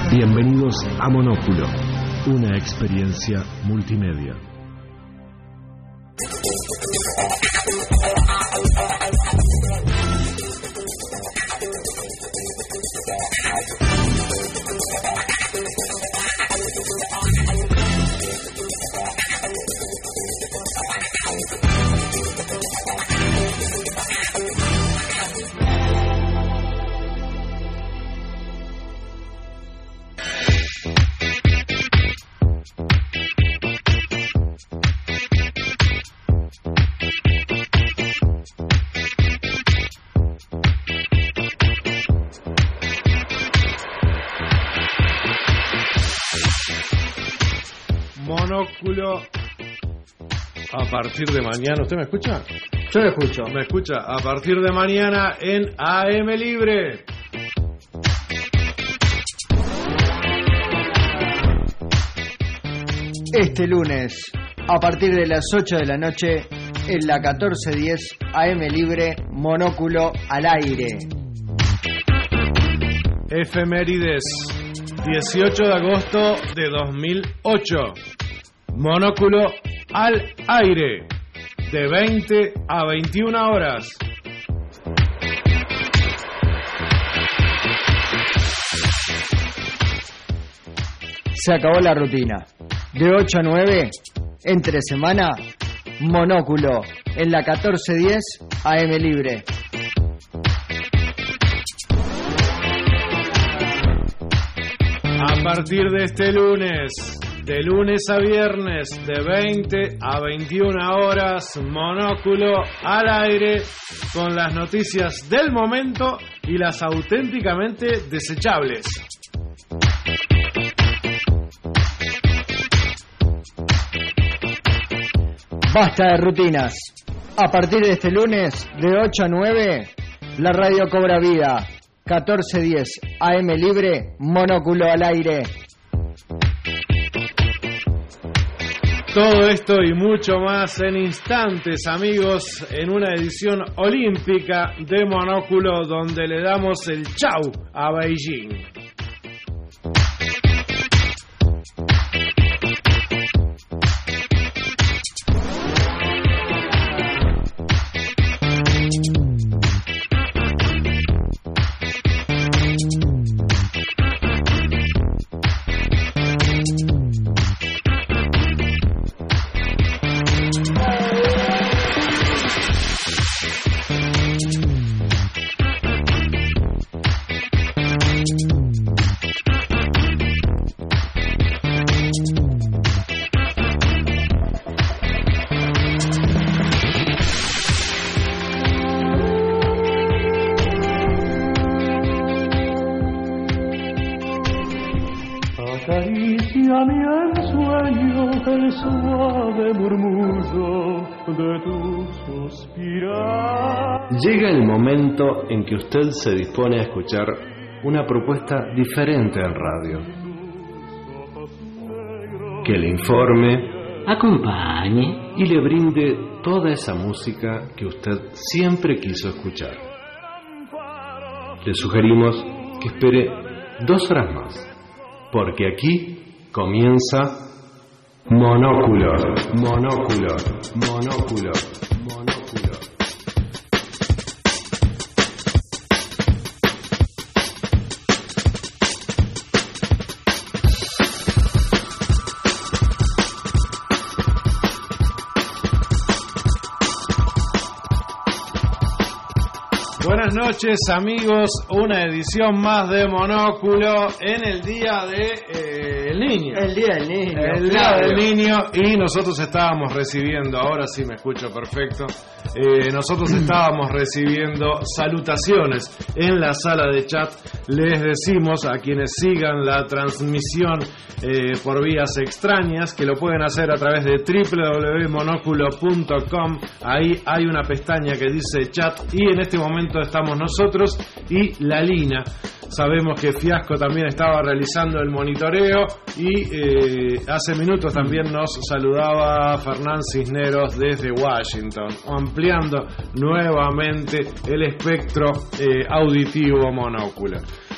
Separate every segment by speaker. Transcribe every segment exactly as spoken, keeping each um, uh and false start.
Speaker 1: Bienvenidos a Monóculo, una experiencia multimedia.
Speaker 2: Monóculo a partir de mañana. ¿Usted me escucha?
Speaker 3: Yo lo escucho.
Speaker 2: ¿Me escucha? A partir de mañana en A M Libre.
Speaker 3: Este lunes, a partir de las ocho de la noche, en la catorce diez A M Libre, Monóculo al aire.
Speaker 2: Efemérides. dieciocho de agosto de dos mil ocho. Monóculo al aire. De veinte a veintiuna horas.
Speaker 3: Se acabó la rutina. De ocho a nueve, entre semana, Monóculo, en la catorce diez A M Libre.
Speaker 2: A partir de este lunes, de lunes a viernes, de veinte a veintiuna horas, Monóculo al aire, con las noticias del momento y las auténticamente desechables.
Speaker 3: Basta de rutinas. A partir de este lunes, de ocho a nueve, la radio cobra vida. catorce diez A M Libre, Monóculo al aire.
Speaker 2: Todo esto y mucho más en instantes, amigos, en una edición olímpica de Monóculo, donde le damos el chau a Beijing.
Speaker 4: Acaríciame en sueños el suave murmullo de tu suspirar.
Speaker 5: Llega el momento en que usted se dispone a escuchar una propuesta diferente en radio, que le informe, acompañe y le brinde toda esa música que usted siempre quiso escuchar. Le sugerimos que espere dos horas más, porque aquí comienza Monóculo, Monóculo, Monóculo, Monóculo.
Speaker 2: Buenas noches, amigos, una edición más de Monóculo en el día de eh, el niño.
Speaker 3: El día del niño.
Speaker 2: El día del niño, y nosotros estábamos recibiendo, ahora sí me escucho perfecto, eh, nosotros estábamos recibiendo salutaciones en la sala de chat. Les decimos a quienes sigan la transmisión eh, por vías extrañas que lo pueden hacer a través de doble u doble u doble u punto monóculo punto com. Ahí hay una pestaña que dice chat y en este momento estamos nosotros y la Lina. Sabemos que Fiasco también estaba realizando el monitoreo y eh, hace minutos también nos saludaba Fernán Cisneros desde Washington, ampliando nuevamente el espectro eh, auditivo Monóculo.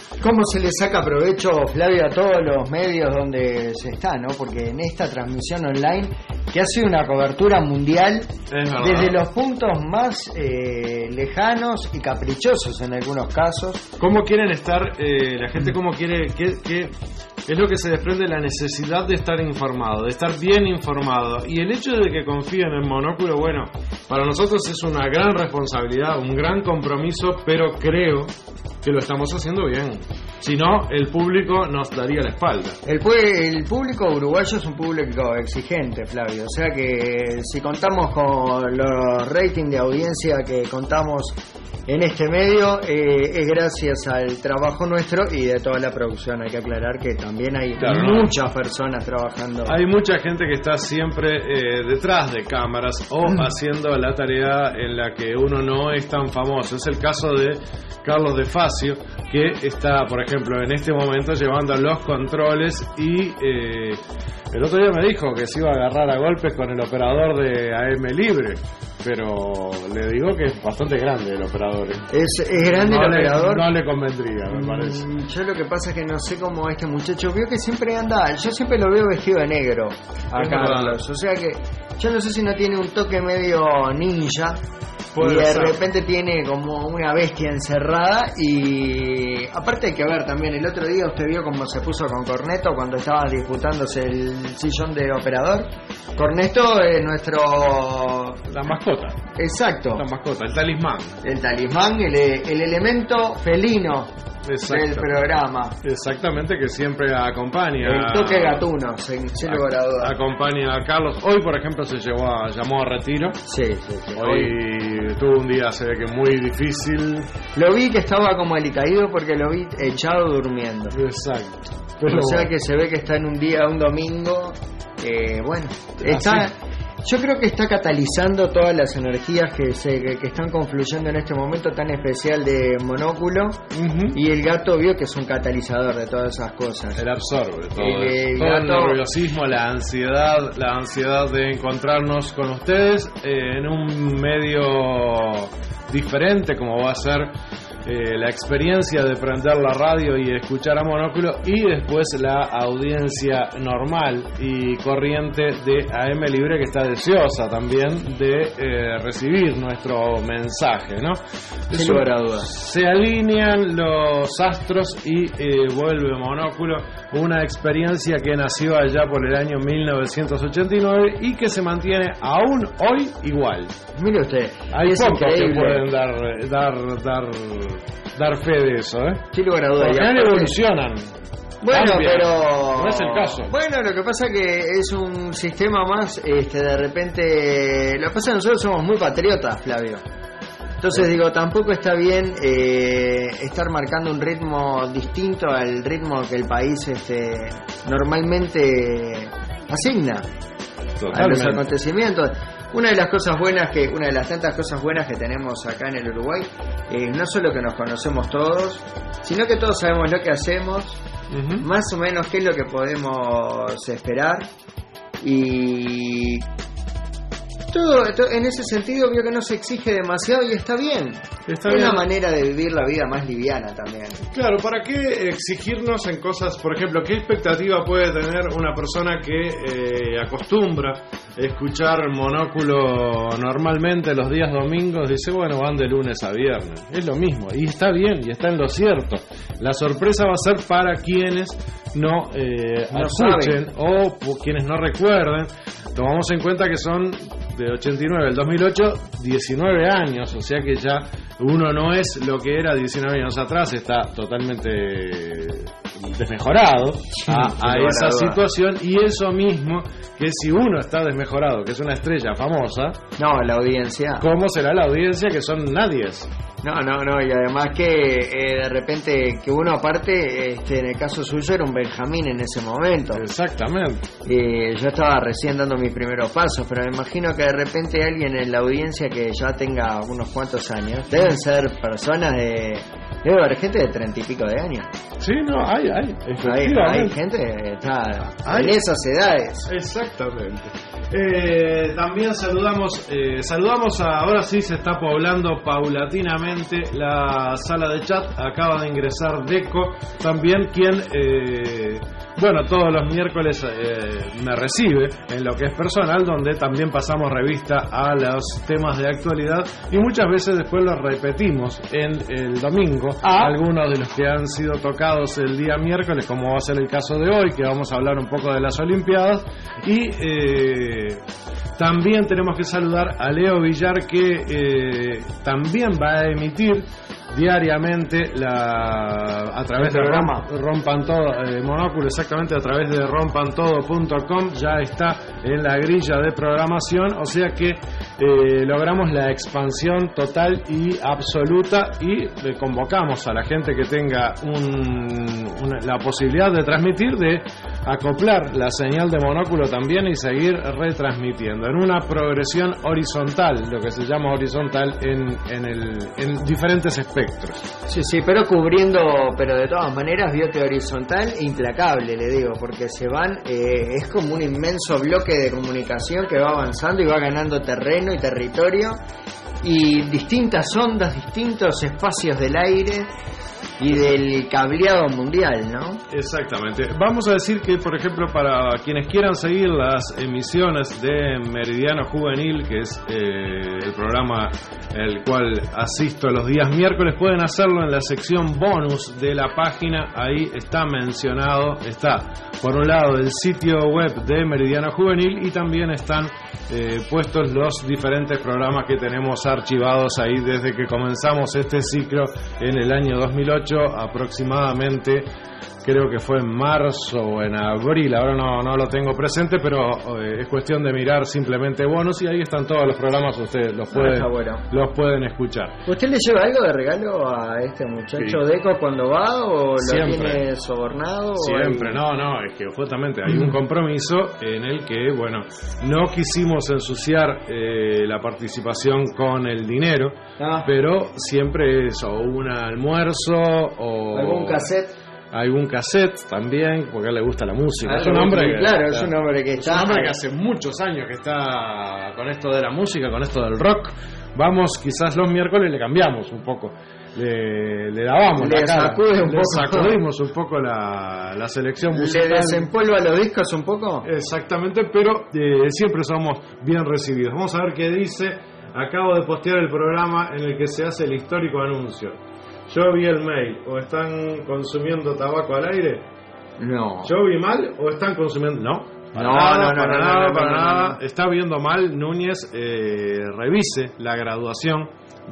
Speaker 3: ¿Cómo se le saca provecho, Flavio, a todos los medios donde se está, ¿no? Porque en esta transmisión online, que ha sido una cobertura mundial, desde los puntos más eh, lejanos y caprichosos en algunos casos.
Speaker 2: ¿Cómo quieren estar, eh, la gente cómo quiere, qué, qué es lo que se desprende de la necesidad de estar informado, de estar bien informado? Y el hecho de que confíen en Monóculo, bueno, para nosotros es una gran responsabilidad, un gran compromiso, pero creo que lo estamos haciendo bien. Si no, el público nos daría la espalda.
Speaker 3: El, el público uruguayo es un público exigente, Flavio. O sea que si contamos con los ratings de audiencia que contamos en este medio, eh, es gracias al trabajo nuestro y de toda la producción. Hay que aclarar que también hay claro, muchas ¿no? personas trabajando.
Speaker 2: Hay mucha gente que está siempre eh, detrás de cámaras o mm. haciendo la tarea en la que uno no es tan famoso. Es el caso de Carlos de Facio, que está, por ejemplo, en este momento llevando los controles y eh, el otro día me dijo que se iba a agarrar a golpes con el operador de A M Libre, pero le digo que es bastante grande el operador.
Speaker 3: ¿Es, es grande
Speaker 2: no
Speaker 3: el
Speaker 2: le,
Speaker 3: operador?
Speaker 2: No le convendría, me parece.
Speaker 3: Mm, yo lo que pasa es que no sé cómo este muchacho, veo que siempre anda, yo siempre lo veo vestido de negro a
Speaker 2: es
Speaker 3: Carlos, o sea que yo no sé si no tiene un toque medio ninja.
Speaker 2: Puede
Speaker 3: y de
Speaker 2: ser.
Speaker 3: repente tiene como una bestia encerrada. Y aparte hay que ver también, el otro día usted vio cómo se puso con Corneto cuando estaba disputándose el sillón de operador. Corneto es nuestro...
Speaker 2: La mascota.
Speaker 3: Exacto.
Speaker 2: La mascota, el talismán.
Speaker 3: El talismán, el, el elemento felino
Speaker 2: Exacto.
Speaker 3: del programa.
Speaker 2: Exactamente, que siempre acompaña.
Speaker 3: El toque gatuno, sin, sin lugar a dudas.
Speaker 2: Acompaña a Carlos. Hoy, por ejemplo, se llevó a, llamó a retiro.
Speaker 3: Sí, sí, sí.
Speaker 2: Hoy, Hoy tuvo un día, se ve que muy difícil.
Speaker 3: Lo vi que estaba como alicaído porque lo vi echado durmiendo.
Speaker 2: Exacto.
Speaker 3: Pero o sea bueno. que se ve que está en un día, un domingo. Eh, bueno, está. Así. Yo creo que está catalizando todas las energías que se que, que están confluyendo en este momento tan especial de Monóculo. Uh-huh. Y el gato vio que es un catalizador de todas esas cosas.
Speaker 2: Él absorbe todo,
Speaker 3: el,
Speaker 2: el, todo gato... el nerviosismo, la ansiedad, la ansiedad de encontrarnos con ustedes eh, en un medio diferente como va a ser eh, la experiencia de prender la radio y escuchar a Monóculo, y después la audiencia normal y corriente de A M Libre, que está deseosa también de eh, recibir nuestro mensaje, ¿no?
Speaker 3: Sin lugar a dudas.
Speaker 2: Se alinean los astros y eh, vuelve Monóculo, una experiencia que nació allá por el año mil novecientos ochenta y nueve y que se mantiene aún hoy igual.
Speaker 3: Mire usted,
Speaker 2: hay pocos que pueden dar dar dar dar fe de eso, ¿eh?
Speaker 3: Sin lugar a dudas.
Speaker 2: Porque evolucionan.
Speaker 3: Bueno,
Speaker 2: Cambia.
Speaker 3: pero
Speaker 2: no es el caso.
Speaker 3: Bueno, lo que pasa que es un sistema más, este, de repente, lo que pasa es que nosotros somos muy patriotas, Flavio. Entonces digo, tampoco está bien eh, estar marcando un ritmo distinto al ritmo que el país este, normalmente asigna. Totalmente. A los acontecimientos. Una de las cosas buenas que, una de las tantas cosas buenas que tenemos acá en el Uruguay, eh, no solo que nos conocemos todos, sino que todos sabemos lo que hacemos, uh-huh. más o menos qué es lo que podemos esperar, y todo, todo en ese sentido veo que no se exige demasiado y está bien. Está es bien. Una manera de vivir la vida más liviana también.
Speaker 2: Claro, ¿para qué exigirnos en cosas? Por ejemplo, ¿qué expectativa puede tener una persona que eh, acostumbra escuchar Monóculo normalmente los días domingos? Dice, bueno, van de lunes a viernes. Es lo mismo, y está bien, y está en lo cierto. La sorpresa va a ser para quienes no, eh, no escuchen saben. O quienes no recuerden. Tomamos en cuenta que son de ochenta y nueve al dos mil ocho, diecinueve años, o sea que ya uno no es lo que era diecinueve años atrás, está totalmente desmejorado a, a esa situación, y eso mismo, que si uno está desmejorado, que es una estrella famosa,
Speaker 3: no, la audiencia,
Speaker 2: ¿cómo será la audiencia que son nadies?
Speaker 3: No, no, no, y además que eh, de repente que uno aparte, este, en el caso suyo era un Benjamín en ese momento.
Speaker 2: Exactamente.
Speaker 3: Eh, yo estaba recién dando mis primeros pasos, pero me imagino que de repente alguien en la audiencia que ya tenga unos cuantos años, deben ser personas de... Debe haber gente de treinta y pico de años.
Speaker 2: Sí, no, hay, hay.
Speaker 3: Hay, hay gente que está hay. en esas edades.
Speaker 2: Exactamente. Eh, también saludamos, eh, saludamos a, ahora sí se está poblando paulatinamente la sala de chat. Acaba de ingresar Deco, también quien, eh, bueno, todos los miércoles eh, me recibe en lo que es personal, donde también pasamos revista a los temas de actualidad y muchas veces después los repetimos en el domingo, ah. algunos de los que han sido tocados el día miércoles, como va a ser el caso de hoy, que vamos a hablar un poco de las Olimpiadas. Y eh, también tenemos que saludar a Leo Villar, que eh, también va a emitir diariamente la a través de Rompan, Rompan Todo eh, Monóculo, exactamente a través de rompan todo punto com, ya está en la grilla de programación, o sea que eh, logramos la expansión total y absoluta y eh, convocamos a la gente que tenga un, una, la posibilidad de transmitir, de acoplar la señal de Monóculo también y seguir retransmitiendo en una progresión horizontal, lo que se llama horizontal en, en, el, en diferentes aspectos.
Speaker 3: Sí, sí, pero cubriendo, pero de todas maneras vio que horizontal e implacable, le digo, porque se van, eh, es como un inmenso bloque de comunicación que va avanzando y va ganando terreno y territorio y distintas ondas, distintos espacios del aire y del cableado mundial, ¿no?
Speaker 2: Exactamente. Vamos a decir que, por ejemplo, para quienes quieran seguir las emisiones de Meridiano Juvenil, que es eh, el programa el cual asisto los días miércoles, pueden hacerlo en la sección bonus de la página. Ahí está mencionado, está por un lado el sitio web de Meridiano Juvenil y también están eh, puestos los diferentes programas que tenemos archivados ahí desde que comenzamos este ciclo en el año dos mil ocho aproximadamente. Creo que fue en marzo o en abril, ahora no, no lo tengo presente, pero eh, es cuestión de mirar simplemente bonus y ahí están todos los programas, ustedes los pueden, ah, bueno. los pueden escuchar.
Speaker 3: ¿Usted le lleva algo de regalo a este muchacho sí. Deco cuando va o
Speaker 2: Siempre.
Speaker 3: lo tiene sobornado?
Speaker 2: Siempre, no, no, es que justamente hay un compromiso en el que, bueno, no quisimos ensuciar eh, la participación con el dinero, ah. pero siempre es o un almuerzo o...
Speaker 3: ¿Algún cassette?
Speaker 2: Algún cassette también, porque a él le gusta la música.
Speaker 3: Ah,
Speaker 2: es un hombre que,
Speaker 3: claro,
Speaker 2: está,
Speaker 3: es un hombre que está.
Speaker 2: Es un hombre que hace muchos años que está con esto de la música, con esto del rock. Vamos, quizás los miércoles le cambiamos un poco. Le, le lavamos
Speaker 3: le
Speaker 2: la cara.
Speaker 3: Sacude un
Speaker 2: le
Speaker 3: poco.
Speaker 2: sacudimos un poco la, la selección musical.
Speaker 3: ¿Le desempolva los discos un poco?
Speaker 2: Exactamente, pero eh, siempre somos bien recibidos. Vamos a ver qué dice. Acabo de postear el programa en el que se hace el histórico anuncio. Yo vi el mail, ¿o están consumiendo tabaco al aire?
Speaker 3: No.
Speaker 2: ¿Yo vi mal o están consumiendo? No. Para
Speaker 3: no,
Speaker 2: nada,
Speaker 3: no, no,
Speaker 2: para
Speaker 3: no,
Speaker 2: nada,
Speaker 3: no,
Speaker 2: para
Speaker 3: no,
Speaker 2: nada.
Speaker 3: no, no.
Speaker 2: Está viendo mal, Núñez, eh, revise la graduación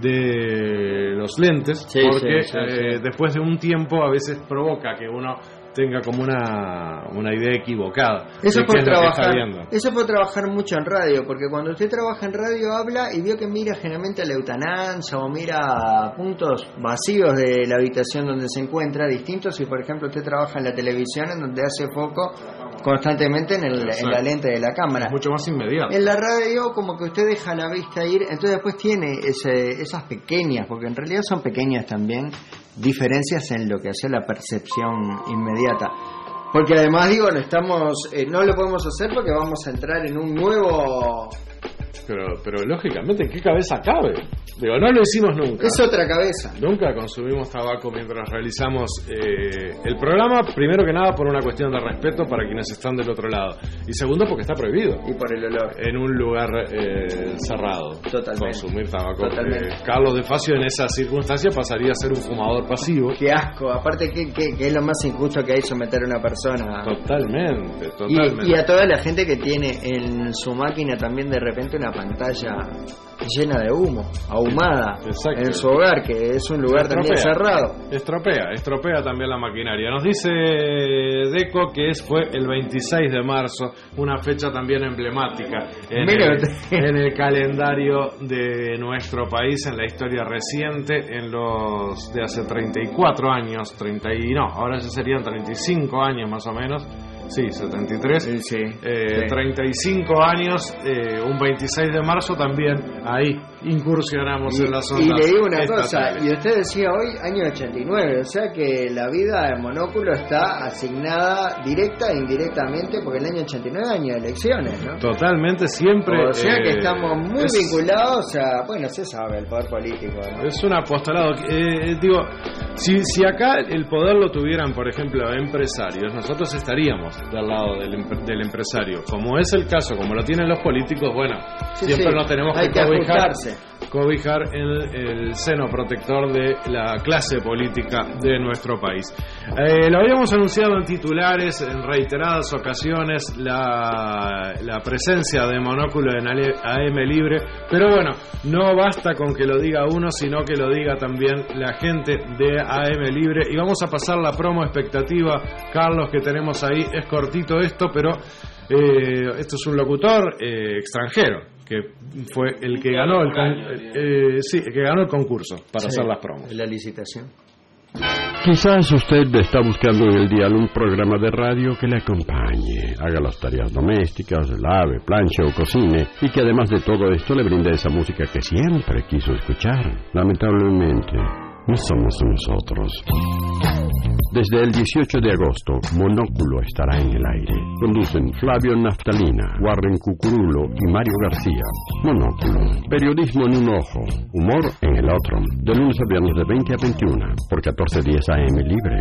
Speaker 2: de los lentes,
Speaker 3: sí,
Speaker 2: porque
Speaker 3: sí, sí,
Speaker 2: eh,
Speaker 3: sí.
Speaker 2: después de un tiempo a veces provoca que uno tenga como una, una idea equivocada.
Speaker 3: Eso
Speaker 2: de
Speaker 3: puede
Speaker 2: qué es lo que está
Speaker 3: trabajar,
Speaker 2: viendo.
Speaker 3: eso puede trabajar mucho en radio, porque cuando usted trabaja en radio habla y vio que mira generalmente a la eutanasia o mira puntos vacíos de la habitación donde se encuentra, distintos si por ejemplo usted trabaja en la televisión en donde hace foco constantemente en, el, en la lente de la cámara.
Speaker 2: Es mucho más inmediato.
Speaker 3: En la radio como que usted deja la vista ir, entonces después tiene ese, esas pequeñas, porque en realidad son pequeñas también, diferencias en lo que hace la percepción inmediata. Porque además digo, no estamos, eh, no lo podemos hacer porque vamos a entrar en un nuevo...
Speaker 2: Pero, pero lógicamente, ¿en qué cabeza cabe? Digo, no lo hicimos nunca.
Speaker 3: Es otra cabeza.
Speaker 2: Nunca consumimos tabaco mientras realizamos eh, el programa, primero que nada por una cuestión de respeto para quienes están del otro lado. Y segundo porque está prohibido.
Speaker 3: Y por el olor.
Speaker 2: En un lugar eh, cerrado.
Speaker 3: Totalmente.
Speaker 2: Consumir tabaco.
Speaker 3: Totalmente.
Speaker 2: Eh, Carlos de Facio en esa circunstancia pasaría a ser un fumador pasivo.
Speaker 3: Qué asco. Aparte, que, que, que es lo más injusto que hay someter a una persona.
Speaker 2: Totalmente, totalmente.
Speaker 3: Y, y a toda la gente que tiene en su máquina también de repente una pantalla llena de humo, ahumada.
Speaker 2: Exacto.
Speaker 3: En su hogar, que es un lugar también cerrado.
Speaker 2: Estropea, estropea también la maquinaria. Nos dice Deco que es, fue el veintiséis de marzo, una fecha también emblemática en el, en el calendario de nuestro país, en la historia reciente, en los de hace treinta y cuatro años, treinta y no, ahora ya serían treinta y cinco años más o menos. Sí, setenta y tres.
Speaker 3: Sí, sí,
Speaker 2: eh,
Speaker 3: sí.
Speaker 2: treinta y cinco años, eh, un veintiséis de marzo también, ahí incursionamos
Speaker 3: Y,
Speaker 2: en las
Speaker 3: y
Speaker 2: ondas
Speaker 3: le digo una
Speaker 2: estatales.
Speaker 3: cosa, y usted decía hoy año ochenta y nueve, o sea que la vida de Monóculo está asignada directa e indirectamente, porque el año ochenta y nueve es año de elecciones, ¿no?
Speaker 2: Totalmente, siempre.
Speaker 3: O sea que
Speaker 2: eh,
Speaker 3: estamos muy
Speaker 2: es,
Speaker 3: vinculados a, bueno, se sabe, el poder político, ¿no?
Speaker 2: Es un apostolado. Eh, digo, si, si acá el poder lo tuvieran, por ejemplo, empresarios, nosotros estaríamos del lado del, del empresario. Como es el caso, como lo tienen los políticos, bueno,
Speaker 3: Sí,
Speaker 2: siempre
Speaker 3: sí,
Speaker 2: nos tenemos
Speaker 3: hay
Speaker 2: que,
Speaker 3: que
Speaker 2: cobijar,
Speaker 3: ajustarse.
Speaker 2: cobijar el, el seno protector de la clase política de nuestro país. Eh, lo habíamos anunciado en titulares en reiteradas ocasiones, la, la presencia de Monóculo en A M Libre, pero bueno, no basta con que lo diga uno, sino que lo diga también la gente de A M Libre. Y vamos a pasar la promo expectativa, Carlos, que tenemos ahí. Es cortito esto, pero eh, esto es un locutor eh, extranjero, que fue el que ganó el, con, eh, sí, el que ganó el concurso para
Speaker 3: Sí,
Speaker 2: hacer las promos.
Speaker 3: la licitación.
Speaker 6: Quizás usted está buscando en el dial un programa de radio que le acompañe, haga las tareas domésticas, lave, planche o cocine, y que además de todo esto le brinde esa música que siempre quiso escuchar. Lamentablemente, no somos nosotros. Desde el dieciocho de agosto, Monóculo estará en el aire. Conducen Flavio Naftalina, Warren Cucurulo y Mario García. Monóculo. Periodismo en un ojo, humor en el otro. De lunes a viernes de veinte a veintiuno, por catorce diez A M Libre.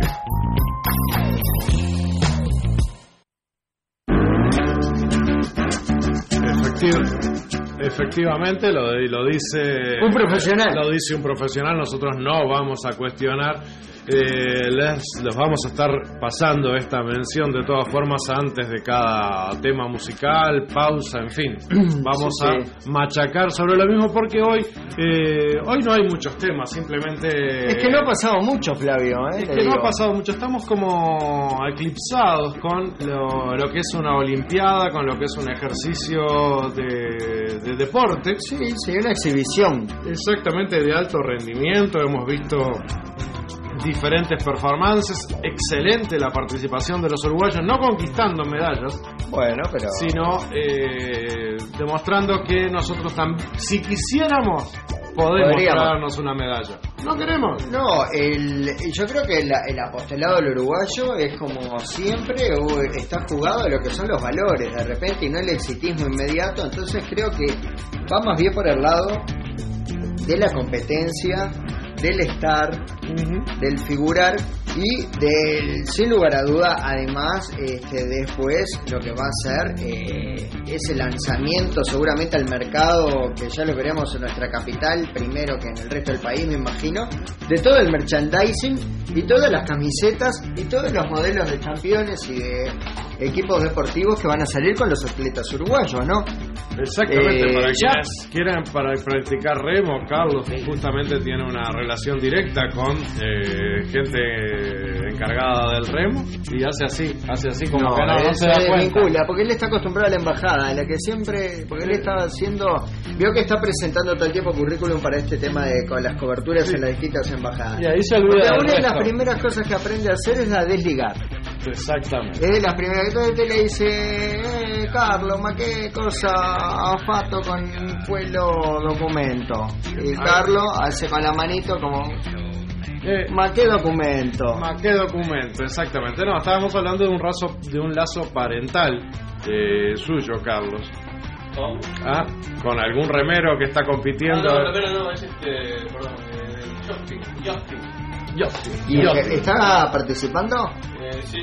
Speaker 2: Efectivo. Efectivamente, lo, lo dice
Speaker 3: Un profesional.
Speaker 2: Lo dice un profesional. Nosotros no vamos a cuestionar. Eh, les, les vamos a estar pasando esta mención de todas formas antes de cada tema musical, pausa, en fin. Vamos
Speaker 3: Sí,
Speaker 2: a
Speaker 3: sí.
Speaker 2: machacar sobre lo mismo porque hoy eh, hoy no hay muchos temas, simplemente.
Speaker 3: Es que no ha pasado mucho, Flavio, ¿eh?
Speaker 2: Es
Speaker 3: Le
Speaker 2: que no
Speaker 3: digo.
Speaker 2: ha pasado mucho, estamos como eclipsados con lo, lo que es una olimpiada, con lo que es un ejercicio de, de deporte.
Speaker 3: Sí, sí, una exhibición.
Speaker 2: Exactamente, de alto rendimiento. Hemos visto diferentes performances. Excelente la participación de los uruguayos, no conquistando medallas,
Speaker 3: Bueno, pero...
Speaker 2: sino eh, demostrando que nosotros también, si quisiéramos, podemos
Speaker 3: Podríamos.
Speaker 2: darnos una medalla. No queremos.
Speaker 3: No, el, yo creo que el, el apostolado del uruguayo es como siempre, o está jugado a lo que son los valores de repente y no el exitismo inmediato, entonces creo que va más bien por el lado de la competencia, del estar,
Speaker 2: Uh-huh.
Speaker 3: del figurar y del, sin lugar a duda, además, este, después lo que va a ser eh, ese lanzamiento seguramente al mercado, que ya lo veremos en nuestra capital, primero que en el resto del país, me imagino, de todo el merchandising y todas las camisetas y todos los modelos de campeones y de equipos deportivos que van a salir con los atletas uruguayos, ¿no?
Speaker 2: Exactamente,
Speaker 3: Eh,
Speaker 2: para
Speaker 3: ya.
Speaker 2: quienes quieran para practicar remo, Carlos justamente tiene una relación directa con eh, gente encargada del remo y hace así, hace así como
Speaker 3: No,
Speaker 2: que no, no
Speaker 3: él
Speaker 2: se da cuenta.
Speaker 3: vincula, porque él está acostumbrado a la embajada, en la que siempre, porque él está haciendo, vio que está presentando todo el tiempo currículum para este tema de con las coberturas en las distintas embajadas.
Speaker 2: Y ahí se
Speaker 3: Porque
Speaker 2: olvida del
Speaker 3: una de las
Speaker 2: resto.
Speaker 3: primeras cosas que aprende a hacer es la desligar.
Speaker 2: Exactamente.
Speaker 3: Es de las primeras. Entonces te le dice, eh, Carlos, ma qué cosa afato con puelo documento. Y Carlos hace con la manito como,
Speaker 2: Eh,
Speaker 3: ma qué documento.
Speaker 2: Ma, ¿qué documento? Exactamente. No, estábamos hablando de un lazo, de un lazo parental eh, suyo, Carlos.
Speaker 7: ¿Cómo?
Speaker 2: Ah, con algún remero que está
Speaker 7: Ah,
Speaker 2: compitiendo.
Speaker 7: no, pero no, es este, perdón, eh, Justin, Justin.
Speaker 2: Yo,
Speaker 3: ¿Y
Speaker 2: yo.
Speaker 3: está participando?
Speaker 7: Eh, sí,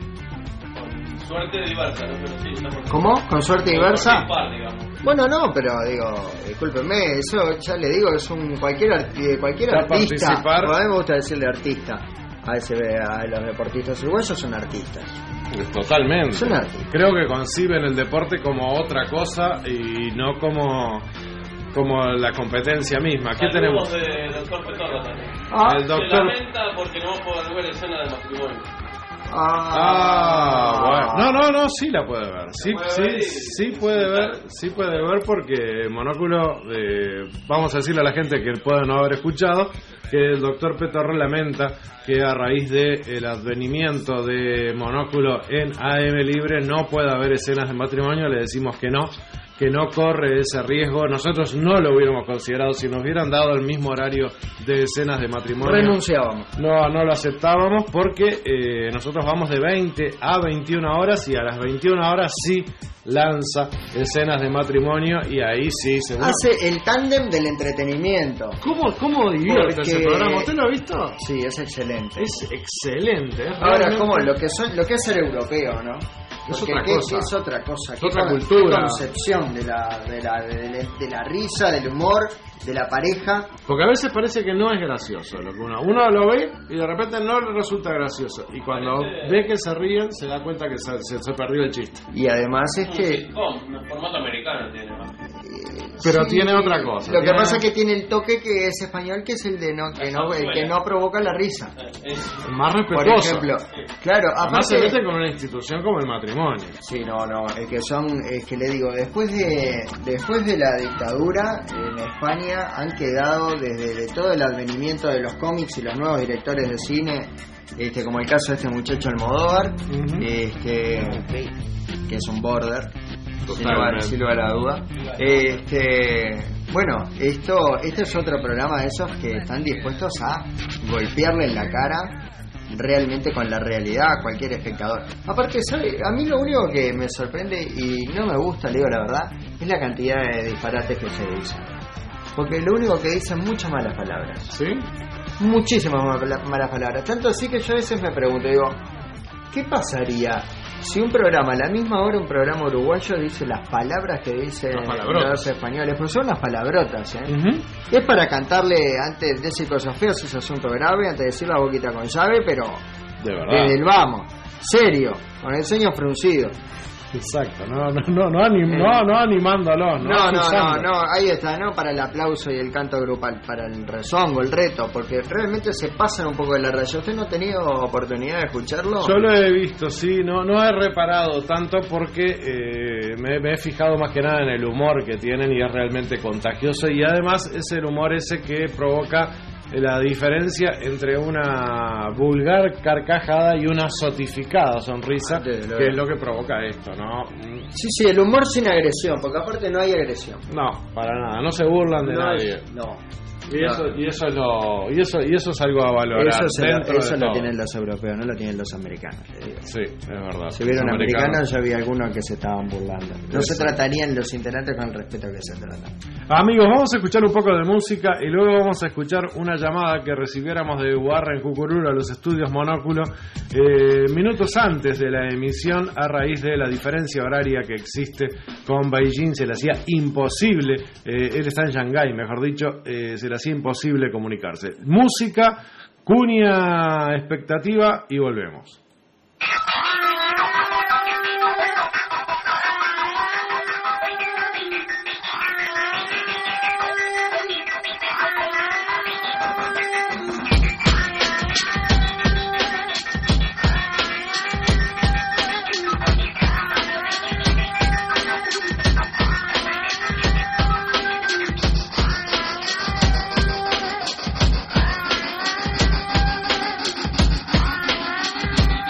Speaker 7: con suerte diversa, ¿no? Pero sí, está por...
Speaker 3: ¿Cómo? ¿Con suerte diversa?
Speaker 7: Por participar, digamos.
Speaker 3: Bueno, no, pero digo, discúlpeme, eso ya le digo, es un cualquier arti- cualquier
Speaker 2: Va a
Speaker 3: artista.
Speaker 2: participar.
Speaker 3: A mí me gusta decirle artista. A veces a los deportistas uruguayos son artistas.
Speaker 2: Totalmente.
Speaker 3: Son artistas.
Speaker 2: Creo que conciben el deporte como otra cosa y no como como la competencia misma. ¿Qué tenemos?
Speaker 7: Saludos de doctor Petorra también.
Speaker 3: Ah,
Speaker 2: El
Speaker 7: Se
Speaker 2: doctor.
Speaker 7: lamenta porque no puedo ver escena de matrimonio.
Speaker 2: Ah, bueno. No, no, no, sí la puede ver. Sí,
Speaker 7: Puede
Speaker 2: sí,
Speaker 7: ver y-
Speaker 2: sí puede ver, sí puede ver porque Monóculo, eh, vamos a decirle a la gente que puede no haber escuchado, que el doctor Petorro lamenta que a raíz del advenimiento de Monóculo en A M Libre no pueda haber escenas de matrimonio. Le decimos que no, que no corre ese riesgo. Nosotros no lo hubiéramos considerado. Si nos hubieran dado el mismo horario de escenas de matrimonio,
Speaker 3: renunciábamos.
Speaker 2: No, no lo aceptábamos porque eh, nosotros vamos de veinte a veintiuna horas y a las veintiuna horas sí lanza escenas de matrimonio y ahí sí se
Speaker 3: hace el tándem del entretenimiento.
Speaker 2: ¿Cómo, cómo divierte
Speaker 3: Porque...
Speaker 2: ese programa? ¿Usted lo ha visto?
Speaker 3: Sí, es excelente.
Speaker 2: Es excelente. Es
Speaker 3: Ahora,
Speaker 2: realmente...
Speaker 3: ¿cómo? Lo que, son, lo que es ser europeo, ¿no?
Speaker 2: Es
Speaker 3: Porque
Speaker 2: otra
Speaker 3: ¿qué,
Speaker 2: cosa.
Speaker 3: ¿qué es otra cosa?
Speaker 2: Es
Speaker 3: ¿Qué
Speaker 2: otra
Speaker 3: con-
Speaker 2: cultura.
Speaker 3: qué concepción de la, de, la, de, la, de la risa, del humor, de la pareja.
Speaker 2: Porque a veces parece que no es gracioso lo que uno uno lo ve y de repente no le resulta gracioso y cuando ve que se ríen se da cuenta que se, se, se perdió el chiste.
Speaker 3: Y además es que...
Speaker 7: Con formato americano tiene, ¿no?
Speaker 2: Pero
Speaker 3: sí,
Speaker 2: tiene otra cosa.
Speaker 3: Lo que
Speaker 2: tiene-
Speaker 3: pasa es que tiene el toque que es español, que es el de no que no, el que no provoca la risa.
Speaker 7: Es
Speaker 2: más
Speaker 3: Por
Speaker 2: respetuoso.
Speaker 3: ejemplo, claro,
Speaker 2: Además se
Speaker 3: aparte...
Speaker 2: mete con una institución como el matrimonio.
Speaker 3: Sí, no, no, es que son, es que le digo, después de después de la dictadura en España han quedado desde de todo el advenimiento de los cómics y los nuevos directores de cine, este como el caso de este muchacho Almodóvar,
Speaker 2: Ujú.
Speaker 3: este que es un border, sin lugar,
Speaker 2: Totalmente.
Speaker 3: sin lugar a duda. Este, bueno, esto este es otro programa de esos que están dispuestos a golpearle en la cara realmente con la realidad a cualquier espectador. Aparte, ¿sabe? A mí lo único que me sorprende y no me gusta, le digo la verdad, es la cantidad de disparates que se dicen. Porque lo único que dicen muchas malas palabras.
Speaker 2: ¿Sí?
Speaker 3: Muchísimas mala- malas palabras. Tanto así que yo a veces me pregunto, digo, ¿qué pasaría si un programa, a la misma hora un programa uruguayo dice las palabras que dicen
Speaker 2: Las palabrotas.
Speaker 3: los españoles? Pues son las palabrotas, ¿eh?
Speaker 2: Ujú.
Speaker 3: Es para cantarle antes de decir cosas feas, es asunto grave, antes de decir la boquita con llave, pero
Speaker 2: De verdad.
Speaker 3: desde el vamos, serio, con el ceño fruncido.
Speaker 2: Exacto. No, no, no, no, anim- no, no animándolos. No,
Speaker 3: No, no, no,
Speaker 2: acusando.
Speaker 3: no, ahí está, no para el aplauso y el canto grupal, para el rezongo, el reto, porque realmente se pasan un poco de la raya. ¿Usted no ha tenido oportunidad de escucharlo?
Speaker 2: Yo lo he visto, sí, no, no he reparado tanto porque eh, me, me he fijado más que nada en el humor que tienen y es realmente contagioso y además es el humor ese que provoca la diferencia entre una vulgar carcajada y una sotificada sonrisa,
Speaker 3: Desde luego.
Speaker 2: que es lo que provoca esto, ¿no? Mm,
Speaker 3: Sí, sí, el humor sin agresión, porque aparte no hay agresión.
Speaker 2: No, para nada, no se burlan de
Speaker 3: No
Speaker 2: nadie.
Speaker 3: es- no.
Speaker 2: Y eso, y eso es lo, y eso, y eso es algo a valorar
Speaker 3: Eso, se lo,
Speaker 2: dentro
Speaker 3: eso
Speaker 2: de
Speaker 3: lo
Speaker 2: todo.
Speaker 3: tienen los europeos, no lo tienen los americanos, le digo.
Speaker 2: Sí, es verdad.
Speaker 3: Si vieron
Speaker 2: Los
Speaker 3: americanos, yo vi algunos que se estaban burlando. No se
Speaker 2: Exacto.
Speaker 3: tratarían los integrantes con el respeto que se tratan.
Speaker 2: Amigos, vamos a escuchar un poco de música y luego vamos a escuchar una llamada que recibiéramos de Warren Cucururo a los estudios Monóculo eh, minutos antes de la emisión a raíz de la diferencia horaria que existe con Beijing. Se le hacía imposible, eh, él está en Shanghái, mejor dicho, eh, se le hacía imposible comunicarse. Música, cuña, expectativa y volvemos.
Speaker 8: Thank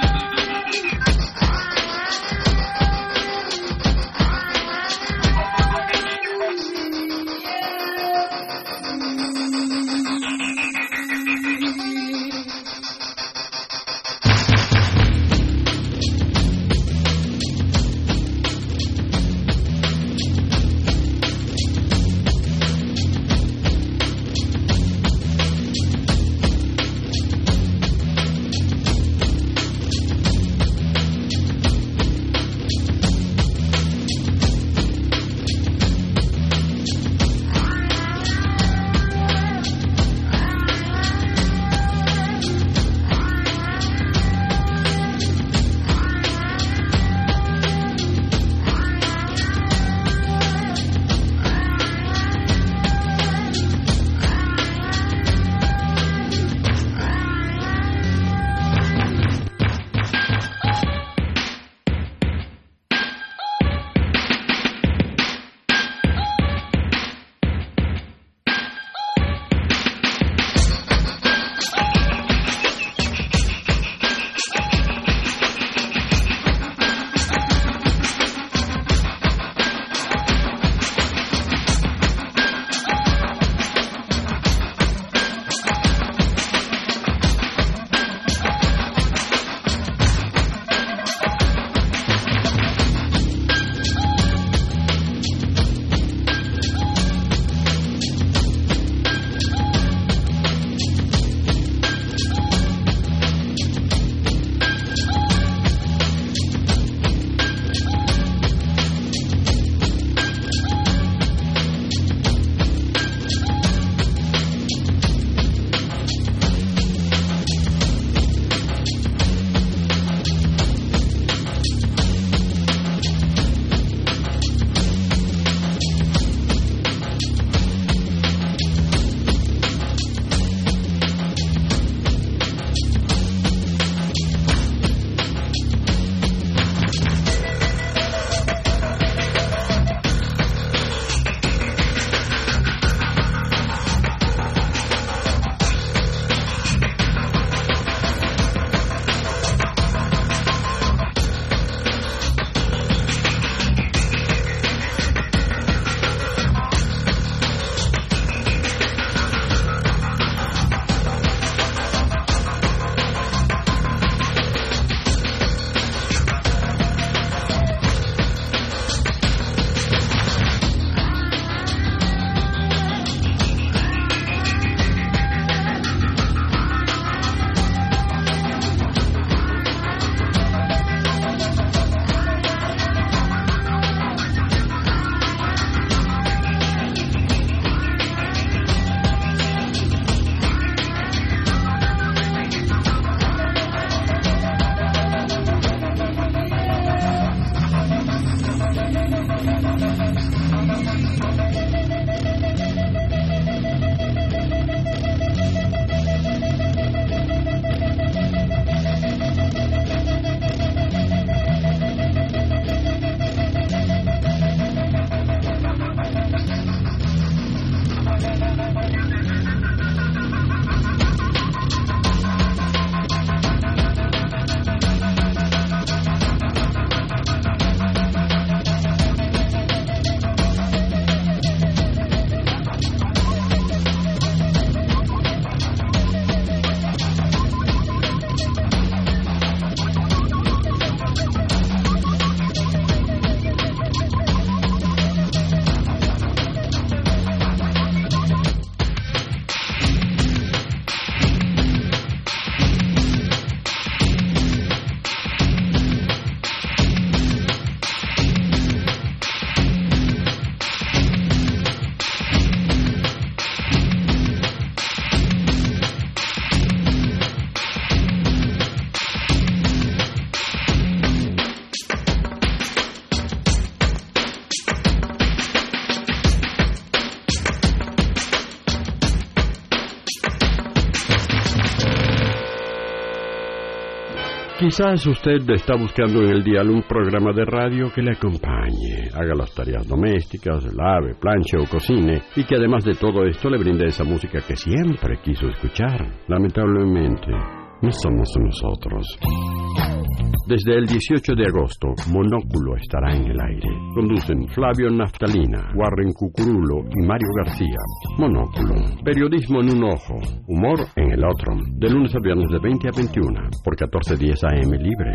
Speaker 6: Quizás usted está buscando en el dial un programa de radio que le acompañe, haga las tareas domésticas, lave, planche o cocine, y que además de todo esto le brinde esa música que siempre quiso escuchar. Lamentablemente, no somos nosotros. Desde el dieciocho de agosto, Monóculo estará en el aire. Conducen Flavio Naftalina, Warren Cucurulo y Mario García. Monóculo, periodismo en un ojo, humor en el otro. De lunes a viernes de veinte a veintiuno, por catorce diez A M libre.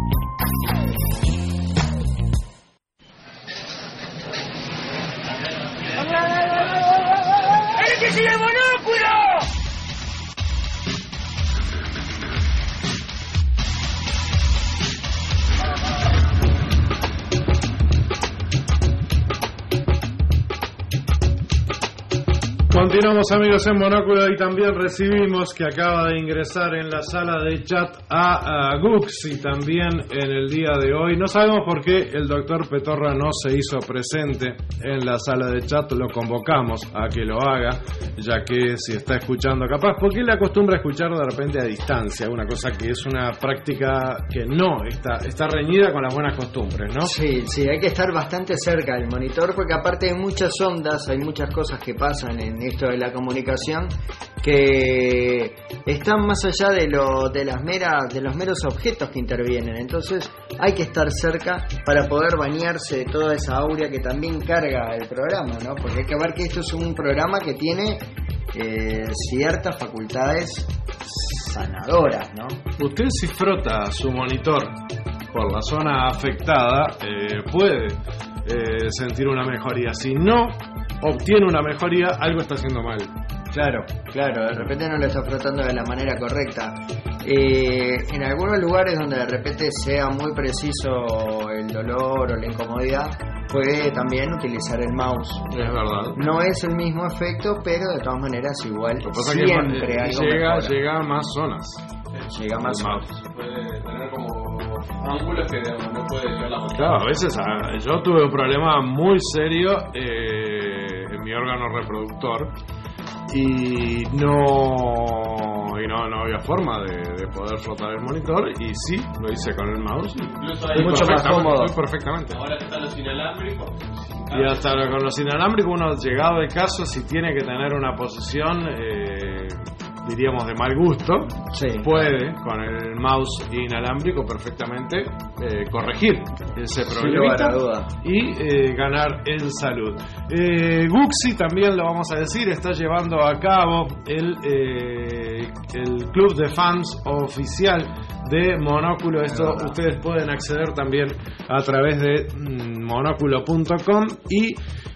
Speaker 8: ¡El que sigue Monóculo!
Speaker 2: Continuamos, amigos, en Monóculo, y también recibimos que acaba de ingresar en la sala de chat a, a Guxi también en el día de hoy. No sabemos por qué el doctor Petorra no se hizo presente en la sala de chat. Lo convocamos a que lo haga, ya que si está escuchando capaz, porque él acostumbra a escuchar de repente a distancia, una cosa que es una práctica que no está, está reñida con las buenas costumbres, ¿no?
Speaker 3: Sí, sí, hay que estar bastante cerca del monitor, porque aparte hay muchas ondas, hay muchas cosas que pasan en esto de la comunicación que están más allá de lo de las meras de los meros objetos que intervienen. Entonces hay que estar cerca para poder bañarse de toda esa aurea que también carga el programa, ¿no? Porque hay que ver que esto es un programa que tiene eh, ciertas facultades sanadoras, ¿no?
Speaker 2: Usted, si frota su monitor por la zona afectada, eh, puede eh, sentir una mejoría. Si no obtiene una mejoría, algo está haciendo mal.
Speaker 3: Claro, claro, de repente no lo está frotando de la manera correcta. Eh, en algunos lugares donde de repente sea muy preciso el dolor o la incomodidad, puede también utilizar el mouse.
Speaker 2: Es verdad.
Speaker 3: No es el mismo efecto, pero de todas maneras igual
Speaker 2: Lo que pasa
Speaker 3: siempre
Speaker 2: que
Speaker 3: algo
Speaker 2: llega,
Speaker 3: mejora.
Speaker 2: llega a más zonas.
Speaker 3: Llega más
Speaker 2: mouse.
Speaker 7: Puede tener como ángulos que digamos, no puede ver la pantalla.
Speaker 2: Claro, a veces ah, yo tuve un problema muy serio eh, en mi órgano reproductor y no y no, no había forma de, de poder frotar el monitor, y sí, lo hice con el mouse.
Speaker 7: Incluso ahí
Speaker 3: mucho más cómodo.
Speaker 2: Estoy perfectamente.
Speaker 7: Ahora que están los inalámbricos.
Speaker 2: Y hasta con los inalámbricos, uno, llegado el caso, si tiene que tener una posición, eh, diríamos, de mal gusto,
Speaker 3: Sí.
Speaker 2: puede, con el mouse inalámbrico, perfectamente eh, corregir ese
Speaker 3: Sin lugar
Speaker 2: problemita
Speaker 3: a duda.
Speaker 2: y eh, ganar en salud. Eh, Guxi, también lo vamos a decir, está llevando a cabo el, eh, el club de fans oficial de Monóculo. Esto ustedes pueden acceder también a través de mm, monóculo punto com. Y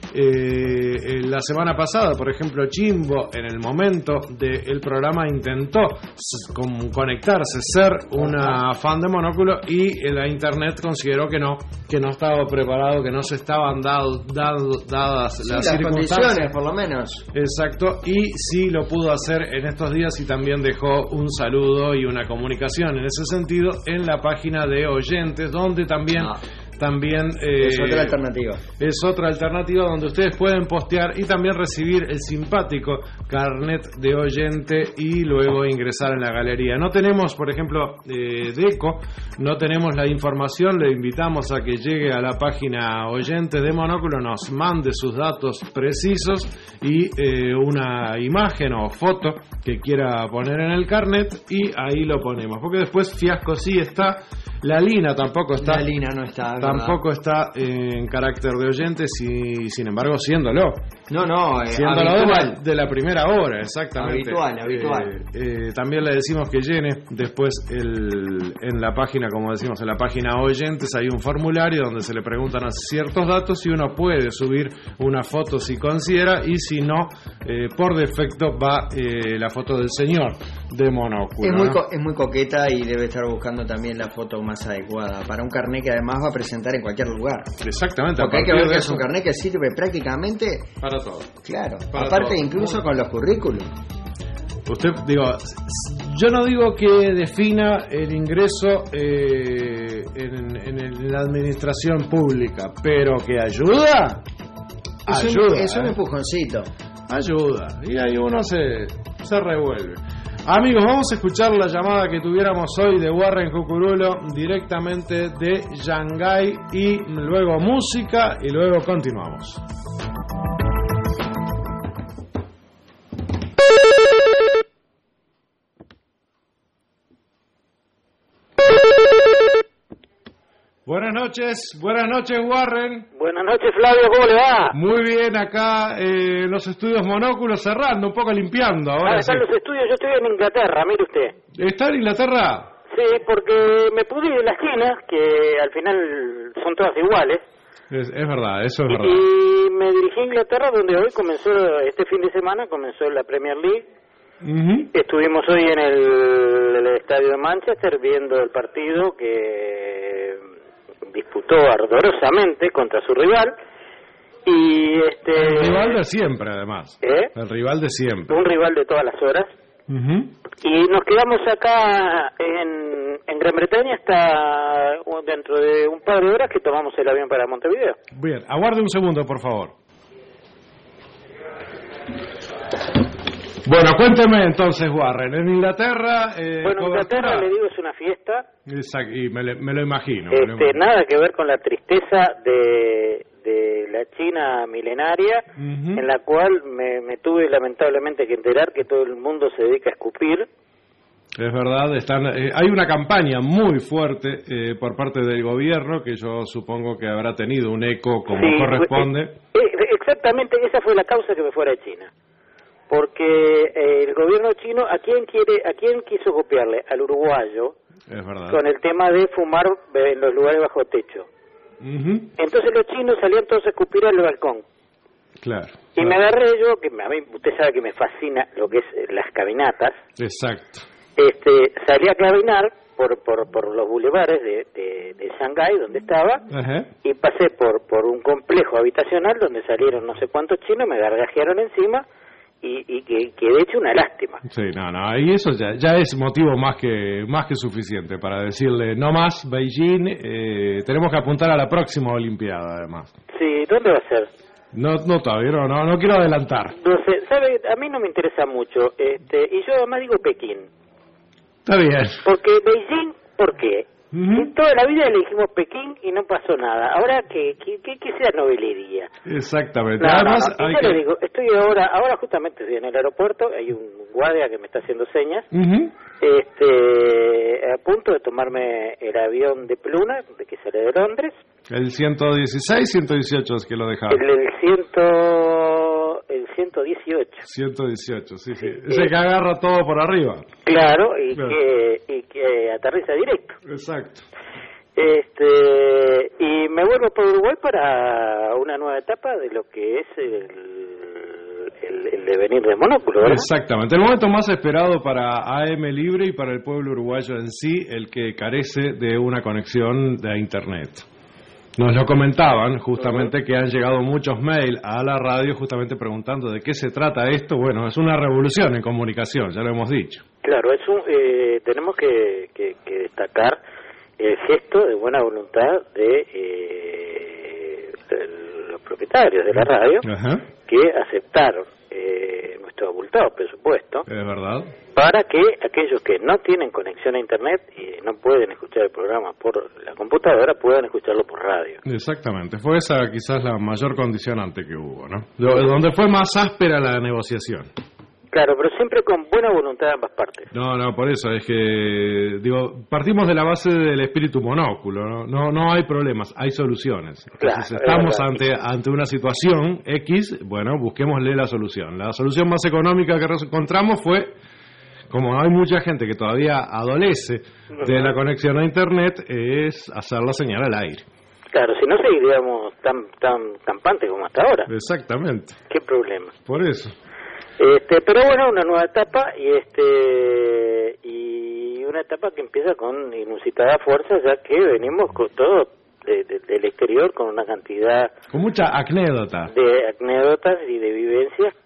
Speaker 2: eh, la semana pasada, por ejemplo, Chimbo, en el momento del programa, intentó s- con- conectarse, ser una fan de Monóculo, y la internet consideró que no, que no estaba preparado, que no se estaban dado, dado- dadas
Speaker 3: Sí,
Speaker 2: las
Speaker 3: las
Speaker 2: circunstancias.
Speaker 3: condiciones, por lo menos.
Speaker 2: Exacto, y sí lo pudo hacer en estos días, y también dejó un saludo y una comunicación en ese sentido en la página de oyentes, donde también
Speaker 3: Ah.
Speaker 2: también eh,
Speaker 3: Es otra alternativa.
Speaker 2: es otra alternativa donde ustedes pueden postear y también recibir el simpático carnet de oyente y luego ingresar en la galería. No tenemos, por ejemplo, eh, Deco, no tenemos la información. Le invitamos a que llegue a la página oyente de Monóculo, nos mande sus datos precisos y eh, una imagen o foto que quiera poner en el carnet, y ahí lo ponemos, porque después Fiasco sí está, la Lina tampoco está.
Speaker 3: La Lina no está.
Speaker 2: Tampoco está en carácter de oyentes, y sin embargo siéndolo.
Speaker 3: No, no, eh,
Speaker 2: Siéndolo de
Speaker 3: habitual.
Speaker 2: la, de la primera hora, exactamente.
Speaker 3: Habitual, habitual.
Speaker 2: Eh, eh, también le decimos que llene después el, en la página, como decimos, en la página oyentes hay un formulario donde se le preguntan ciertos datos y uno puede subir una foto si considera, y si no, eh, por defecto va eh, la foto del señor de Monóculo.
Speaker 3: Es muy,
Speaker 2: ¿no?
Speaker 3: co- es muy coqueta, y debe estar buscando también la foto más adecuada para un carnet que además va a presentar en cualquier lugar.
Speaker 2: Exactamente. a
Speaker 3: Porque hay que
Speaker 2: partir
Speaker 3: ver
Speaker 2: de
Speaker 3: que es
Speaker 2: eso,
Speaker 3: un carnet que sirve prácticamente,
Speaker 2: para todo.
Speaker 3: claro,
Speaker 2: Para
Speaker 3: aparte
Speaker 2: todo.
Speaker 3: incluso con los currículum.
Speaker 2: Usted, digo, yo no digo que defina el ingreso eh, en, en el- en la administración pública, pero que ayuda,
Speaker 3: Es un,
Speaker 2: ayuda,
Speaker 3: es un
Speaker 2: eh.
Speaker 3: empujoncito.
Speaker 2: ayuda, y ahí uno se, se revuelve. Amigos, vamos a escuchar la llamada que tuviéramos hoy de Warren Cucurulo directamente de Shanghái y luego música y luego continuamos. Buenas noches, buenas noches Warren.
Speaker 9: Buenas noches Flavio, ¿cómo le va?
Speaker 2: Muy bien, acá eh, los estudios Monóculos cerrando, un poco limpiando. Ahora
Speaker 9: ah, están
Speaker 2: sí.
Speaker 9: los estudios, yo estoy en Inglaterra, mire usted.
Speaker 2: ¿Está en Inglaterra?
Speaker 9: Sí, porque me pude ir de las esquinas, que al final son todas iguales.
Speaker 2: Es, es verdad, eso es
Speaker 9: y,
Speaker 2: verdad.
Speaker 9: Y me dirigí a Inglaterra, donde hoy comenzó, este fin de semana, comenzó la Premier League.
Speaker 2: Uh-huh.
Speaker 9: Estuvimos hoy en el, el estadio de Manchester viendo el partido que disputó ardorosamente contra su rival. Y este
Speaker 2: el rival de siempre, además.
Speaker 9: ¿Eh?
Speaker 2: El rival de siempre.
Speaker 9: Un rival de todas las horas.
Speaker 2: Uh-huh.
Speaker 9: Y nos quedamos acá en, en Gran Bretaña hasta dentro de un par de horas que tomamos el avión para Montevideo.
Speaker 2: Bien, aguarde un segundo, por favor. Bueno, cuénteme entonces, Warren, en Inglaterra... Eh,
Speaker 9: bueno,
Speaker 2: cobertura...
Speaker 9: Inglaterra, le digo, es una fiesta.
Speaker 2: Exacto, y me, le, me lo imagino.
Speaker 9: Este,
Speaker 2: me lo imagino.
Speaker 9: Nada que ver con la tristeza de, de la China milenaria,
Speaker 2: uh-huh.
Speaker 9: en la cual me, me tuve lamentablemente que enterar que todo el mundo se dedica a escupir.
Speaker 2: Es verdad, están, eh, hay una campaña muy fuerte eh, por parte del gobierno que yo supongo que habrá tenido un eco como
Speaker 9: sí,
Speaker 2: corresponde.
Speaker 9: Eh, eh, exactamente, esa fue la causa que me fuera a China. Porque eh, el gobierno chino, ¿a quién quiere, a quién quiso copiarle? Al uruguayo,
Speaker 2: es verdad.
Speaker 9: Con el tema de fumar en los lugares bajo techo.
Speaker 2: Uh-huh.
Speaker 9: Entonces los chinos salían todos a escupir al balcón.
Speaker 2: Claro.
Speaker 9: Y
Speaker 2: claro.
Speaker 9: me agarré yo, que a mí, usted sabe que me fascina lo que es las caminatas.
Speaker 2: Exacto.
Speaker 9: Este, salí a caminar por por, por los bulevares de, de, de Shanghái, donde estaba,
Speaker 2: uh-huh.
Speaker 9: y pasé por por un complejo habitacional donde salieron no sé cuántos chinos, me gargajearon encima. Y, y que, que de hecho una lástima.
Speaker 2: Sí, no, no, y eso ya, ya es motivo más que más que suficiente para decirle no más Beijing, eh, tenemos que apuntar a la próxima Olimpiada además.
Speaker 9: Sí, ¿dónde va a ser?
Speaker 2: No, no todavía, no, no, no quiero adelantar.
Speaker 9: No sé, sabe, a mí no me interesa mucho, este, y yo además digo Pekín.
Speaker 2: Está bien.
Speaker 9: Porque Beijing, ¿por qué?
Speaker 2: Uh-huh.
Speaker 9: Toda la vida le dijimos Pekín y no pasó nada. Ahora que que, que, que sea novelería.
Speaker 2: Exactamente.
Speaker 9: No,
Speaker 2: Además,
Speaker 9: no, no.
Speaker 2: hay
Speaker 9: Yo
Speaker 2: que...
Speaker 9: le digo, estoy ahora, ahora justamente estoy en el aeropuerto, hay un guardia que me está haciendo señas,
Speaker 2: uh-huh.
Speaker 9: este, a punto de tomarme el avión de Pluna, de que sale de Londres.
Speaker 2: El ciento dieciséis, ciento dieciocho es que lo dejaron.
Speaker 9: El, el, ciento, el ciento dieciocho.
Speaker 2: ciento dieciocho, sí, sí. Ese eh, que agarra todo por arriba.
Speaker 9: Claro, y,
Speaker 2: claro.
Speaker 9: Que, y que aterriza directo.
Speaker 2: Exacto.
Speaker 9: Este, y me vuelvo por Uruguay para una nueva etapa de lo que es el, el, el devenir de Monóculo, ¿verdad?
Speaker 2: Exactamente, el momento más esperado para A M Libre y para el pueblo uruguayo en sí, el que carece de una conexión de Internet. Nos lo comentaban justamente uh-huh. que han llegado muchos mails a la radio justamente preguntando de qué se trata esto. Bueno, es una revolución en comunicación, ya lo hemos dicho.
Speaker 9: Claro, es un, eh, tenemos que, que, que destacar el gesto de buena voluntad de, eh, de los propietarios de la radio,
Speaker 2: uh-huh.
Speaker 9: que aceptaron eh, nuestro abultado presupuesto.
Speaker 2: Es verdad.
Speaker 9: Para que aquellos que no tienen conexión a Internet y no pueden escuchar el programa por la computadora, puedan escucharlo por radio.
Speaker 2: Exactamente, fue esa quizás la mayor condicionante que hubo, ¿no? Donde fue más áspera la negociación.
Speaker 9: Claro, pero siempre con buena voluntad de ambas partes.
Speaker 2: No, no, por eso es que, digo, partimos de la base del espíritu monóculo, ¿no? No, no hay problemas, hay soluciones. Entonces,
Speaker 9: claro,
Speaker 2: estamos ante ante una situación X, bueno, busquémosle la solución. La solución más económica que encontramos fue, como hay mucha gente que todavía adolece de la conexión a Internet, es hacer la señal al aire.
Speaker 9: Claro, si no seguiríamos tan tan campante como hasta ahora.
Speaker 2: Exactamente.
Speaker 9: ¿Qué problema?
Speaker 2: Por eso.
Speaker 9: Este, pero bueno, una nueva etapa y este y una etapa que empieza con inusitada fuerza, ya que venimos con todo de, de, del exterior con una cantidad
Speaker 2: con mucha anécdota
Speaker 9: de anécdotas y de vivencias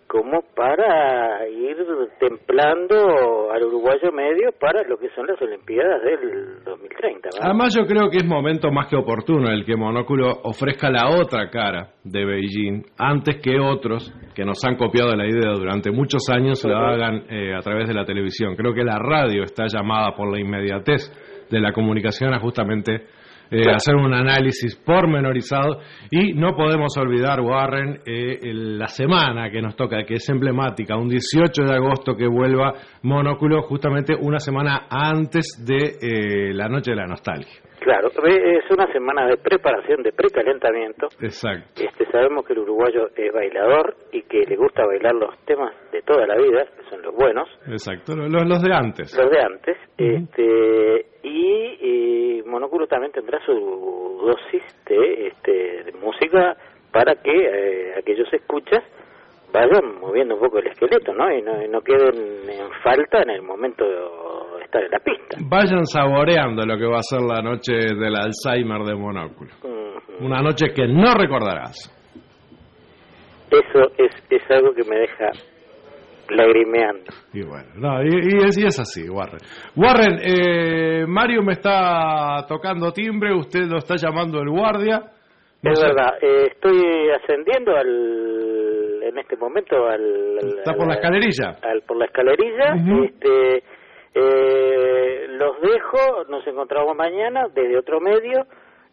Speaker 9: como para ir templando al uruguayo medio para lo que son las Olimpiadas del dos mil treinta, ¿verdad?
Speaker 2: Además yo creo que es momento más que oportuno el que Monóculo ofrezca la otra cara de Beijing antes que otros que nos han copiado la idea durante muchos años lo hagan eh, a través de la televisión. Creo que la radio está llamada por la inmediatez de la comunicación a justamente eh, claro. hacer un análisis pormenorizado, y no podemos olvidar, Warren, eh, el, la semana que nos toca, que es emblemática, un dieciocho de agosto que vuelva Monóculo, justamente una semana antes de eh, la Noche de la Nostalgia.
Speaker 9: Claro, es una semana de preparación, de precalentamiento.
Speaker 2: Exacto.
Speaker 9: Este, sabemos que el uruguayo es bailador y que le gusta bailar los temas de toda la vida, que son los buenos.
Speaker 2: Exacto, los, los de antes.
Speaker 9: Los de antes.
Speaker 2: Uh-huh.
Speaker 9: este y, y Monóculo también tendrá su dosis de, este, de música para que eh, aquellos escuchas vayan moviendo un poco el esqueleto, ¿no? Y no, y no queden en falta en el momento de estar en la pista.
Speaker 2: Vayan saboreando lo que va a ser la noche del Alzheimer de Monóculo. Uh-huh. Una noche que no recordarás.
Speaker 9: Eso es, es algo que me deja lagrimeando.
Speaker 2: Y bueno, no, y, y, es, y es así, Warren. Warren, eh, Mario me está tocando timbre, usted lo está llamando el guardia. No
Speaker 9: es
Speaker 2: sé.
Speaker 9: verdad, eh, estoy ascendiendo al, en este momento al...
Speaker 2: ¿Está
Speaker 9: al,
Speaker 2: por la escalerilla?
Speaker 9: Al, por la escalerilla, uh-huh. este... Eh, los dejo, nos encontramos mañana desde otro medio,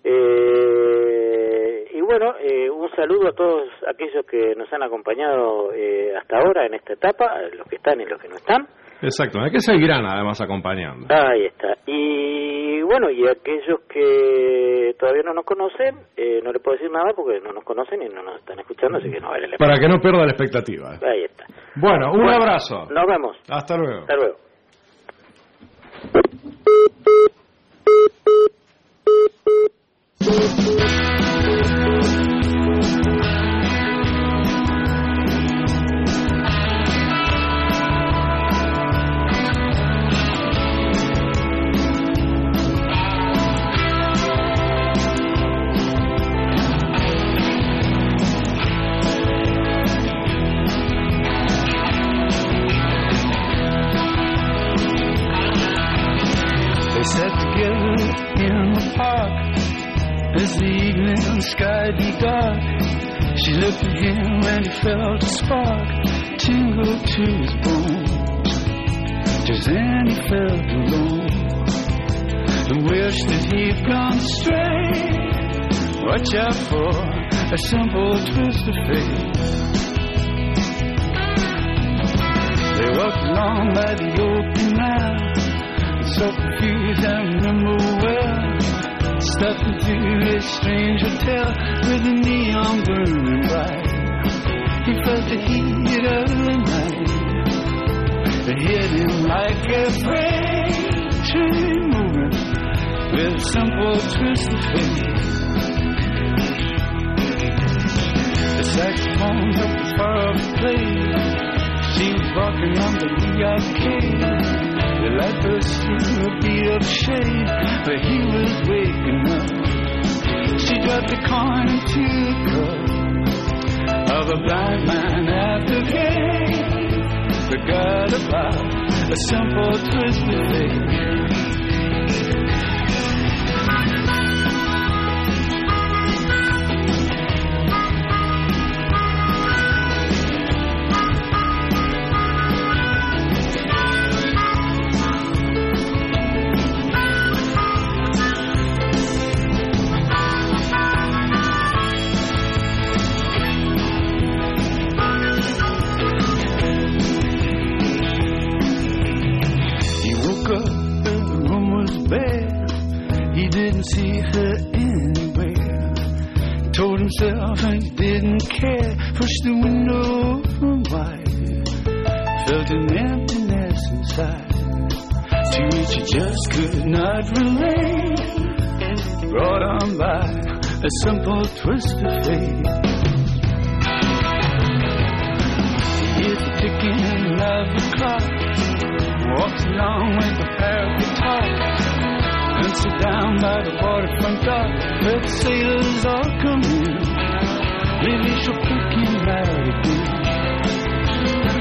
Speaker 9: eh, y bueno, eh, un saludo a todos aquellos que nos han acompañado eh, hasta ahora en esta etapa, los que están y los que no están.
Speaker 2: Exacto, que seguirán además acompañando.
Speaker 9: Ahí está. Y bueno, y aquellos que todavía no nos conocen, eh, no les puedo decir nada porque no nos conocen y no nos están escuchando, así que no vale la pena.
Speaker 2: Para que no pierda la expectativa.
Speaker 9: Ahí está.
Speaker 2: Bueno, un
Speaker 9: bueno,
Speaker 2: abrazo.
Speaker 9: Nos vemos.
Speaker 2: Hasta luego.
Speaker 9: Hasta luego.
Speaker 4: As the evening sky be dark, she looked at him and he felt a spark tingle to his bones. Just then he felt alone and wished that he'd gone astray. Watch out for a simple twist of fate. They walked along by the old canal, so confused and remember well. Stepped into a strange hotel with the neon burning bright. He felt the heat of the night. It hit him like a freight train moving with a simple twist of fate. The saxophone took the far off place. She was walking on the arcade. The light burst through a beat of shade, but he was waking up. She dropped the coin into the cup of a blind man at the gate. Forgot about a simple twist of fate. See her anywhere. He told himself he didn't care. Pushed the window open wide. Felt an emptiness inside, to which he just could not relate. Brought on by a simple twist of fate. He hears the ticking of the clock. Walks along with a pair of guitars. And sit down by the waterfront dock. Let the sailors all come in. Maybe she'll pick him out again.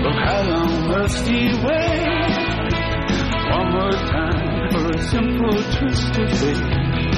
Speaker 4: Look how long must he wait? One more time for a simple twist of fate.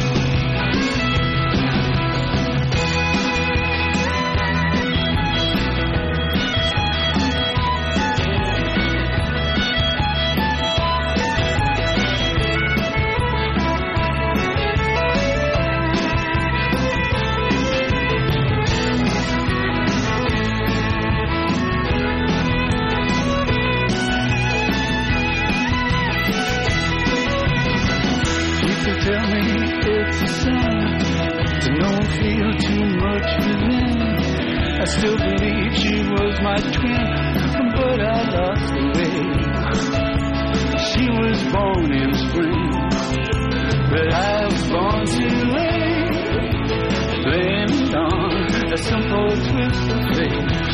Speaker 4: I still believe she was my twin, but I lost the way. She was born in spring, but I was born too late. Blame it on a simple twist of fate.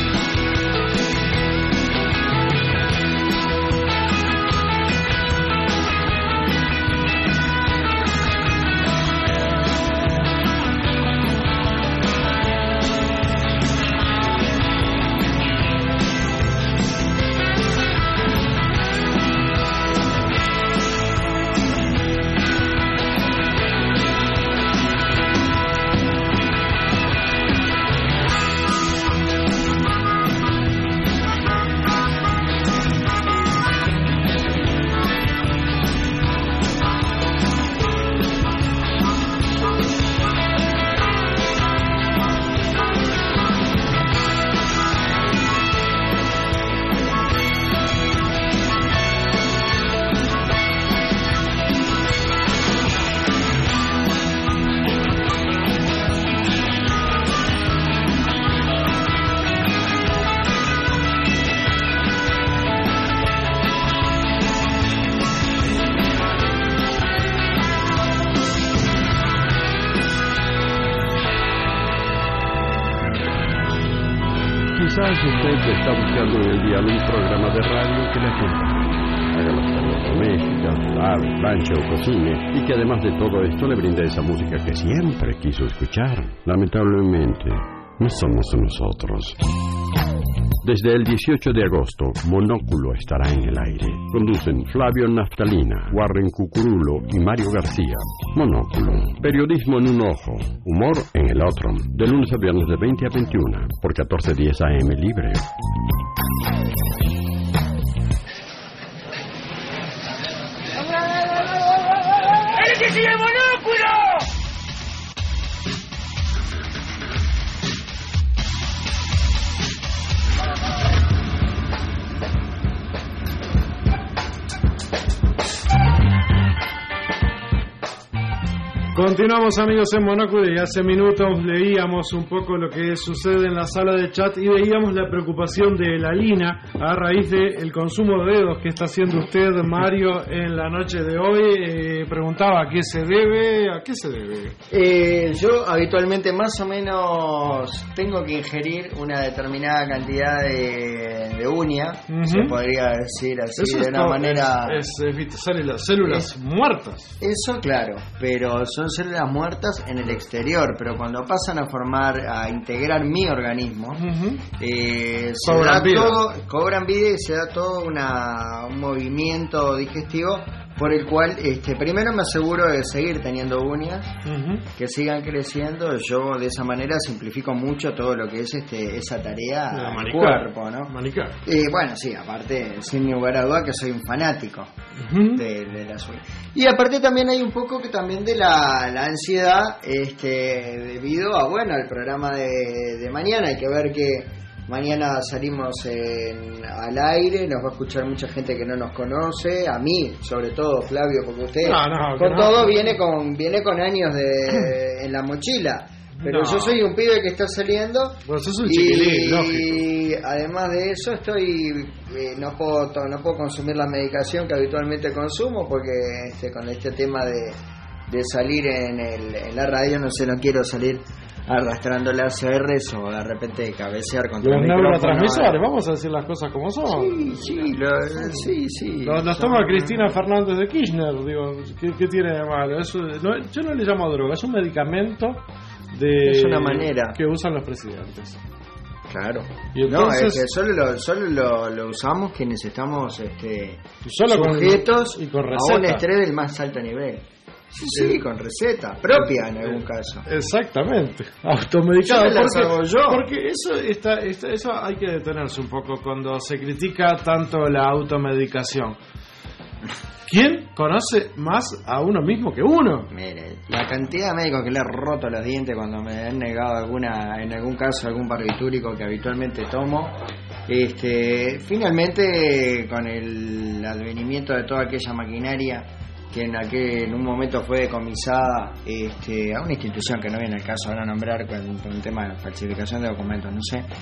Speaker 6: Quizás usted está buscando en el dial un programa de radio que le acompañe, haga las tareas domésticas, lave, planche o cocine, y que además de todo esto le brinde esa música que siempre quiso escuchar. Lamentablemente, no somos nosotros. Desde el dieciocho de agosto, Monóculo estará en el aire. Conducen Flavio Naftalina, Warren Cucurulo y Mario García. Monóculo. Periodismo en un ojo, humor en el otro. De lunes a viernes de veinte a veintiuna, por catorce diez A M libre.
Speaker 8: ¡El que sigue Monóculo!
Speaker 2: Continuamos, amigos, en Monóculo, y hace minutos leíamos un poco lo que sucede en la sala de chat y veíamos la preocupación de la Lina a raíz del consumo de dedos que está haciendo usted, Mario, en la noche de hoy. Eh, preguntaba a qué se debe, a qué se debe.
Speaker 3: Eh, yo habitualmente más o menos tengo que ingerir una determinada cantidad de, de uña, uh-huh. se podría decir así. Eso de una todo, manera...
Speaker 2: Es, es, es, salen las células es, muertas.
Speaker 3: Eso, claro, pero son células muertas en el exterior, pero cuando pasan a formar, a integrar mi organismo, uh-huh. eh, se cobran da vida. todo, cobran vida y se da todo una, un movimiento digestivo por el cual este, primero me aseguro de seguir teniendo uñas, uh-huh. que sigan creciendo. Yo de esa manera simplifico mucho todo lo que es este esa tarea del cuerpo, ¿no?
Speaker 2: Manicar.
Speaker 3: Y bueno, sí, aparte, sin lugar a duda que soy un fanático uh-huh. de, de las uñas. Y aparte también hay un poco que también de la, la ansiedad, este, debido a, bueno, al programa de, de mañana. Hay que ver que mañana salimos en, al aire, nos va a escuchar mucha gente que no nos conoce, a mí, sobre todo, Flavio, porque usted
Speaker 2: no, no,
Speaker 3: con
Speaker 2: no,
Speaker 3: todo
Speaker 2: no.
Speaker 3: viene con viene con años de en la mochila. Pero no. yo soy un pibe que está saliendo.
Speaker 2: Vos sos un
Speaker 3: y,
Speaker 2: chiquilín, lógico.
Speaker 3: Y además de eso estoy eh, no puedo no puedo consumir la medicación que habitualmente consumo, porque este con este tema de, de salir en, el, en la radio, no sé, no quiero salir arrastrando las R's o de repente cabecear contra
Speaker 2: los
Speaker 3: el micrófono.
Speaker 2: Los neurotransmisores, vamos a decir las cosas como son.
Speaker 3: Sí, sí, lo, sí, sí.
Speaker 2: Nos, nos toma Cristina Fernández de Kirchner, digo, ¿qué, qué tiene de malo? Eso, no, yo no le llamo droga, es un medicamento de
Speaker 3: es una manera
Speaker 2: que usan los presidentes.
Speaker 3: Claro.
Speaker 2: Y entonces,
Speaker 3: no, es que solo lo, solo lo, lo usamos quienes estamos este,
Speaker 2: solo
Speaker 3: sujetos
Speaker 2: con, y con
Speaker 3: a un estrés del más alto nivel. Sí, sí, con receta propia en algún caso.
Speaker 2: Exactamente, automedicado.
Speaker 3: Yo me las
Speaker 2: porque,
Speaker 3: hago yo.
Speaker 2: porque eso está, está, eso hay que detenerse un poco cuando se critica tanto la automedicación. ¿Quién conoce más a uno mismo que uno?
Speaker 3: Mire, la cantidad de médicos que le he roto los dientes cuando me han negado alguna, en algún caso, algún barbitúrico que habitualmente tomo. Este, finalmente, con el advenimiento de toda aquella maquinaria que en aquel, en un momento fue decomisada este, a una institución que no viene al caso ahora nombrar con, con un tema de falsificación de documentos, no sé,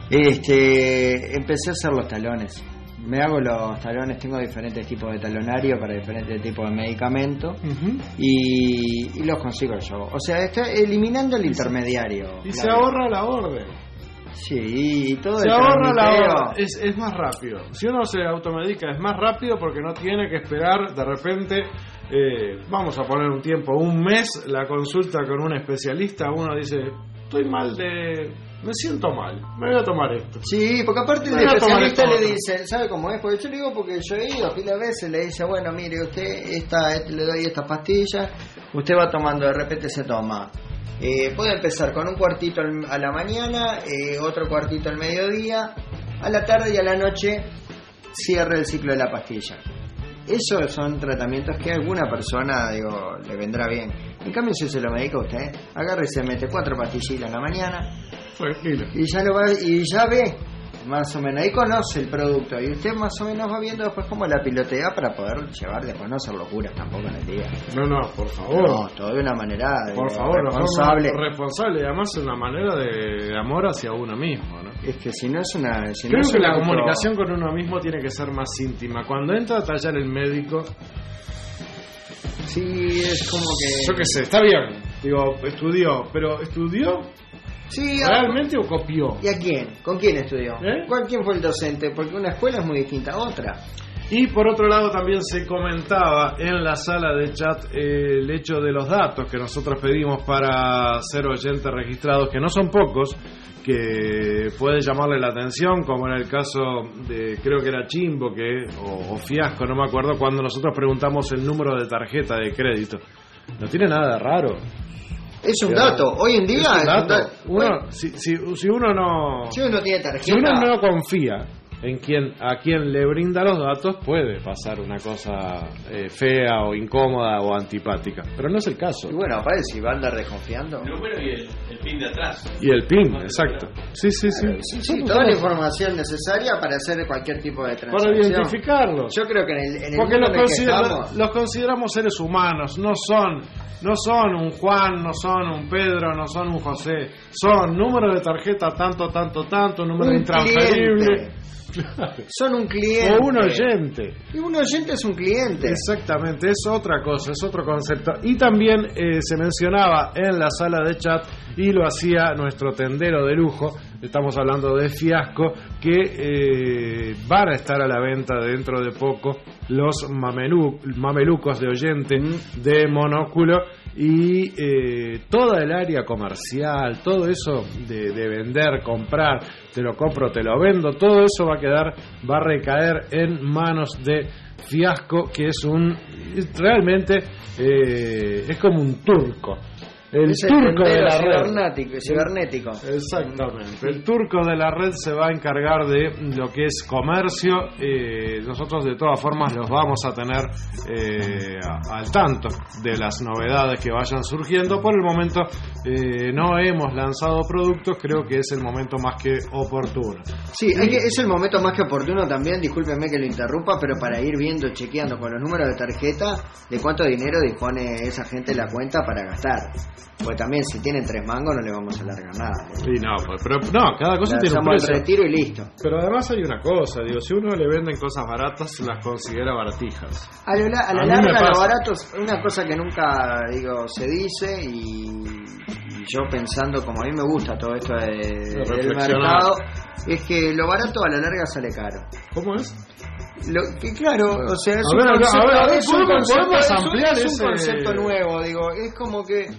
Speaker 3: este, empecé a hacer los talones. Me hago los talones, tengo diferentes tipos de talonario para diferentes tipos de medicamentos. Uh-huh. y, y los consigo yo. O sea, está eliminando el intermediario.
Speaker 2: Y se ahorra la orden.
Speaker 3: Sí, y todo
Speaker 2: se
Speaker 3: el
Speaker 2: ahorra la orden. Es, es más rápido. Si uno se automedica es más rápido porque no tiene que esperar de repente, eh, vamos a poner un tiempo, un mes, la consulta con un especialista. Uno dice, estoy mal de... me siento mal, me voy a tomar esto.
Speaker 3: Sí, porque aparte el especialista le dice, ¿sabe cómo es? Porque yo le digo, porque yo he ido pila de veces, le dice, bueno, mire, usted esta, le doy esta pastilla, usted va tomando, de repente se toma. Eh, puede empezar con un cuartito a la mañana, eh, otro cuartito al mediodía, a la tarde y a la noche cierra el ciclo de la pastilla. Esos son tratamientos que a alguna persona, digo, le vendrá bien. En cambio, si se lo medica usted, agarra y se mete cuatro pastillitas en la mañana.
Speaker 2: Tranquilo.
Speaker 3: Y ya lo va, y ya ve más o menos, ahí conoce el producto y usted más o menos va viendo después cómo la pilotea para poder llevar, después no hacer locuras tampoco en el día.
Speaker 2: No, no, por favor.
Speaker 3: No, todo de una manera de
Speaker 2: por favor,
Speaker 3: responsable.
Speaker 2: Responsable y además una manera de, de amor hacia uno mismo, ¿no?
Speaker 3: Es que si no es una... Si
Speaker 2: Creo
Speaker 3: no es
Speaker 2: que
Speaker 3: una
Speaker 2: la
Speaker 3: auto...
Speaker 2: comunicación con uno mismo tiene que ser más íntima. Cuando entra a tallar el médico...
Speaker 3: Sí, es como que...
Speaker 2: Yo qué sé, está bien. Digo, estudió, pero ¿estudió?
Speaker 3: Sí,
Speaker 2: ¿realmente a... o copió?
Speaker 3: ¿Y a quién? ¿Con quién estudió?
Speaker 2: ¿Eh?
Speaker 3: ¿Cuál, ¿Quién fue el docente? Porque una escuela es muy distinta a otra.
Speaker 2: Y por otro lado también se comentaba en la sala de chat eh, el hecho de los datos que nosotros pedimos para ser oyentes registrados, que no son pocos, que puede llamarle la atención, como en el caso de, creo que era Chimbo que o, o Fiasco, no me acuerdo, cuando nosotros preguntamos el número de tarjeta de crédito. No tiene nada de raro.
Speaker 3: Es un dato, hoy en día
Speaker 2: es un dato.
Speaker 3: Es un dato.
Speaker 2: Uno, si, si, si uno no
Speaker 3: si uno tiene tarjeta,
Speaker 2: si uno no confía en quien a quien le brinda los datos, puede pasar una cosa eh, fea o incómoda o antipática, pero no es el caso.
Speaker 3: Y bueno, aparte si va a andar desconfiando.
Speaker 7: El número y el, el pin de atrás.
Speaker 2: Y el pin, exacto. Sí, sí, sí.
Speaker 3: Claro, sí, sí, toda la información necesaria para hacer cualquier tipo de transacción.
Speaker 2: Para identificarlos.
Speaker 3: Yo creo que en el, en el
Speaker 2: porque los, considera,
Speaker 3: estamos...
Speaker 2: los consideramos seres humanos, no son no son un Juan, no son un Pedro, no son un José, son número de tarjeta tanto, tanto, tanto, número
Speaker 3: un
Speaker 2: intransferible.
Speaker 3: Cliente. Son un cliente.
Speaker 2: O un oyente.
Speaker 3: Y un oyente es un cliente.
Speaker 2: Exactamente, es otra cosa, es otro concepto. Y también eh, se mencionaba en la sala de chat, y lo hacía nuestro tendero de lujo, estamos hablando de Fiasco, que eh, van a estar a la venta dentro de poco los mamelu- mamelucos de oyente de Monóculo. Y eh, toda el área comercial, todo eso de, de vender, comprar, te lo compro, te lo vendo, todo eso va a quedar, va a recaer en manos de Fiasco, que es un, realmente eh, es como un turco. El
Speaker 3: es
Speaker 2: turco
Speaker 3: el
Speaker 2: de la
Speaker 3: cibernético,
Speaker 2: red.
Speaker 3: cibernético.
Speaker 2: Exactamente. El turco de la red se va a encargar de lo que es comercio. Eh, nosotros de todas formas los vamos a tener eh, a, al tanto de las novedades que vayan surgiendo. Por el momento eh, no hemos lanzado productos, creo que es el momento más que oportuno.
Speaker 3: Sí, hay que, es el momento más que oportuno también, discúlpeme que lo interrumpa, pero para ir viendo, chequeando con los números de tarjeta de cuánto dinero dispone esa gente en la cuenta para gastar. Porque también si tienen tres mangos no le vamos a largar nada.
Speaker 2: Y no, pues, pero no, cada cosa tiene un precio.
Speaker 3: El retiro y listo.
Speaker 2: Pero además hay una cosa, digo, si uno le venden cosas baratas, las considera baratijas.
Speaker 3: A, lo, a la a larga lo barato es una cosa que nunca, digo, se dice y, y yo pensando, como a mí me gusta todo esto de, del mercado, es que lo barato a la larga sale caro.
Speaker 2: ¿Cómo es?
Speaker 3: Lo que claro, o sea, es
Speaker 2: a ver,
Speaker 3: un concepto,
Speaker 2: a ver, a ver,
Speaker 3: es un
Speaker 2: ¿podemos,
Speaker 3: concepto,
Speaker 2: podemos
Speaker 3: es un,
Speaker 2: ampliar
Speaker 3: es un
Speaker 2: ese
Speaker 3: concepto nuevo, digo, es como que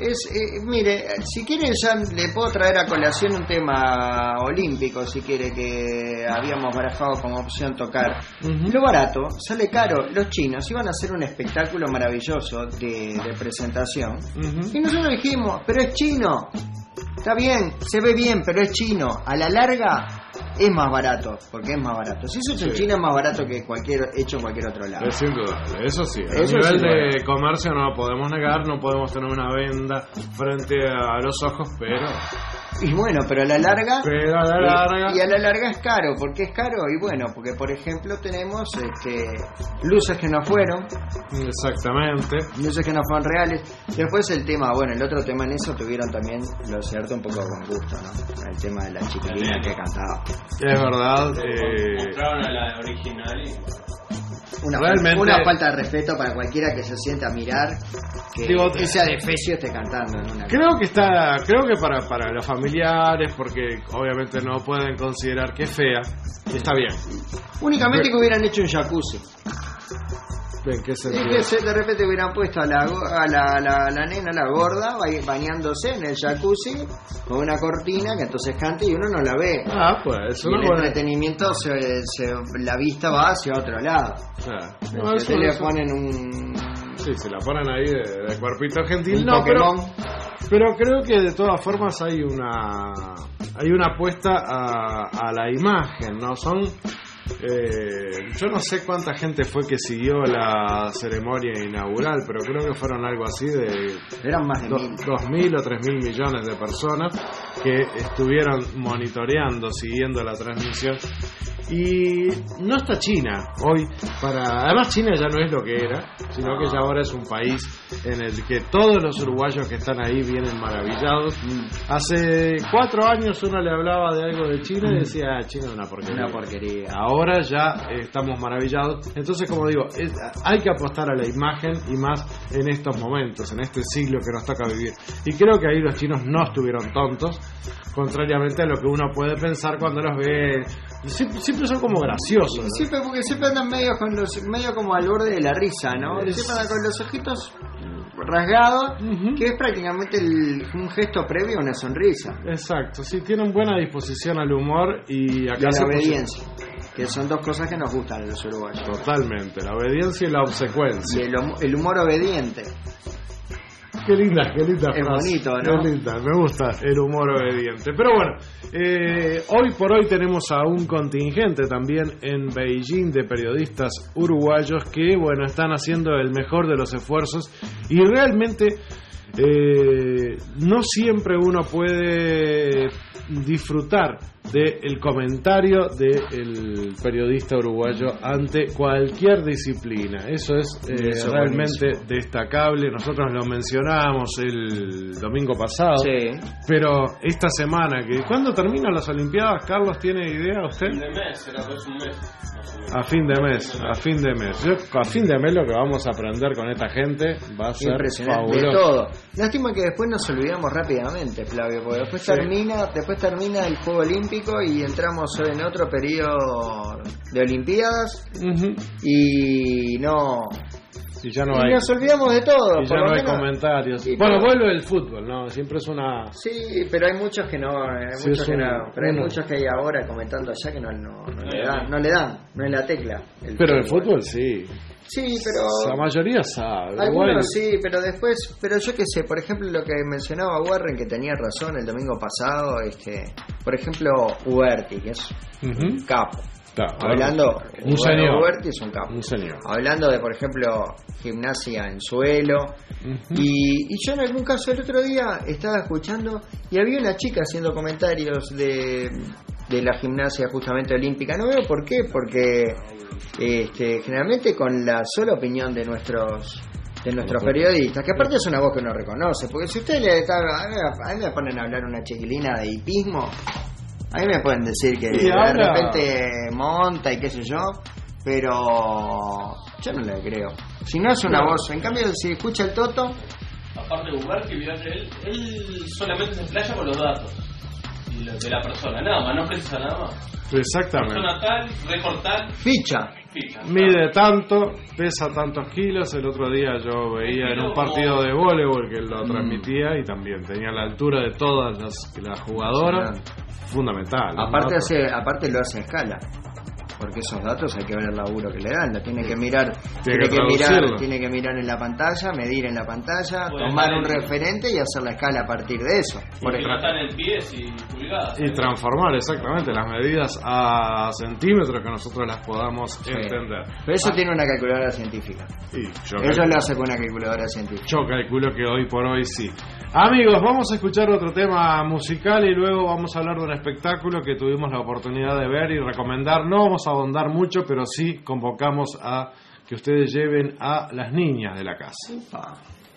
Speaker 3: Es, eh, mire, si quiere ya le puedo traer a colación un tema olímpico, si quiere, que habíamos barajado como opción tocar. Uh-huh. Lo barato, sale caro. Los chinos iban a hacer un espectáculo maravilloso de, de presentación. Uh-huh. Y nosotros dijimos, pero es chino. Está bien, se ve bien, pero es chino. A la larga es más barato, porque es más barato. Si eso hecho en China es más barato que cualquier hecho en cualquier otro lado.
Speaker 2: Es sin duda, eso sí. A
Speaker 3: eso
Speaker 2: nivel
Speaker 3: sí,
Speaker 2: de
Speaker 3: bueno.
Speaker 2: comercio no lo podemos negar, no podemos tener una venda frente a los ojos, pero...
Speaker 3: Y bueno, pero a la larga...
Speaker 2: Pero a la larga...
Speaker 3: Y, y a la larga es caro. ¿Por qué es caro? Y bueno, porque por ejemplo tenemos este, luces que no fueron.
Speaker 2: Exactamente.
Speaker 3: Luces que no fueron reales. Después el tema, bueno, el otro tema en eso tuvieron también, lo cierto, un poco con gusto, ¿no? El tema de la chiquilina que cantaba.
Speaker 2: Es verdad. Eh...
Speaker 7: Mostraron a la original y...
Speaker 3: Una,
Speaker 2: Realmente,
Speaker 3: una falta de respeto para cualquiera que se sienta a mirar que,
Speaker 2: digo,
Speaker 3: que sea de Fecio esté cantando en una
Speaker 2: creo que está creo que para para los familiares, porque obviamente no pueden considerar que es fea, está bien.
Speaker 3: Únicamente
Speaker 2: Pero,
Speaker 3: que hubieran hecho un jacuzzi.
Speaker 2: ¿En qué sentido?
Speaker 3: Y que se, de repente hubieran puesto a la, a la, a la, a la nena, la gorda, ba- bañándose en el jacuzzi con una cortina que entonces cante y uno no la ve.
Speaker 2: Ah, pues eso
Speaker 3: Y
Speaker 2: no
Speaker 3: el
Speaker 2: puede.
Speaker 3: entretenimiento, se, se, la vista va hacia otro lado.
Speaker 2: Ah,
Speaker 3: Si
Speaker 2: no, eso,
Speaker 3: le
Speaker 2: eso.
Speaker 3: ponen un,
Speaker 2: Sí, se la ponen ahí de, de cuerpito gentil.
Speaker 3: un
Speaker 2: No, pero,
Speaker 3: Pokémon.
Speaker 2: pero creo que de todas formas hay una hay una apuesta a, a la imagen, ¿no? Son Eh, yo no sé cuánta gente fue que siguió la ceremonia inaugural, pero creo que fueron algo así de...
Speaker 3: Eran más de
Speaker 2: do,
Speaker 3: mil.
Speaker 2: Dos mil o tres mil millones de personas que estuvieron monitoreando, siguiendo la transmisión. Y no está China hoy para... Además China ya no es lo que era, sino que ya ahora es un país en el que todos los uruguayos que están ahí vienen maravillados. Hace cuatro años uno le hablaba de algo de China y decía, ah, China es una porquería.
Speaker 3: Una porquería.
Speaker 2: Ahora ya eh, estamos maravillados. Entonces, como digo, es, hay que apostar a la imagen y más en estos momentos, en este siglo que nos toca vivir. Y creo que ahí los chinos no estuvieron tontos, contrariamente a lo que uno puede pensar cuando los ve. Siempre, siempre son como graciosos, ¿no?
Speaker 3: Siempre, porque siempre andan medio, con los, medio como al borde de la risa, ¿no?
Speaker 2: Es...
Speaker 3: Siempre andan con los ojitos rasgados,
Speaker 2: uh-huh.
Speaker 3: que es prácticamente el, un gesto previo a una sonrisa.
Speaker 2: Exacto, sí, tienen buena disposición al humor y acá
Speaker 3: y a la
Speaker 2: se
Speaker 3: obediencia, que son dos cosas que nos gustan a los uruguayos.
Speaker 2: Totalmente, la obediencia y la obsecuencia.
Speaker 3: Y el, el humor obediente.
Speaker 2: Qué linda, qué linda
Speaker 3: es
Speaker 2: frase.
Speaker 3: Bonito, ¿no?
Speaker 2: Qué linda, me gusta el humor obediente. Pero bueno, eh, hoy por hoy tenemos a un contingente también en Beijing de periodistas uruguayos que, bueno, están haciendo el mejor de los esfuerzos y realmente eh, no siempre uno puede disfrutar del comentario del periodista uruguayo ante cualquier disciplina. Eso es eh,
Speaker 3: Eso
Speaker 2: realmente
Speaker 3: buenísimo.
Speaker 2: Destacable. Nosotros lo mencionábamos el domingo pasado,
Speaker 3: Sí.
Speaker 2: pero esta semana, que ¿cuándo terminan las Olimpiadas? Carlos, ¿tiene idea usted?
Speaker 7: Fin de mes, será pues un mes.
Speaker 2: A fin de mes, a fin de mes. Yo, a fin de mes lo que vamos a aprender con esta gente va a ser
Speaker 3: Impresionante, de
Speaker 2: fabuloso.
Speaker 3: todo. Lástima que después nos olvidamos rápidamente, Flavio, porque después
Speaker 2: Sí.
Speaker 3: termina, después termina el Juego Olímpico y entramos en otro periodo de Olimpiadas
Speaker 2: Uh-huh.
Speaker 3: y no
Speaker 2: Y ya no
Speaker 3: y
Speaker 2: hay,
Speaker 3: nos olvidamos de todo.
Speaker 2: y
Speaker 3: por
Speaker 2: ya
Speaker 3: lo
Speaker 2: no hay
Speaker 3: menos.
Speaker 2: comentarios.
Speaker 3: Y
Speaker 2: Bueno,
Speaker 3: por-
Speaker 2: vuelve el fútbol, ¿no? Siempre es una...
Speaker 3: Sí, pero hay muchos que no, hay
Speaker 2: Sí,
Speaker 3: muchos
Speaker 2: es
Speaker 3: que
Speaker 2: un-
Speaker 3: no, pero hay
Speaker 2: uno.
Speaker 3: muchos que hay ahora comentando allá que no, no, no le dan, no le dan, no es la tecla.
Speaker 2: Pero el fútbol sí.
Speaker 3: Sí, pero
Speaker 2: La mayoría sabe. Uruguay-
Speaker 3: algunos sí, pero después, pero yo qué sé, por ejemplo lo que mencionaba Warren, que tenía razón el domingo pasado, este, por ejemplo Uberti, que es
Speaker 2: Ujú.
Speaker 3: un capo.
Speaker 2: Está,
Speaker 3: Hablando,
Speaker 2: un
Speaker 3: bueno,
Speaker 2: señor.
Speaker 3: Uberti es un capo.
Speaker 2: Un señor.
Speaker 3: Hablando de, por ejemplo, gimnasia en suelo.
Speaker 2: Ujú.
Speaker 3: Y, y yo en algún caso el otro día estaba escuchando y había una chica haciendo comentarios de, de la gimnasia justamente olímpica. No veo por qué, porque este, generalmente con la sola opinión de nuestros de nuestros periodistas, que aparte es una voz que uno reconoce, porque si usted le está, a mí me- a mí me ponen a hablar una chiquilina de hipismo, a mí me pueden decir que
Speaker 2: Y
Speaker 3: de
Speaker 2: ahora-
Speaker 3: repente monta y qué sé yo, pero yo no le creo. Si no es una
Speaker 2: No.
Speaker 3: voz, en cambio si escucha el Toto,
Speaker 7: Aparte de Uber, que mirá que él, él solamente se explaya con los datos y lo- de la persona, nada más, no precisa nada más.
Speaker 2: Exactamente.
Speaker 7: Persona tal, récord tal,
Speaker 3: ficha.
Speaker 2: mide tanto, pesa tantos kilos. El otro día yo veía en un partido de voleibol que lo transmitía y también tenía la altura de todas las, las jugadoras. Fundamental.
Speaker 3: Aparte, hace, aparte lo hace a escala. Porque esos datos hay que ver el laburo que le dan, lo tiene que mirar, tiene, tiene que, que mirar, tiene que mirar en la pantalla, medir en la pantalla, bueno, tomar un referente y hacer la escala a partir de eso.
Speaker 7: Por ejemplo, están en pies y pulgadas.
Speaker 2: Y transformar exactamente las medidas a centímetros que nosotros las podamos sí. entender.
Speaker 3: Pero eso ah. tiene una calculadora científica.
Speaker 2: Sí, yo
Speaker 3: Ellos lo hacen con una calculadora científica.
Speaker 2: Yo calculo que hoy por hoy sí. Amigos, vamos a escuchar otro tema musical y luego vamos a hablar de un espectáculo que tuvimos la oportunidad de ver y recomendar. No vamos a ahondar mucho, pero sí convocamos a que ustedes lleven a las niñas de la casa.
Speaker 3: Upa.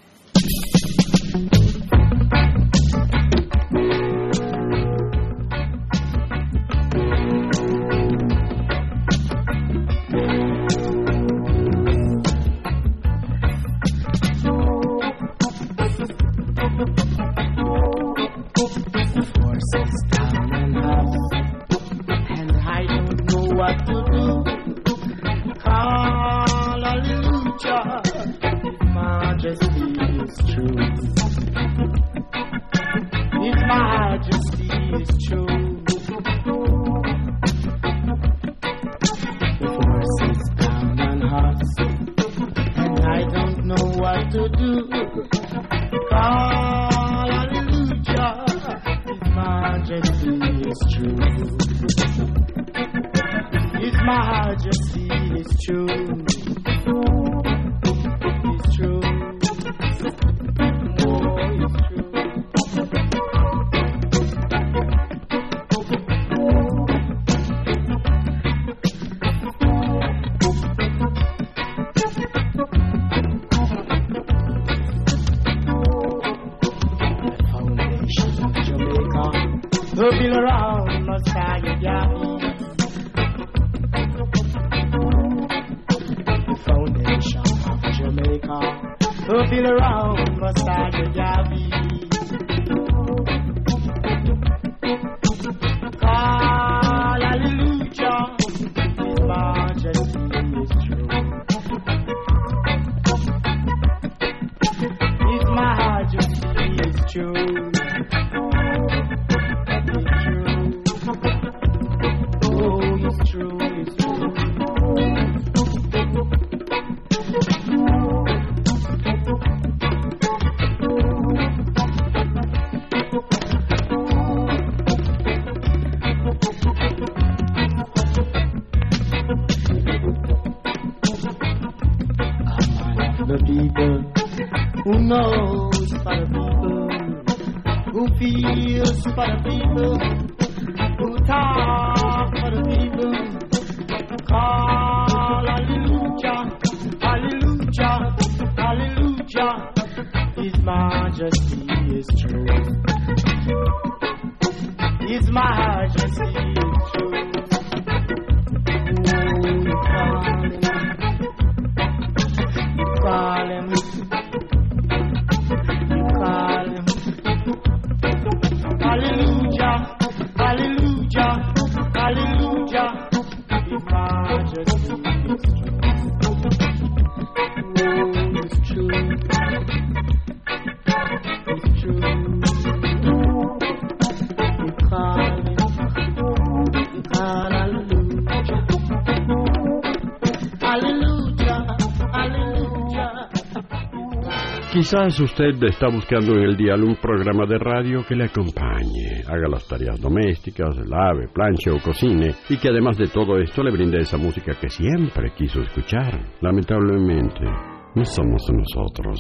Speaker 6: Quizás usted está buscando en el dial un programa de radio que le acompañe, haga las tareas domésticas, lave, planche o cocine, y que además de todo esto le brinde esa música que siempre quiso escuchar. Lamentablemente, no somos nosotros.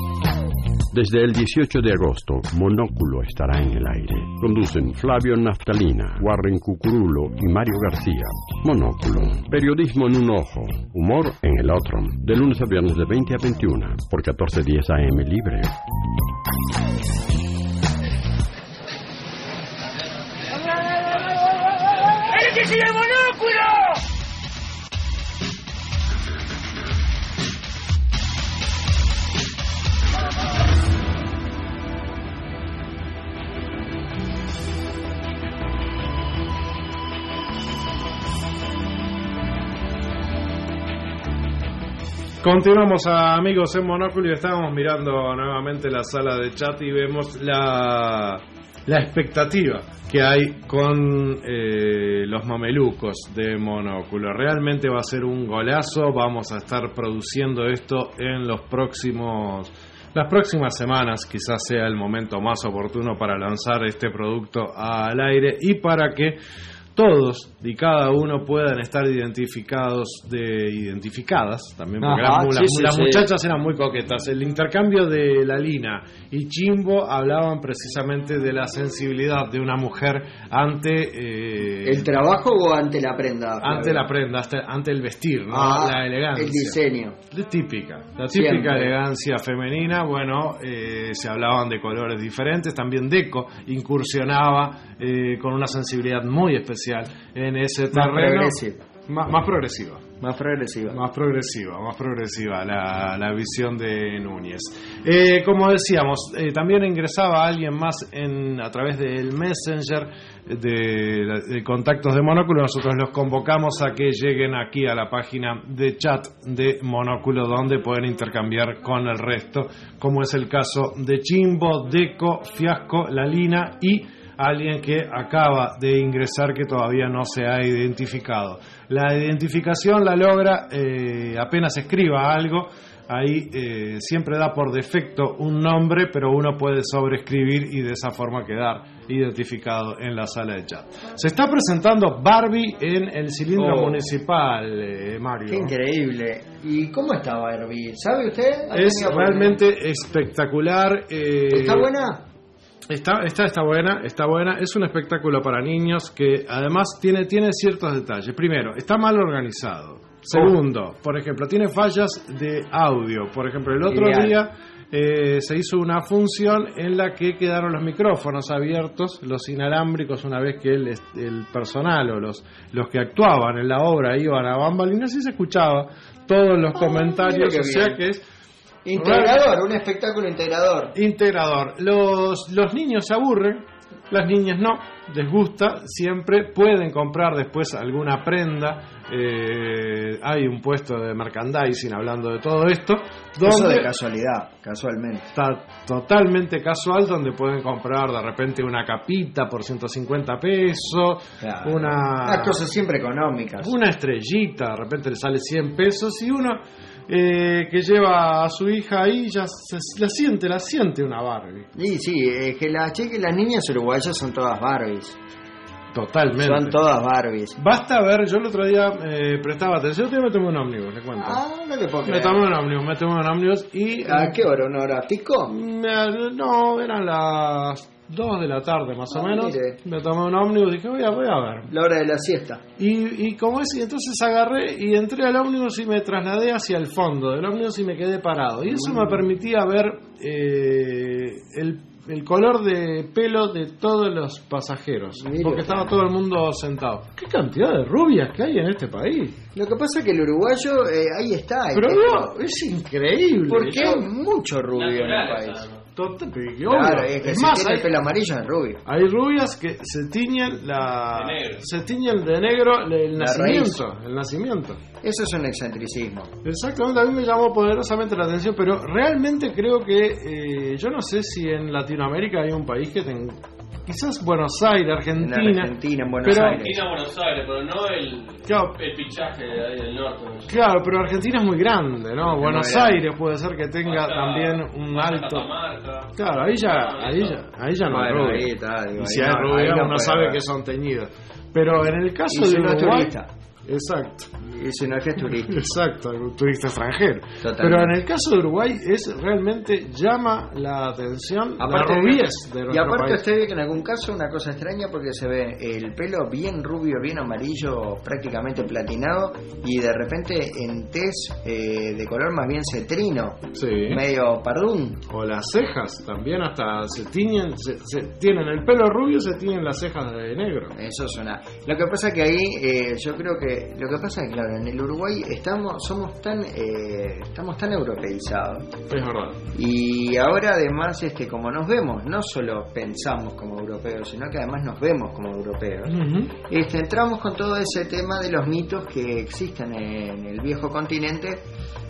Speaker 6: Desde el dieciocho de agosto, Monóculo estará en el aire. Conducen Flavio Naftalina, Warren Cucurulo y Mario García. Monóculo. Periodismo en un ojo, humor en el otro. De lunes a viernes de veinte a veintiuna, por catorce diez A M libre.
Speaker 8: ¡El que sigue Monóculo!
Speaker 2: Continuamos, amigos, en Monóculo y estábamos mirando nuevamente la sala de chat y vemos la, la expectativa que hay con eh, los mamelucos de Monóculo. Realmente va a ser un golazo. Vamos a estar produciendo esto en los próximos las próximas semanas. Quizás sea el momento más oportuno para lanzar este producto al aire y para que todos y cada uno puedan estar identificados, de identificadas también, porque
Speaker 3: Ajá,
Speaker 2: eran,
Speaker 3: sí,
Speaker 2: las,
Speaker 3: sí,
Speaker 2: las
Speaker 3: sí.
Speaker 2: muchachas eran muy coquetas. El intercambio de la Lina y Chimbo hablaban precisamente de la sensibilidad de una mujer ante eh,
Speaker 3: ¿El trabajo o ante la prenda? Flavio?
Speaker 2: ante la prenda, hasta- ante el vestir, ¿no?
Speaker 3: Ah,
Speaker 2: La elegancia.
Speaker 3: el diseño.
Speaker 2: La típica, la típica
Speaker 3: Siempre.
Speaker 2: elegancia femenina. Bueno, eh, se hablaban de colores diferentes. También Deco incursionaba eh, con una sensibilidad muy especial en ese
Speaker 3: Más
Speaker 2: terreno.
Speaker 3: progresiva.
Speaker 2: Más, más progresiva.
Speaker 3: Más progresiva.
Speaker 2: Más progresiva, más progresiva la, la visión de Núñez. Eh, como decíamos, eh, también ingresaba alguien más en a través del Messenger de, de contactos de Monóculo. Nosotros los convocamos a que lleguen aquí a la página de chat de Monóculo, donde pueden intercambiar con el resto, como es el caso de Chimbo, Deco, Fiasco, La Lina y alguien que acaba de ingresar que todavía no se ha identificado. La identificación la logra eh, apenas escriba algo. Ahí eh, siempre da por defecto un nombre, pero uno puede sobreescribir y de esa forma quedar identificado en la sala de chat. Se está presentando Barbie en el cilindro
Speaker 3: Oh.
Speaker 2: municipal, eh, Mario.
Speaker 3: Qué increíble. ¿Y cómo está Barbie? ¿Sabe usted? ¿Ha
Speaker 2: Es
Speaker 3: tenido
Speaker 2: realmente espectacular. eh,
Speaker 3: ¿Está buena?
Speaker 2: Está, está, está buena, está buena. Es un espectáculo para niños que además tiene, tiene ciertos detalles. Primero, está mal organizado. Segundo, por ejemplo, tiene fallas de audio. Por ejemplo, el otro
Speaker 3: Ideal.
Speaker 2: día eh, se hizo una función en la que quedaron los micrófonos abiertos, los inalámbricos, una vez que el, el personal o los, los que actuaban en la obra iban a bambalinas y se escuchaba todos los comentarios.
Speaker 3: mira qué
Speaker 2: O sea
Speaker 3: bien.
Speaker 2: que es
Speaker 3: Integrador, un espectáculo integrador.
Speaker 2: integrador. Los, los niños se aburren, las niñas no, les gusta, siempre pueden comprar después alguna prenda. Eh, hay un puesto de merchandising hablando de todo esto,
Speaker 3: Eso
Speaker 2: donde
Speaker 3: de casualidad, casualmente.
Speaker 2: está totalmente casual, donde pueden comprar de repente una capita por ciento cincuenta pesos,
Speaker 3: Claro.
Speaker 2: una,
Speaker 3: Las cosas siempre económicas.
Speaker 2: una estrellita, de repente le sale cien pesos y uno eh, que lleva a su hija ahí ya se, la siente, la siente una Barbie.
Speaker 3: Y sí, es que las chicas, las niñas uruguayas son todas Barbies.
Speaker 2: Totalmente.
Speaker 3: Son todas Barbies.
Speaker 2: Basta ver, yo el otro día eh, prestaba atención, yo me tomé un ómnibus, le cuento.
Speaker 3: Ah, no te puedo
Speaker 2: me
Speaker 3: creer.
Speaker 2: tomé un ómnibus, me tomé un ómnibus y...
Speaker 3: ¿A qué hora? ¿Una hora pico?
Speaker 2: me- no, eran las dos de la tarde más o
Speaker 3: Ah,
Speaker 2: menos.
Speaker 3: mire.
Speaker 2: Me tomé un ómnibus, dije voy a, voy a ver.
Speaker 3: La hora de la siesta.
Speaker 2: Y, y como es, y entonces agarré y entré al ómnibus y me trasladé hacia el fondo del ómnibus y me quedé parado. Y eso me permitía ver eh, el, el color de pelo de todos los pasajeros.
Speaker 3: Mira.
Speaker 2: Porque estaba todo el mundo sentado. ¿Qué cantidad de rubias que hay en este país?
Speaker 3: Lo que pasa es que el uruguayo, eh, ahí está.
Speaker 2: Pero
Speaker 3: el
Speaker 2: no, es increíble.
Speaker 3: Porque
Speaker 2: Yo-
Speaker 3: hay mucho rubio en el
Speaker 7: Naturales,
Speaker 3: país.
Speaker 7: además.
Speaker 2: Tot- pero que
Speaker 3: Claro,
Speaker 2: obvio.
Speaker 3: es que
Speaker 2: Es
Speaker 3: si
Speaker 2: más,
Speaker 3: tiene
Speaker 2: hay,
Speaker 3: el pelo amarillo es rubio.
Speaker 2: hay rubias que se tiñen la
Speaker 7: De negro.
Speaker 2: se tiñen de negro el
Speaker 3: La
Speaker 2: nacimiento, el nacimiento.
Speaker 3: Eso es un excentricismo.
Speaker 2: Exactamente, a mí me llamó poderosamente la atención, pero realmente creo que eh, yo no sé si en Latinoamérica hay un país que tenga, quizás Buenos Aires, Argentina,
Speaker 3: En la Argentina, en Buenos
Speaker 2: pero-
Speaker 3: Aires.
Speaker 7: Argentina, Buenos Aires, pero no el,
Speaker 2: Claro.
Speaker 7: el pichaje de ahí del norte. ¿no?
Speaker 2: Claro, pero Argentina es muy grande, ¿no?
Speaker 3: Es
Speaker 2: Buenos
Speaker 3: muy grande.
Speaker 2: Aires puede ser que tenga
Speaker 7: Hasta-
Speaker 2: también un
Speaker 7: hasta
Speaker 2: alto.
Speaker 7: Catamarca.
Speaker 2: Claro, ahí ya,
Speaker 7: Ah,
Speaker 2: ahí
Speaker 7: eso.
Speaker 2: ya, ahí ya no hay
Speaker 3: Bueno,
Speaker 2: rubia.
Speaker 3: ahí está, digo,
Speaker 2: Y
Speaker 3: ahí
Speaker 2: si hay
Speaker 3: no-
Speaker 2: rubia,
Speaker 3: ahí no
Speaker 2: uno
Speaker 3: puede
Speaker 2: sabe
Speaker 3: haber.
Speaker 2: que son teñidas. Pero en el caso
Speaker 3: Y si
Speaker 2: de
Speaker 3: no es
Speaker 2: Uruguay,
Speaker 3: turista.
Speaker 2: exacto.
Speaker 3: Y si no es que es turista.
Speaker 2: Exacto, un turista extranjero.
Speaker 3: Totalmente.
Speaker 2: Pero en el caso de Uruguay es realmente llama la atención
Speaker 3: Aparte,
Speaker 2: la rubiez de
Speaker 3: y
Speaker 2: nuestro
Speaker 3: aparte
Speaker 2: país.
Speaker 3: usted ve que en algún caso una cosa extraña porque se ve el pelo bien rubio, bien amarillo, prácticamente platinado y de repente en tez eh, de color más bien cetrino,
Speaker 2: Sí.
Speaker 3: medio pardún.
Speaker 2: O las cejas también hasta se tiñen, se, se- tienen el pelo rubio, se tiñen las cejas de negro.
Speaker 3: Eso es una. Lo que pasa que ahí eh, yo creo que lo que pasa es que claro, en el Uruguay estamos somos tan eh, estamos tan europeizados.
Speaker 2: Es verdad.
Speaker 3: Y ahora además este como nos vemos, no solo pensamos como europeos, sino que además nos vemos como europeos.
Speaker 2: Ujú.
Speaker 3: Este, entramos con todo ese tema de los mitos que existen en el viejo continente,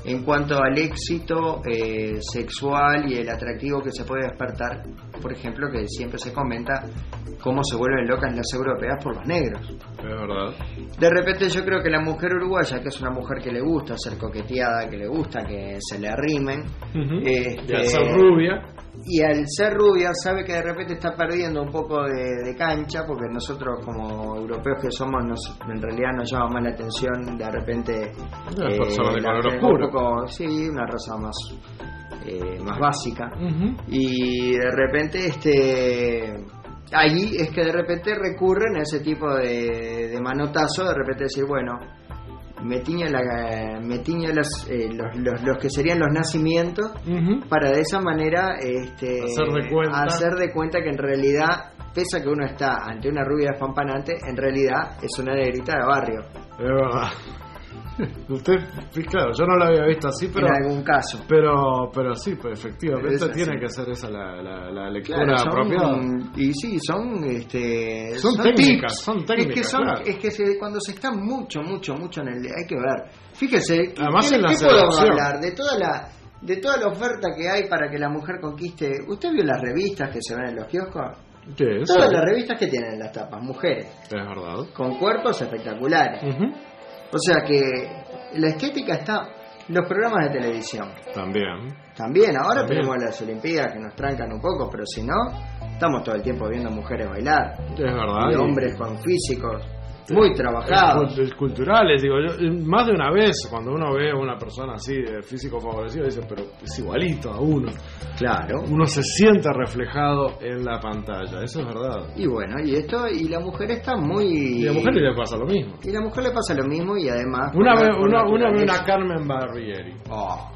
Speaker 3: en cuanto al éxito eh, sexual y el atractivo que se puede despertar, por ejemplo, que siempre se comenta cómo se vuelven locas las europeas por los negros.
Speaker 2: Es verdad.
Speaker 3: De repente yo creo que la mujer uruguaya, que es una mujer que le gusta ser coqueteada, que le gusta que se le arrimen,
Speaker 2: uh-huh.
Speaker 3: este,
Speaker 2: y al ser rubia,
Speaker 3: y al ser rubia sabe que de repente está perdiendo un poco de, de cancha, porque nosotros como europeos que somos, nos, en realidad nos llama más la atención de repente
Speaker 2: una
Speaker 3: eh,
Speaker 2: persona de
Speaker 3: la,
Speaker 2: color oscuro,
Speaker 3: un poco, sí, una raza más eh, más básica,
Speaker 2: uh-huh.
Speaker 3: y de repente este ahí es que de repente recurren a ese tipo de, de manotazo, de repente decir, bueno, me tiño, la, me tiño los, eh, los, los, los que serían los nacimientos, uh-huh. para de esa manera este,
Speaker 2: hacer, de cuenta.
Speaker 3: hacer de cuenta que en realidad, pese a que uno está ante una rubia despampanante, en realidad es una negrita de barrio.
Speaker 2: Es verdad. Usted, claro, yo no lo había visto así, pero
Speaker 3: en algún caso,
Speaker 2: pero pero sí, pues efectivamente
Speaker 3: pero
Speaker 2: tiene
Speaker 3: así.
Speaker 2: que ser esa la, la, la lectura
Speaker 3: claro, son,
Speaker 2: apropiada.
Speaker 3: Y sí, son este
Speaker 2: son, son técnicas, tips. son técnicas.
Speaker 3: Es que son,
Speaker 2: claro.
Speaker 3: es que se, cuando se está mucho, mucho, mucho en el, hay que ver. Fíjese,
Speaker 2: además
Speaker 3: ¿qué,
Speaker 2: en la
Speaker 3: ¿qué
Speaker 2: selección.
Speaker 3: podemos hablar de toda la de toda la oferta que hay para que la mujer conquiste? ¿Usted vio las revistas que se ven en los kioscos?
Speaker 2: ¿Qué es?
Speaker 3: Todas las revistas que tienen en las tapas, mujeres.
Speaker 2: Es verdad.
Speaker 3: Con cuerpos espectaculares.
Speaker 2: Uh-huh.
Speaker 3: O sea que la estética está. Los programas de televisión.
Speaker 2: También.
Speaker 3: También, ahora
Speaker 2: También.
Speaker 3: tenemos las Olimpiadas que nos trancan un poco, pero si no, estamos todo el tiempo viendo mujeres bailar.
Speaker 2: Es verdad.
Speaker 3: Y hombres con físicos muy trabajados.
Speaker 2: Es culturales, digo yo. Más de una vez, cuando uno ve a una persona así, de físico favorecido, dice, pero es igualito a uno.
Speaker 3: Claro.
Speaker 2: Uno se siente reflejado en la pantalla, eso es verdad.
Speaker 3: Y bueno, y esto, y la mujer está muy...
Speaker 2: Y a la mujer le pasa lo mismo.
Speaker 3: Y a la mujer le pasa lo mismo, y además...
Speaker 2: Una vez uno, uno ve una Carmen Barbieri.
Speaker 3: Oh.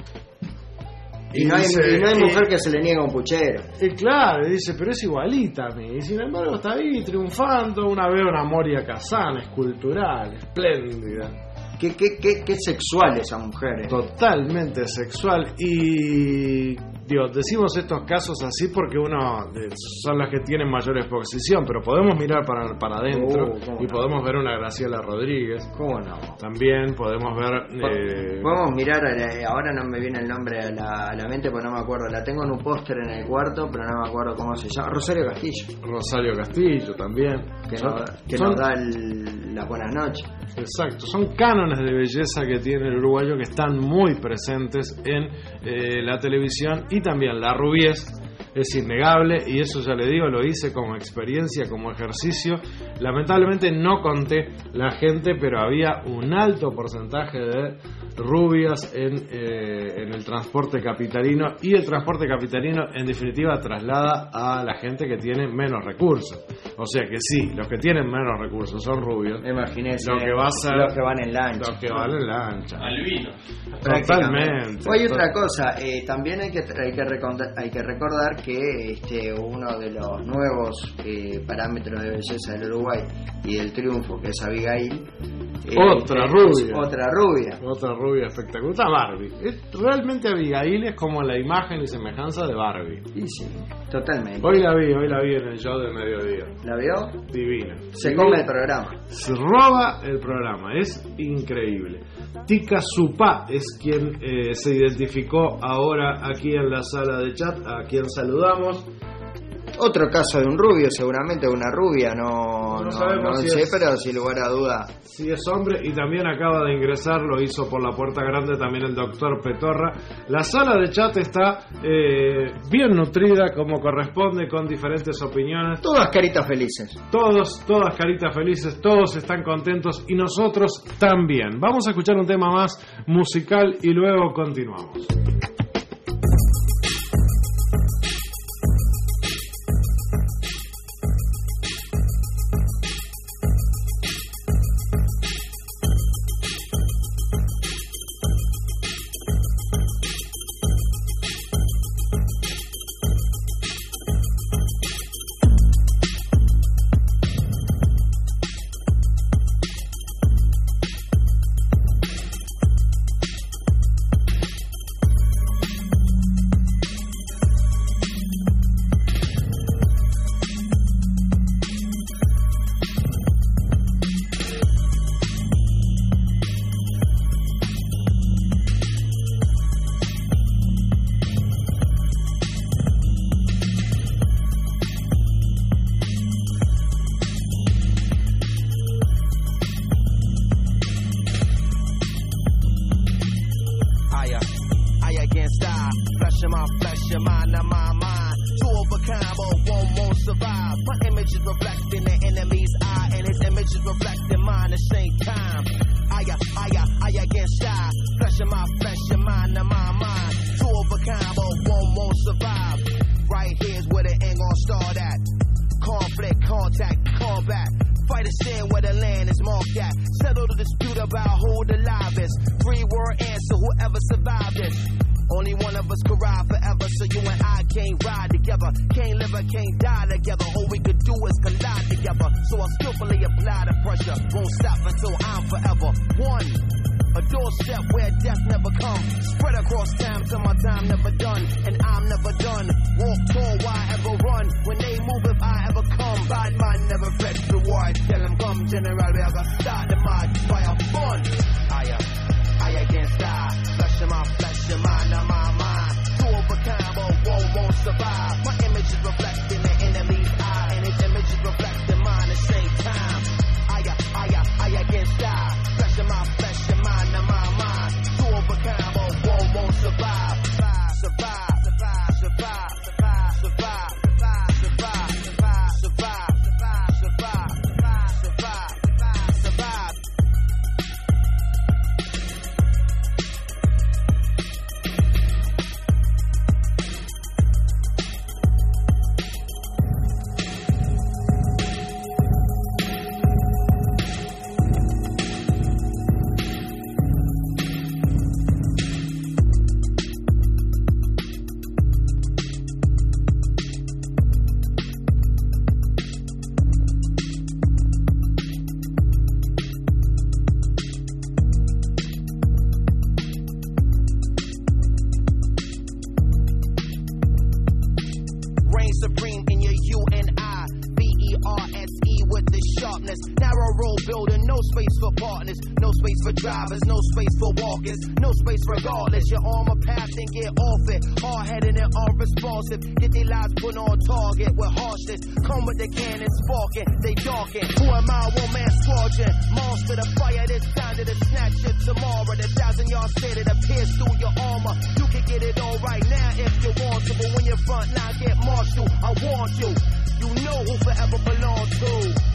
Speaker 2: Y,
Speaker 3: y, no hay,
Speaker 2: dice,
Speaker 3: y no hay
Speaker 2: y,
Speaker 3: mujer que se le niegue un puchero.
Speaker 2: Y claro, dice, pero es igualita a mí. Y sin embargo está ahí triunfando. Una veo una Moria Kazan, escultural, espléndida.
Speaker 3: Qué, qué, qué, qué sexual esa mujer. ¿eh?
Speaker 2: Totalmente sexual. Y digo, decimos estos casos así porque uno eh, son las que tienen mayor exposición, pero podemos mirar para, para adentro uh, y no? podemos ver una Graciela Rodríguez.
Speaker 3: ¿Cómo no?
Speaker 2: También podemos ver... Eh,
Speaker 3: podemos mirar, a, ahora no me viene el nombre a la, a la mente porque no me acuerdo. La tengo en un póster en el cuarto, pero no me acuerdo cómo se llama. Rosario Castillo.
Speaker 2: Rosario Castillo también.
Speaker 3: Que,
Speaker 2: son,
Speaker 3: nos, que
Speaker 2: son,
Speaker 3: nos da el, las buenas noches.
Speaker 2: Exacto, son cánones de belleza que tiene el uruguayo que están muy presentes en eh, la televisión, y también la rubiez es innegable, y eso ya le digo, lo hice como experiencia, como ejercicio. Lamentablemente no conté la gente, pero había un alto porcentaje de rubias en, eh, en el transporte capitalino, y el transporte capitalino en definitiva traslada a la gente que tiene menos recursos. O sea que sí, los que tienen menos recursos son rubios.
Speaker 3: Imagínese,
Speaker 2: lo que va a ser,
Speaker 3: los que van en lancha.
Speaker 2: Los que van en lancha.
Speaker 7: Albino.
Speaker 2: Totalmente.
Speaker 3: Hay otra cosa, eh, también hay que, hay que recordar, hay que recordar que este, uno de los nuevos eh, parámetros de belleza del Uruguay y del triunfo, que es Abigail, eh,
Speaker 2: otra rubia,
Speaker 3: otra rubia,
Speaker 2: otra rubia espectacular, otra Barbie. Es, realmente Abigail es como la imagen y semejanza de Barbie.
Speaker 3: Y sí, totalmente.
Speaker 2: Hoy la vi, hoy la vi en el show de mediodía.
Speaker 3: ¿La vio?
Speaker 2: Divina.
Speaker 3: Se
Speaker 2: Divina.
Speaker 3: come el programa.
Speaker 2: Se roba el programa, es increíble. Tika Supá es quien eh, se identificó ahora aquí en la sala de chat, a quien saludamos.
Speaker 3: Otro caso de un rubio, seguramente una rubia, no,
Speaker 2: no,
Speaker 3: no,
Speaker 2: sabemos
Speaker 3: no
Speaker 2: si
Speaker 3: sé,
Speaker 2: es,
Speaker 3: pero sin lugar a duda.
Speaker 2: Si es hombre, y también acaba de ingresar, lo hizo por la puerta grande también el doctor Petorra. La sala de chat está eh, bien nutrida, como corresponde, con diferentes opiniones.
Speaker 3: Todas caritas felices.
Speaker 2: Todos, todas caritas felices, todos están contentos, y nosotros también. Vamos a escuchar un tema más musical y luego continuamos.
Speaker 10: image is reflecting the enemy's eye, and his image is reflecting mine at the same time. I, I, I, I against I, flesh of my flesh and mind of my mind. Two of a kind, but one won't survive. Right here's where the end gon' start at. Conflict, contact, combat. Fight a sin where the land is marked at. Settle the dispute about who the live is. Three word answer, whoever survived it. Only one of us could ride forever, so you and I can't ride together. Can't live or can't die together. All we could do is collide together. So I skillfully apply the pressure. Won't stop until I'm forever one. A doorstep where death never comes. Spread across time till my time never done. And I'm never done. Walk tall, why ever run? When they move, if I ever come. Bad man never fret the war. Tell them come, general, we are gonna start the march. Fire fun. I, I against I. Flesh in my flesh and mind of my mind. Two of a kind, but one won't survive. My image is reflecting the enemy's eye, and his image is reflecting mine at the same time. I, I, I against I. Flesh in my flesh and mind of my mind. Two of a kind, but one won't survive. Survive, survive, survive, survive, survive, survive, survive, survive, survive, survive, survive, survive, survive, survive. Supreme in your U N I, B E R S E with the sharpness. Narrow road building, no space for partners, no space for drivers, no space for walkers, no space regardless. You're on a path and get off it. Hard-headed and unresponsive, get their lives put on target with harshness. Come with the cannon sparking, they darken. Who am I? One man squadron. Monster the fire, this time to the snatch it tomorrow. The thousand yard set it appears through your armor. You can get it all right now if you want to, but when your front line get marshal, I want you. You know who forever belong to.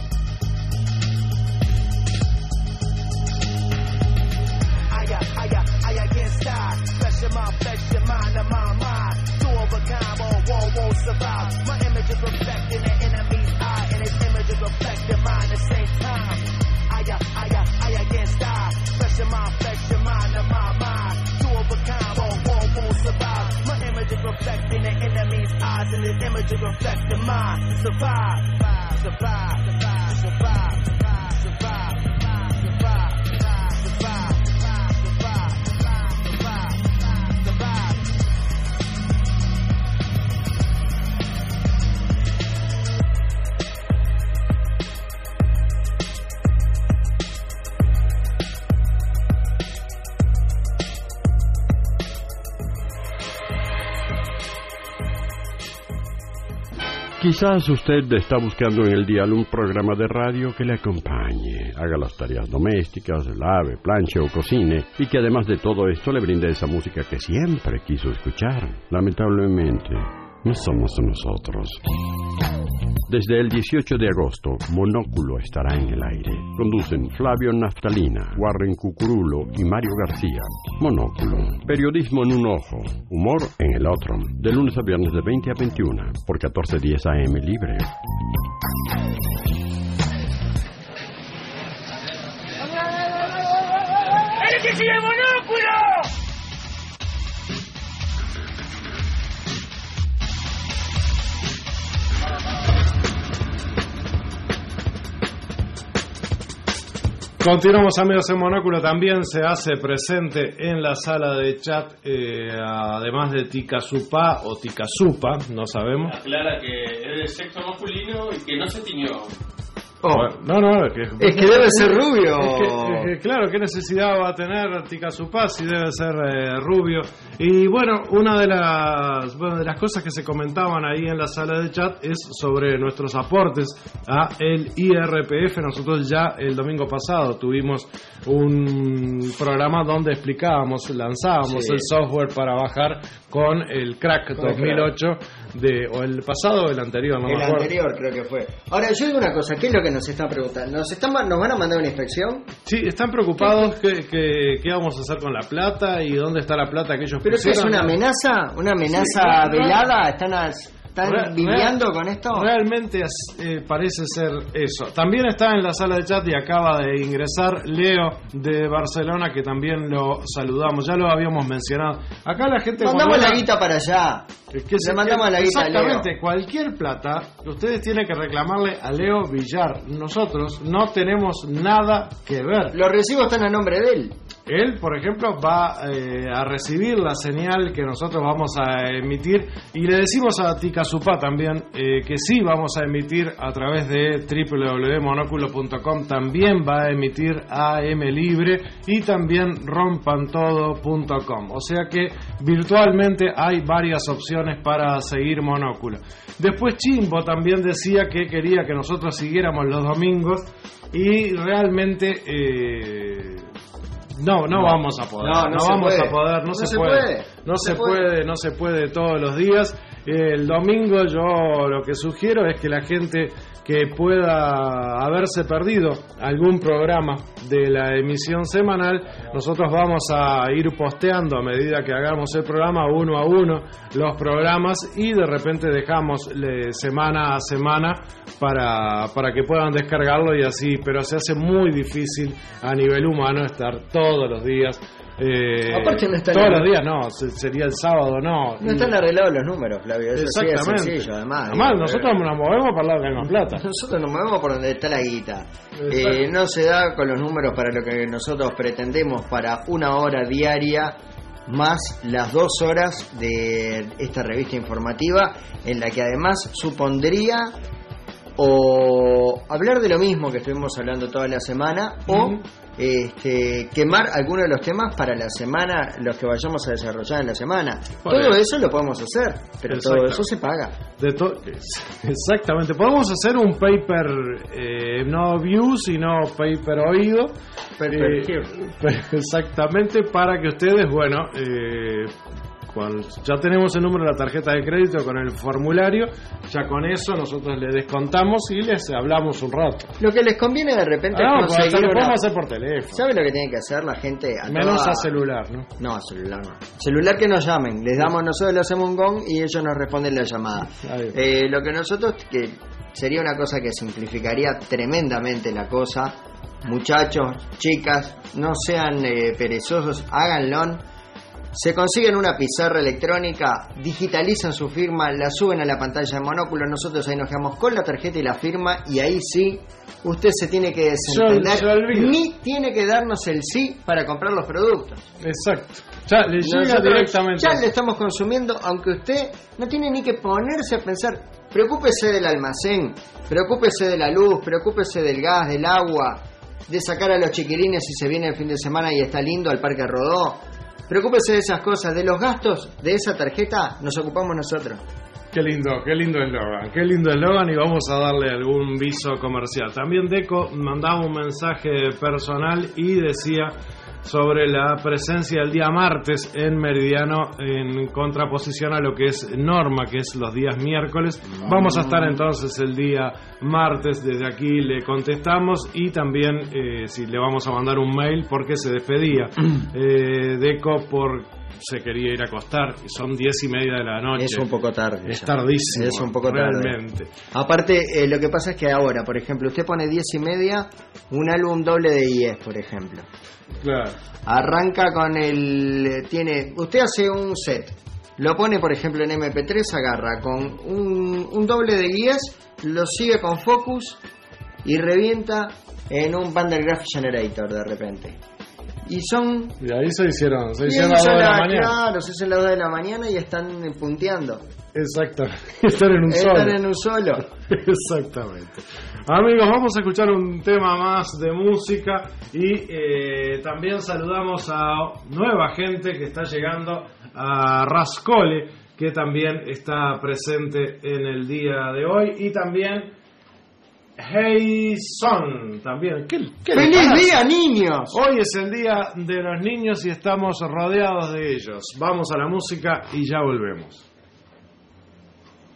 Speaker 10: I, I, I against I. Flesh in my flesh and mind of my mind. Two of a kind, but one won't survive. My image is reflecting the enemy's eye, and his image is reflecting mine at the same time. I, I, I against I. Flesh in my flesh and mind of my mind. Two of a kind, but one won't survive. My image is reflecting the enemy's eyes, and his image is reflecting mine. Survive, survive, survive, survive, survive, survive, survive, survive, survive.
Speaker 6: Quizás usted está buscando en el dial un programa de radio que le acompañe, haga las tareas domésticas, lave, planche o cocine, y que además de todo esto le brinde esa música que siempre quiso escuchar. Lamentablemente, no somos nosotros. Desde el dieciocho de agosto, Monóculo estará en el aire. Conducen Flavio Naftalina, Warren Cucurulo y Mario García. Monóculo. Periodismo en un ojo, humor en el otro. De lunes a viernes de veinte a veintiuno, por catorce diez A M libre.
Speaker 8: ¡El que sigue Monóculo!
Speaker 2: Continuamos, amigos, en Monóculo. También se hace presente en la sala de chat, eh, además de Ticazupá o Ticazupa, no sabemos.
Speaker 7: Aclara que es de sexo masculino y que no se tiñó.
Speaker 2: Oh. Bueno, no, no, es que,
Speaker 3: es que debe ser rubio.
Speaker 2: Es que, es que, claro, ¿qué necesidad va a tener Ticazupá si debe ser eh, rubio? Y bueno, una de las bueno, de las cosas que se comentaban ahí en la sala de chat es sobre nuestros aportes a el I R P F. Nosotros ya el domingo pasado tuvimos un programa donde explicábamos, lanzábamos sí. el software para bajar con el Crack dos mil ocho de o el pasado o el anterior, no
Speaker 3: el
Speaker 2: me acuerdo.
Speaker 3: anterior creo que fue. Ahora, yo digo una cosa, ¿qué es lo que nos están preguntando? ¿Nos, están, ¿Nos van a mandar una inspección?
Speaker 2: Sí, están preocupados qué que, que vamos a hacer con la plata y dónde está la plata que ellos
Speaker 3: ¿Pero qué es
Speaker 2: pusieron.
Speaker 3: una amenaza? ¿Una amenaza
Speaker 2: Sí, no, no.
Speaker 3: velada? ¿Están, a, están
Speaker 2: Real-
Speaker 3: viviendo
Speaker 2: real-
Speaker 3: con esto?
Speaker 2: Realmente eh, parece ser eso. También está en la sala de chat y acaba de ingresar Leo de Barcelona, que también lo saludamos. Ya lo habíamos mencionado. Acá la gente...
Speaker 3: Mandamos
Speaker 2: cuando-
Speaker 3: la guita para allá.
Speaker 2: Es que se-
Speaker 3: Le mandamos la guita a Leo.
Speaker 2: Exactamente, cualquier plata ustedes tienen que reclamarle a Leo Villar. Nosotros no tenemos nada que ver.
Speaker 3: Los recibos están a nombre de él.
Speaker 2: Él, por ejemplo, va eh, a recibir la señal que nosotros vamos a emitir y le decimos a Ticazupá también eh, que sí vamos a emitir a través de doble u doble u doble u punto monóculo punto com, también va a emitir A M Libre y también rompan todo punto com. O sea que virtualmente hay varias opciones para seguir Monóculo. Después Chimbo también decía que quería que nosotros siguiéramos los domingos y realmente... Eh, No, no, no vamos a poder.
Speaker 3: No, no
Speaker 2: no
Speaker 3: se
Speaker 2: vamos
Speaker 3: puede.
Speaker 2: a poder, no,
Speaker 3: No
Speaker 2: se,
Speaker 3: se
Speaker 2: puede.
Speaker 3: puede.
Speaker 2: No
Speaker 3: No
Speaker 2: se,
Speaker 3: se
Speaker 2: puede.
Speaker 3: puede.
Speaker 2: no se puede todos los días. El domingo yo lo que sugiero es que la gente que pueda haberse perdido algún programa de la emisión semanal, nosotros vamos a ir posteando a medida que hagamos el programa uno a uno los programas y de repente dejamos le, semana a semana para, para que puedan descargarlo y así, pero se hace muy difícil a nivel humano estar todos los días. Eh,
Speaker 3: Aparte no están
Speaker 2: todos
Speaker 3: en-
Speaker 2: los días no, se- sería el sábado no.
Speaker 3: No están arreglados los números, Flavio. Eso sí es
Speaker 2: Exactamente.
Speaker 3: sencillo, además.
Speaker 2: Además,
Speaker 3: Digo,
Speaker 2: nosotros
Speaker 3: eh,
Speaker 2: nos movemos para el lado que hay más plata.
Speaker 3: Nosotros nos movemos por donde está la guita.
Speaker 2: Exacto.
Speaker 3: Eh, no se da con los números para lo que nosotros pretendemos para una hora diaria más las dos horas de esta revista informativa, en la que además supondría o hablar de lo mismo que estuvimos hablando toda la semana o
Speaker 2: Ujú.
Speaker 3: este, quemar algunos de los temas para la semana, los que vayamos a desarrollar en la semana.
Speaker 2: Por
Speaker 3: Todo
Speaker 2: eso.
Speaker 3: eso lo podemos hacer, pero todo
Speaker 2: Exacto.
Speaker 3: eso se paga.
Speaker 2: De to- Exactamente. Podemos hacer un paper eh, no view, sino paper oído.
Speaker 3: Paper
Speaker 2: Eh,
Speaker 3: hear.
Speaker 2: exactamente, para que ustedes, bueno, eh, cuando ya tenemos el número de la tarjeta de crédito con el formulario, ya con eso nosotros le descontamos y les hablamos un rato.
Speaker 3: Lo que les conviene de repente
Speaker 2: Ah,
Speaker 3: es
Speaker 2: pues hasta
Speaker 3: conseguir
Speaker 2: lo
Speaker 3: una...
Speaker 2: podemos hacer por teléfono.
Speaker 3: ¿Sabe lo que tiene que hacer la gente? A
Speaker 2: Menos
Speaker 3: toda-
Speaker 2: a celular, ¿no?
Speaker 3: No, a celular no. Celular que nos llamen. Les damos, nosotros le hacemos un gong y ellos nos responden la llamada.
Speaker 2: Ahí.
Speaker 3: Eh, lo que nosotros, que sería una cosa que simplificaría tremendamente la cosa. Muchachos, chicas, no sean eh, perezosos, háganlo. Se consiguen una pizarra electrónica, digitalizan su firma, la suben a la pantalla de Monóculo, nosotros ahí nos quedamos con la tarjeta y la firma y ahí sí, usted se tiene que desentender,
Speaker 2: Se olvida.
Speaker 3: ni tiene que darnos el sí para comprar los productos.
Speaker 2: Exacto. Ya le llega
Speaker 3: Nosotros
Speaker 2: directamente.
Speaker 3: ya le estamos consumiendo, aunque usted no tiene ni que ponerse a pensar. Preocúpese del almacén, preocúpese de la luz, preocúpese del gas, del agua, de sacar a los chiquilines si se viene el fin de semana y está lindo al Parque Rodó. Preocúpese de esas cosas, de los gastos de esa tarjeta nos ocupamos nosotros.
Speaker 2: Qué lindo, qué lindo eslogan, qué lindo eslogan y vamos a darle algún viso comercial. También Deco mandaba un mensaje personal y decía sobre la presencia el día martes en Meridiano en contraposición a lo que es Norma, que es los días miércoles. Vamos a estar entonces el día martes, desde aquí le contestamos y también eh, si le vamos a mandar un mail porque se despedía eh, Deco por... se quería ir a acostar y son diez y media de la noche.
Speaker 3: Es un poco tarde.
Speaker 2: Es
Speaker 3: ya.
Speaker 2: tardísimo.
Speaker 3: Es un poco tarde.
Speaker 2: realmente.
Speaker 3: Aparte, eh, lo que pasa es que ahora, por ejemplo, usted pone diez y media, un álbum doble de I E S, por ejemplo.
Speaker 2: Claro.
Speaker 3: Arranca con el... tiene Usted hace un set, lo pone, por ejemplo, en eme pe tres, agarra con un, un doble de I E S, lo sigue con Focus y revienta en un Bundle Graph Generator de repente. Y son...
Speaker 2: Y ahí se hicieron, se
Speaker 3: y
Speaker 2: hicieron
Speaker 3: ahí
Speaker 2: las dos
Speaker 3: son
Speaker 2: de la
Speaker 3: la-
Speaker 2: mañana.
Speaker 3: Claro, se hacen las dos de la mañana y están punteando.
Speaker 2: Exacto. Están en un
Speaker 3: Están
Speaker 2: solo.
Speaker 3: en un solo.
Speaker 2: Exactamente. Amigos, vamos a escuchar un tema más de música y eh, también saludamos a nueva gente que está llegando, a Rascole, que también está presente en el día de hoy, y también Hey Son, también. ¿Qué, qué le
Speaker 3: ¡Feliz
Speaker 2: pasa?
Speaker 3: día, niños!
Speaker 2: Hoy es el día de los niños y estamos rodeados de ellos. Vamos a la música y ya volvemos.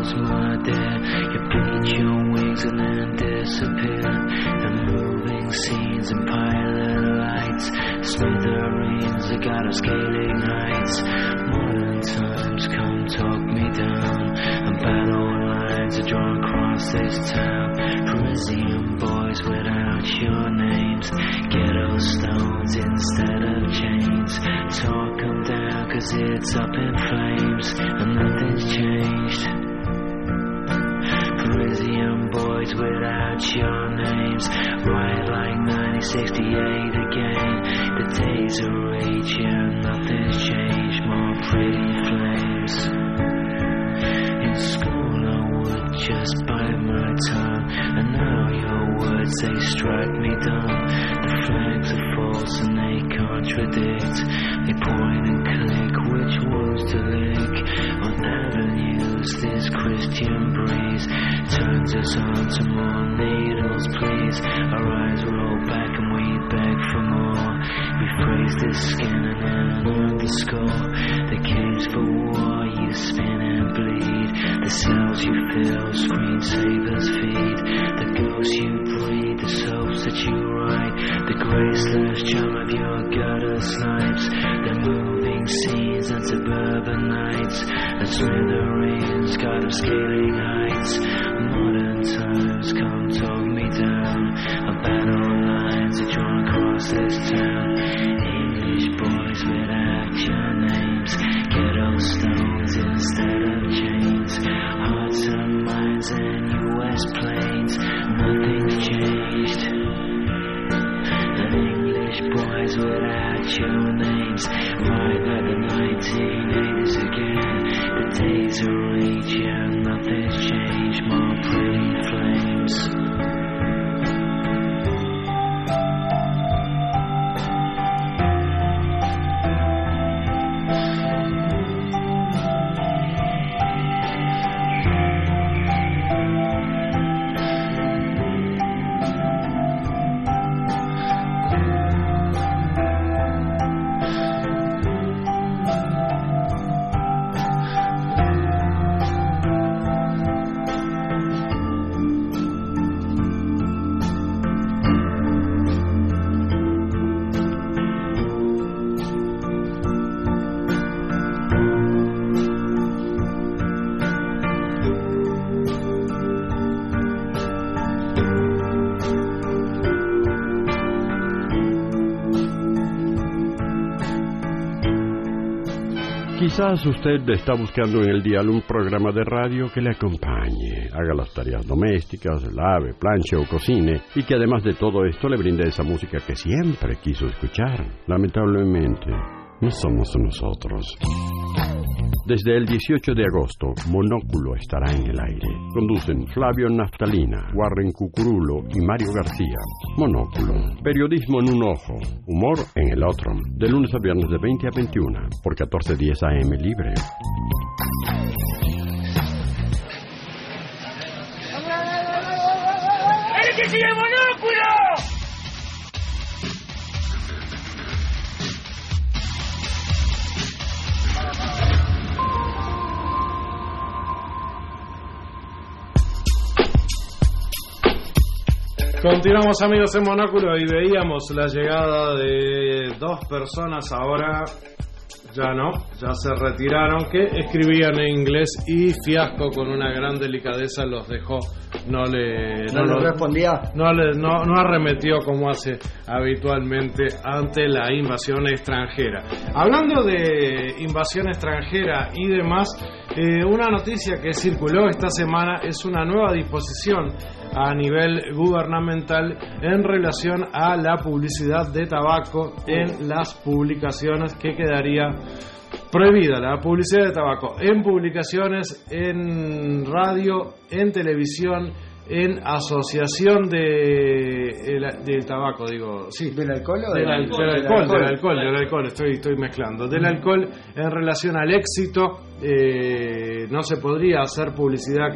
Speaker 11: almost more dead. You beat your wings and then disappear. The moving scenes and pilot lights, smithereens that got us scaling heights. Modern times come talk me down, and battle lines are drawn across this town. Parisian boys without your names, ghetto stones instead of chains. Talk 'em down 'cause it's up in flames and nothing's changed. Parisian boys without your names, right like nineteen sixty-eight again. The days are rage and nothing's changed, more pretty flames. In school I would just bite my tongue, and now your words they strike me dumb. The flags are false and they contradict. They point and click which ones to lick. On avenues this Christian breeze turns us on to more needles, please. Our eyes roll back and we beg for more. We phrase the skin and then underscore. The caves for war you spin and bleed. The cells you fill, screensavers feed. The ghosts you breed, the soaps that you write. The graceless charm of your gutter snipes. The moving scenes and suburban nights. And smithereens, God of scaling heights. Modern times come talk me down. A battle lines are drawn across this town. English boys without your names, ghetto stones instead of chains. Hearts and minds and U S planes, nothing's changed. And English boys without your names, right like the nineteen eighties again. The days are rage and nothing's changed, more pretty flames.
Speaker 6: Quizás usted está buscando en el dial un programa de radio que le acompañe, haga las tareas domésticas, lave, planche o cocine, y que además de todo esto le brinde esa música que siempre quiso escuchar. Lamentablemente, no somos nosotros. Desde el dieciocho de agosto, Monóculo estará en el aire. Conducen Flavio Naftalina, Warren Cucurulo y Mario García. Monóculo, periodismo en un ojo, humor en el otro. De lunes a viernes de veinte a veintiuna, por catorce diez A M libre.
Speaker 8: ¡El que sigue Monóculo!
Speaker 2: Continuamos, amigos, en Monóculo, y veíamos la llegada de dos personas, ahora ya no, ya se retiraron, que escribían en inglés, y Fiasco con una gran delicadeza los dejó, no le
Speaker 3: no, no, le respondía,
Speaker 2: no le no, no arremetió como hace habitualmente ante la invasión extranjera. Hablando de invasión extranjera y demás, eh, una noticia que circuló esta semana es una nueva disposición a nivel gubernamental en relación a la publicidad de tabaco en las publicaciones, que quedaría prohibida la publicidad de tabaco en publicaciones, en radio, en televisión, en asociación de el, del tabaco, digo, sí,
Speaker 3: del alcohol o
Speaker 2: del,
Speaker 3: del,
Speaker 2: alcohol, del, alcohol, del alcohol, del alcohol, estoy estoy mezclando, del alcohol en relación al éxito. Eh, no se podría hacer publicidad que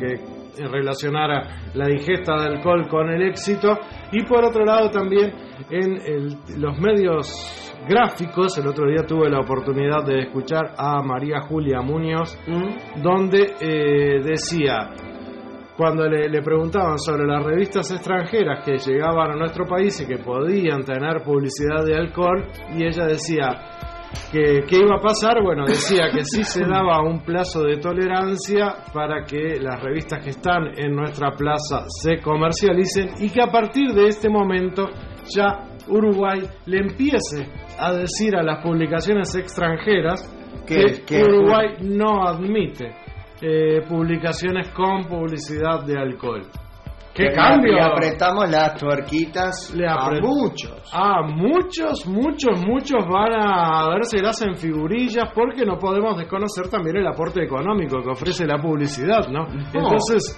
Speaker 2: relacionara la ingesta de alcohol con el éxito. Y por otro lado también en el, los medios gráficos, el otro día tuve la oportunidad de escuchar a María Julia Muñoz, ¿Mm? donde eh, decía, cuando le, le preguntaban sobre las revistas extranjeras que llegaban a nuestro país y que podían tener publicidad de alcohol, y ella decía que qué iba a pasar. Bueno, decía que sí se daba un plazo de tolerancia para que las revistas que están en nuestra plaza se comercialicen, y que a partir de este momento ya Uruguay le empiece a decir a las publicaciones extranjeras que, que Uruguay no admite eh, publicaciones con publicidad de alcohol. ¿Qué
Speaker 3: le,
Speaker 2: cambio?
Speaker 3: Le apretamos las tuerquitas le apret... a muchos.
Speaker 2: A muchos, muchos, muchos van a vérselas en figurillas, porque no podemos desconocer también el aporte económico que ofrece la publicidad, ¿no? no. Entonces,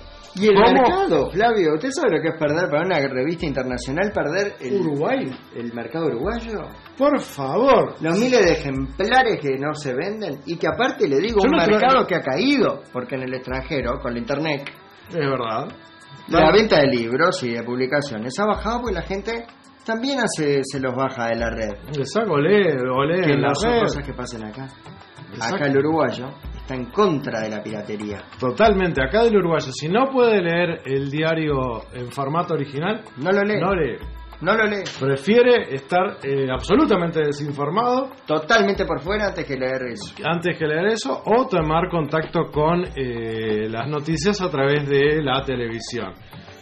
Speaker 3: y el ¿cómo? Mercado, Flavio, ¿usted sabe lo que es perder para una revista internacional, perder el
Speaker 2: Uruguay,
Speaker 3: el mercado uruguayo?
Speaker 2: Por favor.
Speaker 3: Los miles de ejemplares que no se venden, y que aparte le digo, Yo un mercado tra... que ha caído, porque en el extranjero, con la internet,
Speaker 2: es verdad,
Speaker 3: la venta de libros y de publicaciones ha bajado, porque la gente también hace, se los baja de la red.
Speaker 2: Exacto, lee, o lee
Speaker 3: que
Speaker 2: en la
Speaker 3: no son
Speaker 2: red.
Speaker 3: Cosas que pasan acá. Exacto. Acá el uruguayo está en contra de la piratería.
Speaker 2: Totalmente, acá del uruguayo, si no puede leer el diario en formato original,
Speaker 3: no lo lee.
Speaker 2: No lee.
Speaker 3: No lo lee.
Speaker 2: Prefiere estar eh, absolutamente desinformado.
Speaker 3: Totalmente por fuera antes que leer eso.
Speaker 2: Antes que leer eso, o tomar contacto con eh, las noticias a través de la televisión.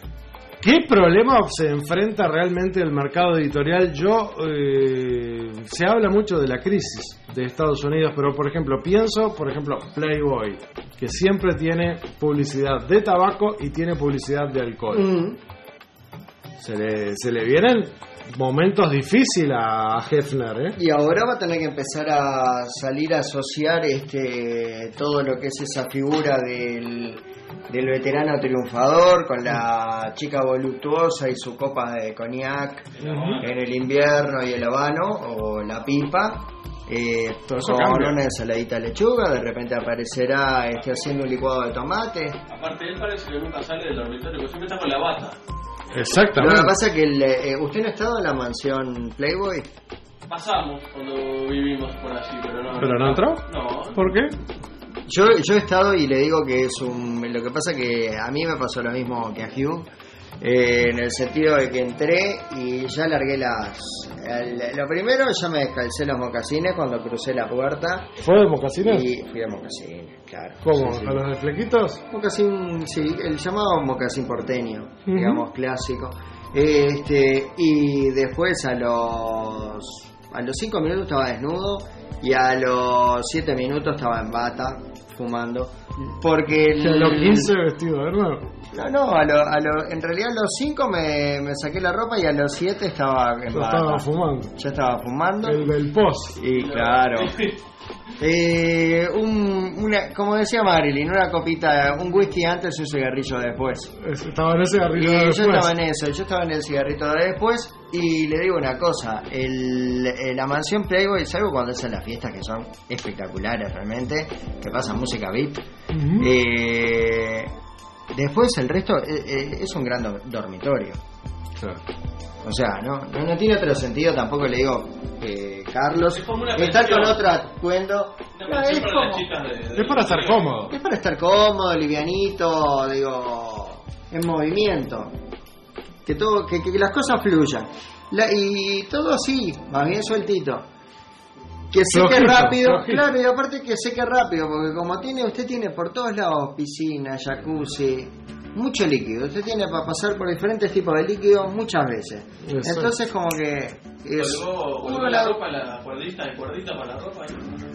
Speaker 2: ¿Qué problema se enfrenta realmente el mercado editorial? Yo eh, se habla mucho de la crisis de Estados Unidos, pero por ejemplo pienso, por ejemplo, Playboy, que siempre tiene publicidad de tabaco y tiene publicidad de alcohol. Mm. Se le, se le vienen momentos difíciles a Hefner, ¿eh?
Speaker 3: Y ahora va a tener que empezar a salir a asociar este todo lo que es esa figura del, del veterano triunfador con la chica voluptuosa y su copa de coñac uh-huh. en el invierno y el habano o la pipa. Eh, con una ensaladita de lechuga, de repente aparecerá este, haciendo un licuado de tomate.
Speaker 7: Aparte él parece que nunca sale del dormitorio, porque siempre está con la bata.
Speaker 2: Exactamente.
Speaker 3: Lo que pasa es que el, eh, ¿usted no ha estado en la mansión Playboy?
Speaker 7: Pasamos cuando vivimos por allí, pero no.
Speaker 2: ¿Pero no entró?
Speaker 7: No.
Speaker 2: ¿Por qué?
Speaker 3: Yo, yo he estado y le digo que es un... Lo que pasa que a mí me pasó lo mismo que a Hugh, eh, en el sentido de que entré y ya largué las... El, lo primero, ya me descalcé los mocasines cuando crucé la puerta.
Speaker 2: ¿Fue de mocasines?
Speaker 3: Y fui de mocasines, claro.
Speaker 2: ¿Cómo?
Speaker 3: Sí, sí.
Speaker 2: ¿A los de flequitos?
Speaker 3: Mocasín, sí, el llamado mocasín porteño, uh-huh. digamos, clásico. Este, y después a los... A los cinco minutos estaba desnudo y a los siete minutos estaba en bata, fumando. Porque el...
Speaker 2: ¿A los quince vestido, verdad?
Speaker 3: No, no, a lo, a lo, en realidad a los cinco me, me saqué la ropa y a los siete estaba en
Speaker 2: ya
Speaker 3: bata.
Speaker 2: estaba fumando.
Speaker 3: Ya estaba fumando.
Speaker 2: El del post.
Speaker 3: Y claro. Eh, un, una, como decía Marilyn, una copita, un whisky antes y un cigarrillo después.
Speaker 2: Estaba en el cigarrillo
Speaker 3: y
Speaker 2: de después.
Speaker 3: Yo estaba en eso, yo estaba en el cigarrito de después. Y le digo una cosa, el, el, la mansión Playboy, salvo cuando hacen las fiestas que son espectaculares realmente, que pasan música V I P, uh-huh. eh, después el resto eh, eh, es un gran do, dormitorio.
Speaker 2: Claro.
Speaker 3: O sea, no, no, no tiene otro sentido, tampoco le digo que eh, Carlos está con otro atuendo.
Speaker 7: No, es, como, de, de
Speaker 2: es para estar cómodo.
Speaker 3: Es para estar cómodo, livianito, digo, en movimiento. Que todo, que, que las cosas fluyan. La, y todo así, más bien sueltito. Que seque flojito, rápido, flojito. Claro, y aparte que seque rápido, porque como tiene, usted tiene por todos lados piscina, jacuzzi, mucho líquido. Usted tiene para pasar por diferentes tipos de líquido muchas veces. Eso. Entonces como que es
Speaker 7: ¿Colgó la ropa, la cuerdita, el cuerdita para la ropa?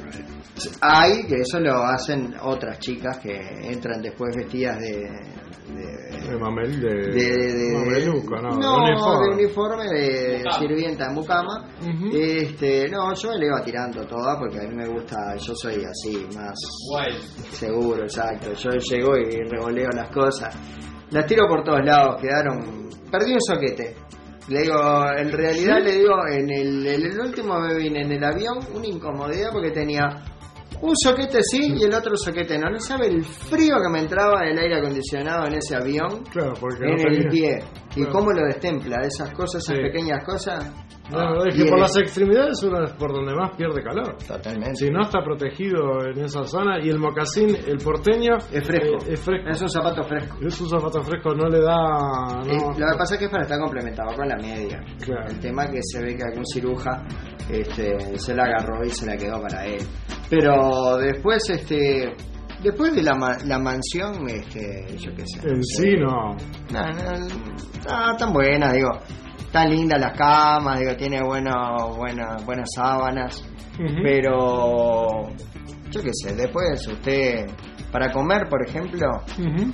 Speaker 3: Hay, que eso lo hacen otras chicas que entran después vestidas de de,
Speaker 2: de mamel de,
Speaker 3: de, de, de
Speaker 2: mameluco, no,
Speaker 3: no,
Speaker 2: de uniforme,
Speaker 3: de, uniforme de
Speaker 7: Mucama.
Speaker 3: Sirvienta en mucama. Uh-huh. Este, no, yo me le iba tirando toda porque a mí me gusta, yo soy así, más
Speaker 7: Guay.
Speaker 3: seguro, exacto. Yo llego y revoleo las cosas, las tiro por todos lados, quedaron, perdí un soquete. Le digo, en realidad ¿Sí? le digo, en el, en el último me vine en el avión una incomodidad porque tenía Un soquete sí y el otro soquete no. No sabe el frío que me entraba del aire acondicionado en ese avión.
Speaker 2: Claro, porque
Speaker 3: en
Speaker 2: no
Speaker 3: el
Speaker 2: tenía.
Speaker 3: pie. Y
Speaker 2: Claro.
Speaker 3: cómo lo destempla, esas cosas, esas
Speaker 2: Sí.
Speaker 3: pequeñas cosas.
Speaker 2: No, es
Speaker 3: Y
Speaker 2: que por
Speaker 3: el-
Speaker 2: las extremidades uno es por donde más pierde calor.
Speaker 3: Totalmente.
Speaker 2: Si no está protegido en esa zona y el mocasín, el porteño,
Speaker 3: Es fresco.
Speaker 2: eh, es fresco.
Speaker 3: Es un zapato fresco.
Speaker 2: Es un zapato fresco, no le da. No,
Speaker 3: Eh, lo que pasa es que es para estar complementado con la media.
Speaker 2: Claro.
Speaker 3: El tema que se ve que algún ciruja este, se la agarró y se la quedó para él. Pero después, este, después de la, ma- la mansión, este, yo qué sé.
Speaker 2: En
Speaker 3: sé.
Speaker 2: sí, no.
Speaker 3: No, no, está tan buena, digo. Tan lindas las camas, digo, tiene bueno, buena, buenas sábanas.
Speaker 2: Ujú.
Speaker 3: Pero, yo qué sé, después usted, para comer, por ejemplo,
Speaker 2: Ujú.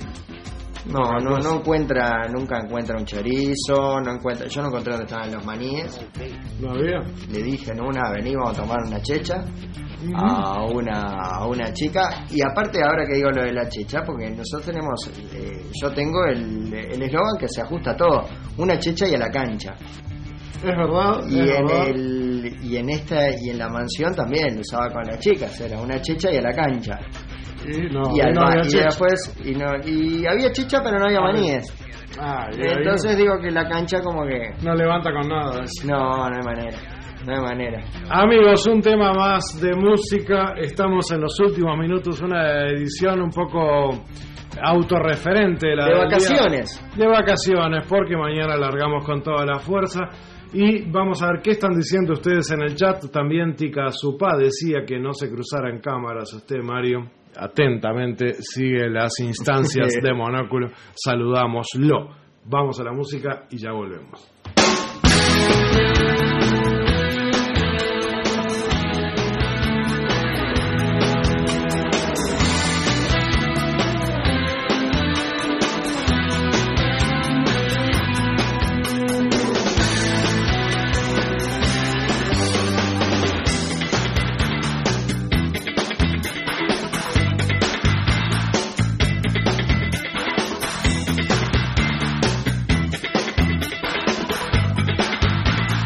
Speaker 3: no, no, no encuentra, nunca encuentra un chorizo, no encuentra, yo no encontré dónde estaban los maníes.
Speaker 2: ¿No había?
Speaker 3: Le dije en una, vení, vamos a tomar una checha
Speaker 2: Ujú.
Speaker 3: a una, a una chica. Y aparte ahora que digo lo de la checha, porque nosotros tenemos, eh, yo tengo el el eslogan que se ajusta a todo, una checha y a la cancha.
Speaker 2: Es verdad.
Speaker 3: Y
Speaker 2: es
Speaker 3: en
Speaker 2: verdad.
Speaker 3: el y en esta y en la mansión también lo usaba con las chicas, era una checha y a la cancha.
Speaker 2: Y, no,
Speaker 3: y, al
Speaker 2: no
Speaker 3: ba-
Speaker 2: había
Speaker 3: y
Speaker 2: checha.
Speaker 3: después y no y había chicha pero no había
Speaker 2: Ah,
Speaker 3: maníes.
Speaker 2: Ah, y ahí
Speaker 3: Entonces digo que la cancha como que
Speaker 2: no levanta con nada.
Speaker 3: no, no hay manera. No hay manera.
Speaker 2: Amigos, un tema más de música. Estamos en los últimos minutos, una edición un poco autorreferente. La
Speaker 3: De
Speaker 2: del
Speaker 3: vacaciones.
Speaker 2: día- de vacaciones, porque mañana largamos con toda la fuerza. Y vamos a ver qué están diciendo ustedes en el chat. También Tica Supá decía que no se cruzaran cámaras. Usted, Mario, atentamente sigue las instancias de Monóculo. Saludámoslo. Vamos a la música y ya volvemos.
Speaker 10: Thank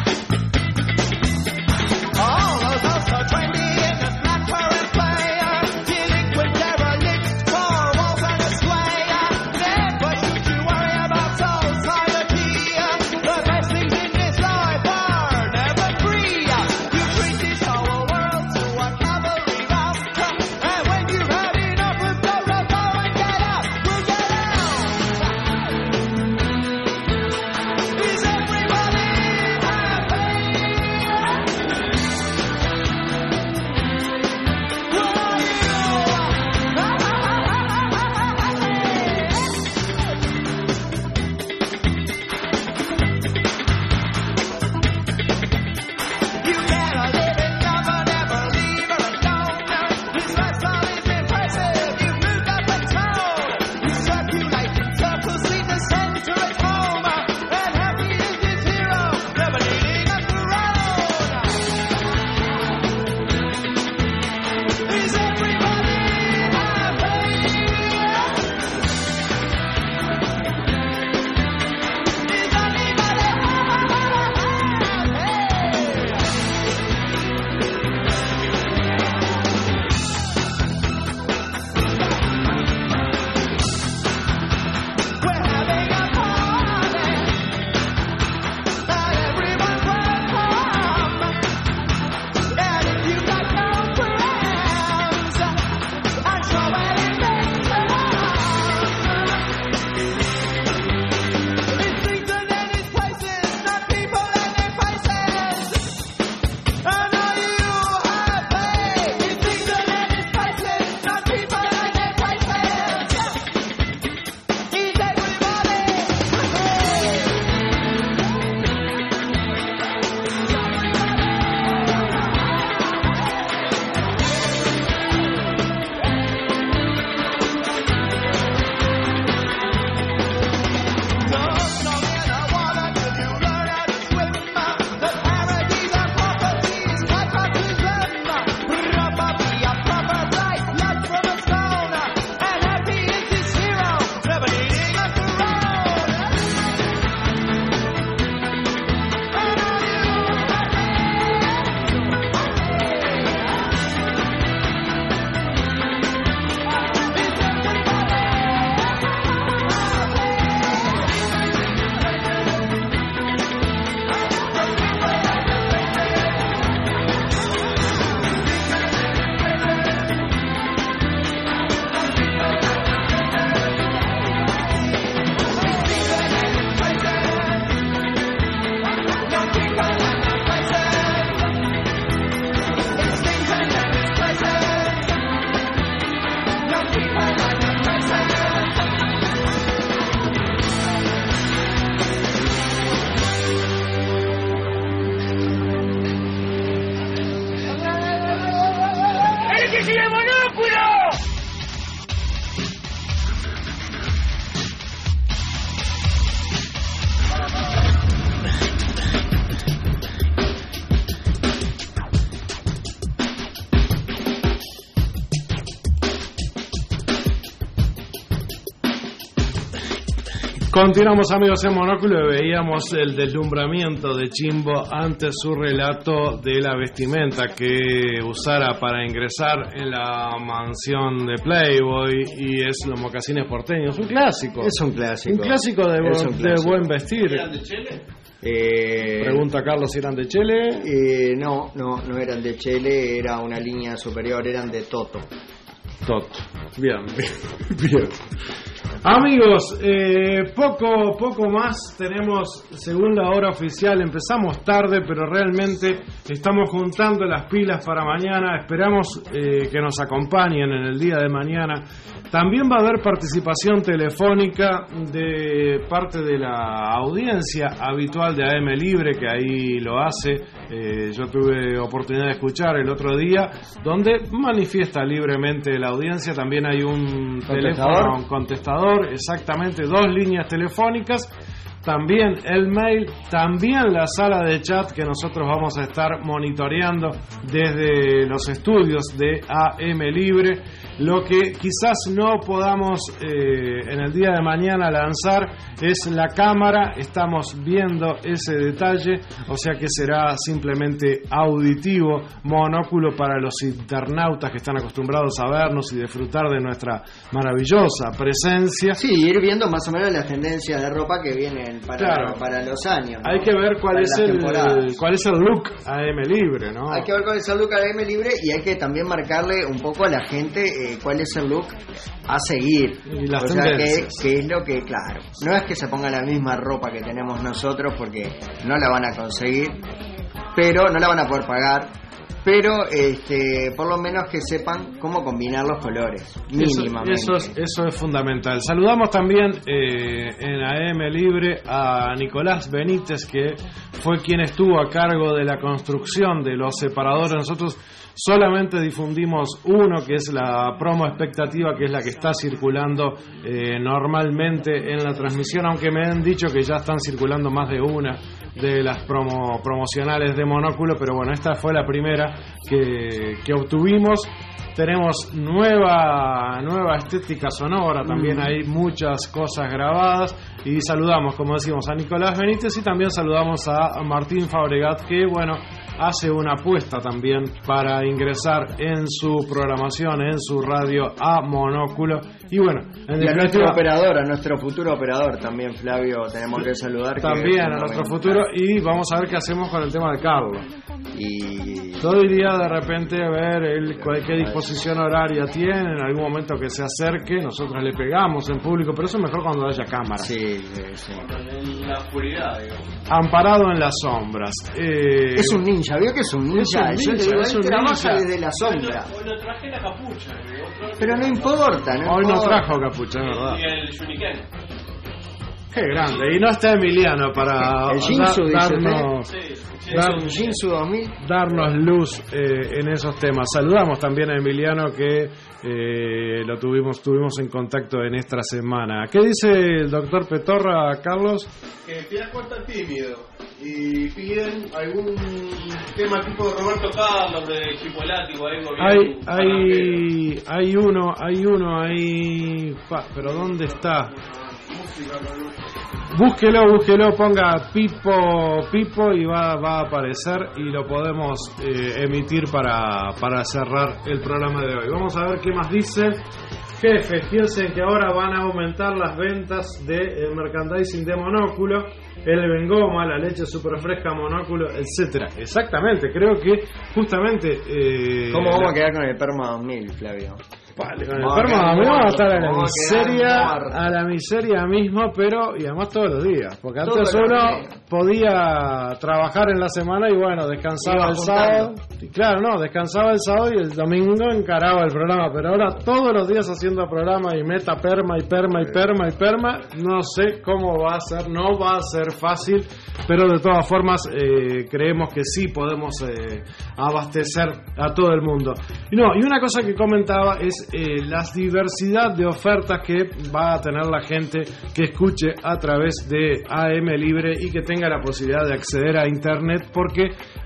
Speaker 2: Continuamos, amigos, en Monóculo y veíamos el deslumbramiento de Chimbo ante su relato de la vestimenta que usara para ingresar en la mansión de Playboy y es los mocasines porteños. Un clásico.
Speaker 3: Es un clásico.
Speaker 2: Un clásico de,
Speaker 3: Es un
Speaker 2: de
Speaker 3: clásico.
Speaker 2: buen vestir.
Speaker 7: ¿Eran de Chile?
Speaker 3: Eh,
Speaker 2: Pregunta Carlos si eran de Chile.
Speaker 3: eh, no, no, no eran de Chele, era una línea superior, eran de Toto.
Speaker 2: Toto. Bien, bien. bien. Amigos, eh, poco, poco más tenemos según la hora oficial. Empezamos tarde, pero realmente estamos juntando las pilas para mañana. Esperamos eh, que nos acompañen en el día de mañana. También va a haber participación telefónica de parte de la audiencia habitual de A M Libre, que ahí lo hace. Eh, yo tuve oportunidad de escuchar el otro día, donde manifiesta libremente la audiencia. También hay un teléfono, un contestador, exactamente, dos líneas telefónicas. También el mail, también la sala de chat que nosotros vamos a estar monitoreando desde los estudios de A M Libre. Lo que quizás no podamos eh, en el día de mañana lanzar es la cámara. Estamos viendo ese detalle, o sea que será simplemente auditivo, monóculo para los internautas que están acostumbrados a vernos y disfrutar de nuestra maravillosa presencia.
Speaker 3: Sí, ir viendo más o menos las tendencias de ropa que vienen para,
Speaker 2: Claro.
Speaker 3: para los años, ¿no?
Speaker 2: Hay que ver cuál
Speaker 3: Para
Speaker 2: es
Speaker 3: las
Speaker 2: el
Speaker 3: temporadas.
Speaker 2: cuál es el look A M Libre, ¿no?
Speaker 3: Hay que ver cuál es el look A M Libre y hay que también marcarle un poco a la gente eh, cuál es el look a seguir.
Speaker 2: Y las
Speaker 3: o sea, que,
Speaker 2: tendencias.
Speaker 3: que es lo que, claro, no es que se ponga la misma ropa que tenemos nosotros porque no la van a conseguir, pero no la van a poder pagar, pero este, por lo menos que sepan cómo combinar los colores, mínimamente.
Speaker 2: Eso, eso, es, eso es fundamental. Saludamos también eh, en A M Libre a Nicolás Benítez, que fue quien estuvo a cargo de la construcción de los separadores. Nosotros solamente difundimos uno, que es la promo expectativa, que es la que está circulando eh, normalmente en la transmisión, aunque me han dicho que ya están circulando más de una de las promo, promocionales de Monóculo, pero bueno, esta fue la primera que, que obtuvimos. Tenemos nueva nueva estética sonora, también hay muchas cosas grabadas y saludamos, como decimos, a Nicolás Benítez y también saludamos a Martín Fabregat, que bueno, hace una apuesta también para ingresar en su programación, en su radio a Monóculo. Y bueno, en
Speaker 3: y a nuestro
Speaker 2: definitiva,
Speaker 3: operador, a nuestro futuro operador también, Flavio, tenemos que saludar.
Speaker 2: también
Speaker 3: que es
Speaker 2: a nuestro
Speaker 3: fundamental.
Speaker 2: futuro, y vamos a ver qué hacemos con el tema de Carlos.
Speaker 3: Y
Speaker 2: Yo diría de repente ver el, qué disposición horaria tiene, en algún momento que se acerque, nosotros le pegamos en público, pero eso es mejor cuando haya cámara.
Speaker 3: Sí, sí, sí.
Speaker 7: En la oscuridad, digamos.
Speaker 2: Amparado en las sombras. Eh,
Speaker 3: Es un ninja, ¿vio que es un ninja?
Speaker 2: Es un
Speaker 3: Yo
Speaker 2: ninja,
Speaker 3: le digo,
Speaker 2: es
Speaker 3: él
Speaker 2: un
Speaker 3: trabaja
Speaker 2: ninja.
Speaker 3: desde la sombra.
Speaker 7: Hoy no traje la capucha. creo.
Speaker 3: Pero no importa, no
Speaker 2: Hoy no
Speaker 3: importa.
Speaker 2: trajo capucha, es verdad.
Speaker 7: Y el shuriken.
Speaker 2: Qué grande. Y no está Emiliano para
Speaker 3: El Jinsu,
Speaker 2: da-
Speaker 3: dice
Speaker 2: darnos,
Speaker 7: Sí, sí,
Speaker 3: Es
Speaker 2: dar-
Speaker 3: un Jinsu dos mil.
Speaker 2: darnos luz eh, en esos temas. Saludamos también a Emiliano, que eh, lo tuvimos tuvimos en contacto en esta semana. ¿Qué dice el doctor Petorra, Carlos?
Speaker 12: Que Piasco está tímido y piden algún tema tipo de Roberto
Speaker 7: Roberto Carlos, de Chipolati, o algo
Speaker 2: Hay,
Speaker 7: bien.
Speaker 2: hay, hay uno, hay uno ahí. Pa, pero ¿dónde está? Búsquelo, búsquelo, ponga Pipo, Pipo y va, va a aparecer y lo podemos eh, emitir para, para cerrar el programa de hoy. Vamos a ver qué más dice. Jefes, piensen que ahora van a aumentar las ventas del merchandising de Monóculo, el Bengoma, la leche super fresca Monóculo, etcétera. Exactamente, creo que justamente... Eh,
Speaker 3: ¿Cómo vamos
Speaker 2: la-
Speaker 3: a quedar con el Perma dos mil, Flavio?
Speaker 2: Vale, con el
Speaker 3: Vamos a
Speaker 2: Perma
Speaker 3: quedar
Speaker 2: vamos a
Speaker 3: muertos,
Speaker 2: estar a la
Speaker 3: vamos a quedar
Speaker 2: miseria,
Speaker 3: muertos.
Speaker 2: a la miseria mismo, pero y además todos los días, porque
Speaker 3: Todos
Speaker 2: antes
Speaker 3: los
Speaker 2: uno
Speaker 3: días.
Speaker 2: podía trabajar en la semana y bueno, descansaba
Speaker 3: Iba
Speaker 2: el
Speaker 3: juntando.
Speaker 2: sábado, y claro, no, descansaba el sábado y el domingo encaraba el programa, pero ahora todos los días haciendo programa y meta perma y perma y perma y perma, no sé cómo va a ser, no va a ser fácil, pero de todas formas eh, creemos que sí podemos eh, abastecer a todo el mundo. Y no, y una cosa que comentaba es eh, la diversidad de ofertas que va a tener la gente que escuche a través de A M Libre y que tenga la posibilidad de acceder a internet, porque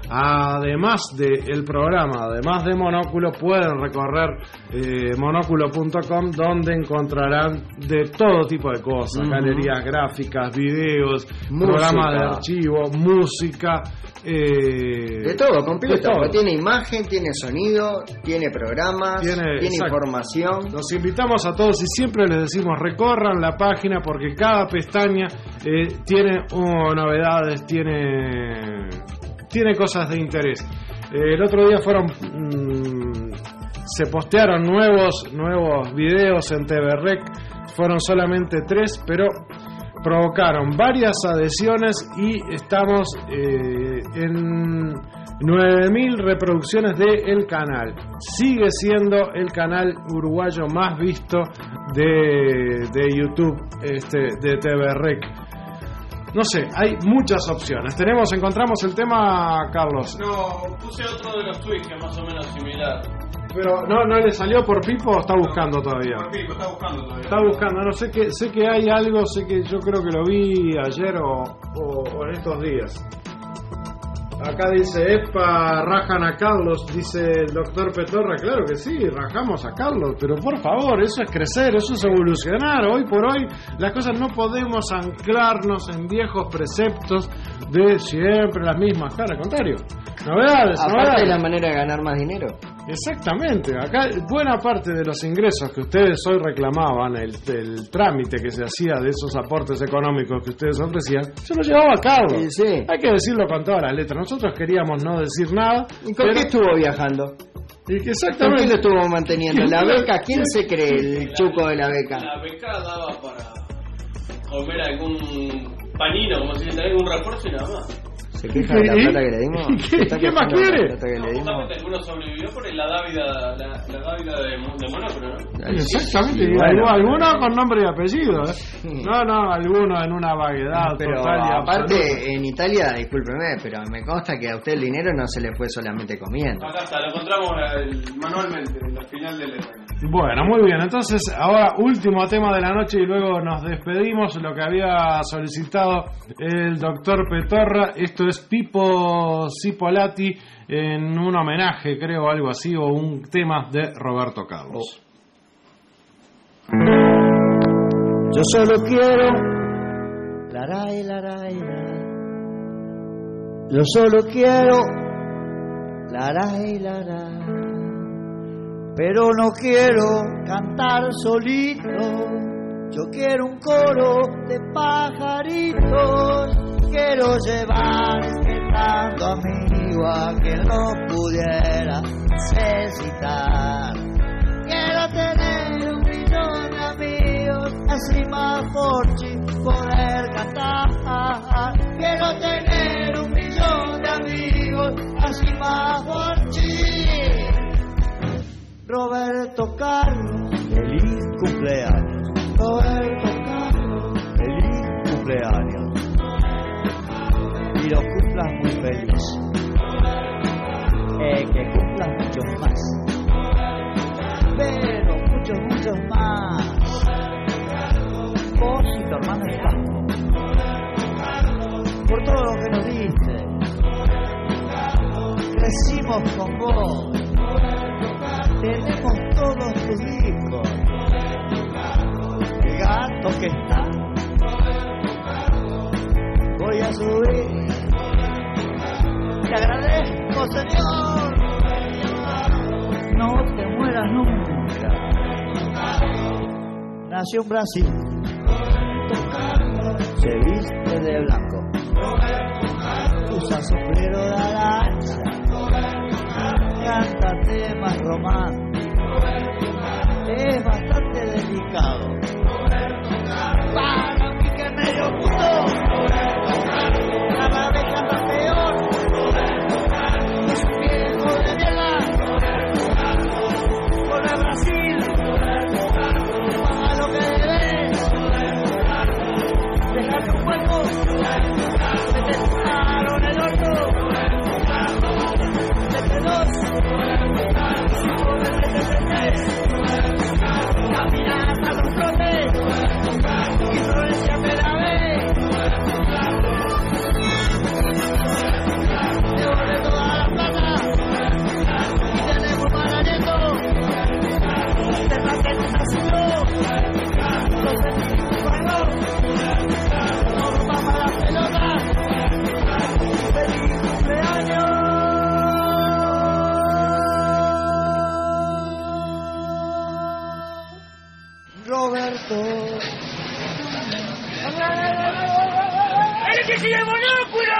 Speaker 2: además del programa, además de Monóculo, pueden recorrer eh, monóculo punto com, donde encontrarán de todo tipo de cosas, uh-huh. galerías gráficas, videos, música. Programas de archivo, música, eh,
Speaker 3: de todo, completo,
Speaker 2: de todo.
Speaker 3: Tiene imagen, tiene sonido, tiene programas, tiene, tiene información.
Speaker 2: Los invitamos a todos y siempre les decimos recorran la página porque cada pestaña eh, tiene oh, novedades, tiene tiene cosas de interés. Eh, el otro día fueron mmm, se postearon nuevos nuevos videos en T V Rec, fueron solamente tres, pero provocaron varias adhesiones y estamos eh, en nueve mil reproducciones del canal. Sigue siendo el canal uruguayo más visto de, de YouTube, este, de T V Rec. No sé, hay muchas opciones. Tenemos, encontramos el tema, Carlos.
Speaker 7: No, puse otro de los tweets que es más o menos similar.
Speaker 2: Pero no, no le salió por Pipo o está buscando todavía.
Speaker 7: Por Pipo, está buscando todavía.
Speaker 2: Está buscando, no sé que sé que hay algo, sé que yo creo que lo vi ayer o, o, o en estos días. Acá dice, epa, rajan a Carlos, dice el doctor Petorra. Claro que sí, rajamos a Carlos, pero por favor, eso es crecer, eso es evolucionar. Hoy por hoy las cosas no podemos anclarnos en viejos preceptos de siempre las mismas. Claro, al contrario, novedades,
Speaker 3: aparte
Speaker 2: novedades.
Speaker 3: de la manera de ganar más dinero.
Speaker 2: Exactamente, acá buena parte de los ingresos que ustedes hoy reclamaban, el, el trámite que se hacía de esos aportes económicos que ustedes ofrecían, se lo llevaba a cabo.
Speaker 3: Sí, sí.
Speaker 2: Hay que decirlo con todas las letras. Nosotros queríamos no decir nada.
Speaker 3: ¿Y con pero... qué estuvo viajando?
Speaker 2: Y que exactamente.
Speaker 3: ¿Con quién lo estuvo manteniendo? ¿La beca? ¿Quién se cree el chuco de la beca?
Speaker 7: La beca daba para comer algún panino, como si le traiga un refuerzo y nada más.
Speaker 3: ¿Se queja de la plata que le dimos?
Speaker 2: ¿Qué, ¿Qué más quiere?
Speaker 7: Justamente alguno sobrevivió por la dávida, la, la dávida de, de Monóculo, ¿no?
Speaker 2: Exactamente, sí, bueno, alguno con nombre y apellido, ¿eh? No, no, alguno en una vaguedad
Speaker 3: pero
Speaker 2: total y
Speaker 3: aparte
Speaker 2: absoluta.
Speaker 3: En Italia, discúlpeme, pero me consta que a usted el dinero no se le fue solamente comiendo.
Speaker 7: Acá está, lo encontramos el, manualmente, en la final del letra.
Speaker 2: Bueno, muy bien, entonces ahora último tema de la noche y luego nos despedimos. Lo que había solicitado el doctor Petorra, esto es Pipo Cipolati en un homenaje, creo, algo así, o un tema de Roberto Carlos.
Speaker 13: Yo solo quiero la ray, la ray, la. Yo solo quiero la ray, la ray. Pero no quiero cantar solito, yo quiero un coro de pajaritos, quiero llevar estando amigo a quien lo pudiera necesitar. Quiero tener un millón de amigos, así más por poder cantar. Quiero tener un millón de amigos, así más por Roberto Carlos, feliz cumpleaños. Roberto Carlos, feliz cumpleaños. Y lo cumplas muy feliz. Eh, que cumplas muchos más. Pero muchos, muchos más. Vos y tu hermano Paco. Por todo lo que nos diste. Crecimos con vos. Tenemos todos tus discos. El gato que está. Voy a subir. Te agradezco, Señor. No te mueras nunca. Nació en Brasil. Se viste de blanco. Usa sombrero de araña. Canta temas románticos, es bastante delicado. Para mí que medio puto, cada vez canta peor. Es un viejo de mierda, con el Brasil, paga lo que debes, déjame un hueco, me te cerraron el orto. Dos,
Speaker 8: ¡El que sigue el monóculo!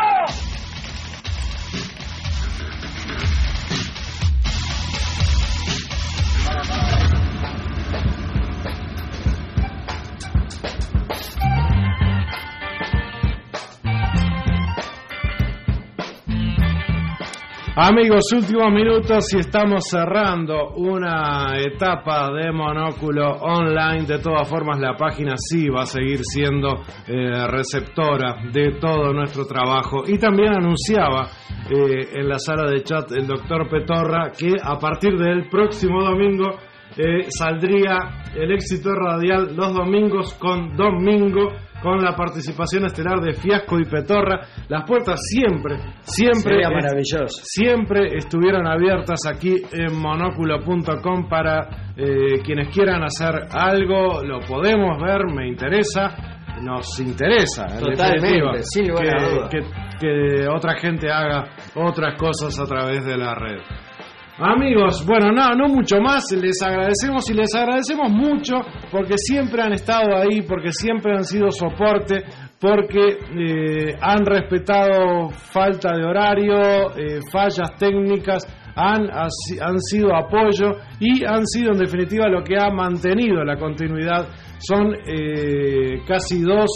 Speaker 2: Amigos, últimos minutos y estamos cerrando una etapa de Monóculo online. De todas formas, la página sí va a seguir siendo eh, receptora de todo nuestro trabajo. Y también anunciaba eh, en la sala de chat el doctor Petorra que a partir del próximo domingo eh, saldría el éxito radial los domingos con Domingo, con la participación estelar de Fiasco y Petorra. Las puertas siempre, siempre,
Speaker 3: sería maravilloso.
Speaker 2: Siempre estuvieron abiertas aquí en monóculo punto com para eh, quienes quieran hacer algo. Lo podemos ver, me interesa, nos interesa.
Speaker 3: Totalmente, sin lugar a
Speaker 2: que,
Speaker 3: duda.
Speaker 2: que, que otra gente haga otras cosas a través de la red. Amigos, bueno, no, no mucho más, les agradecemos y les agradecemos mucho porque siempre han estado ahí, porque siempre han sido soporte, porque eh, han respetado falta de horario, eh, fallas técnicas, han, han sido apoyo y han sido en definitiva lo que ha mantenido la continuidad. Son eh, casi dos...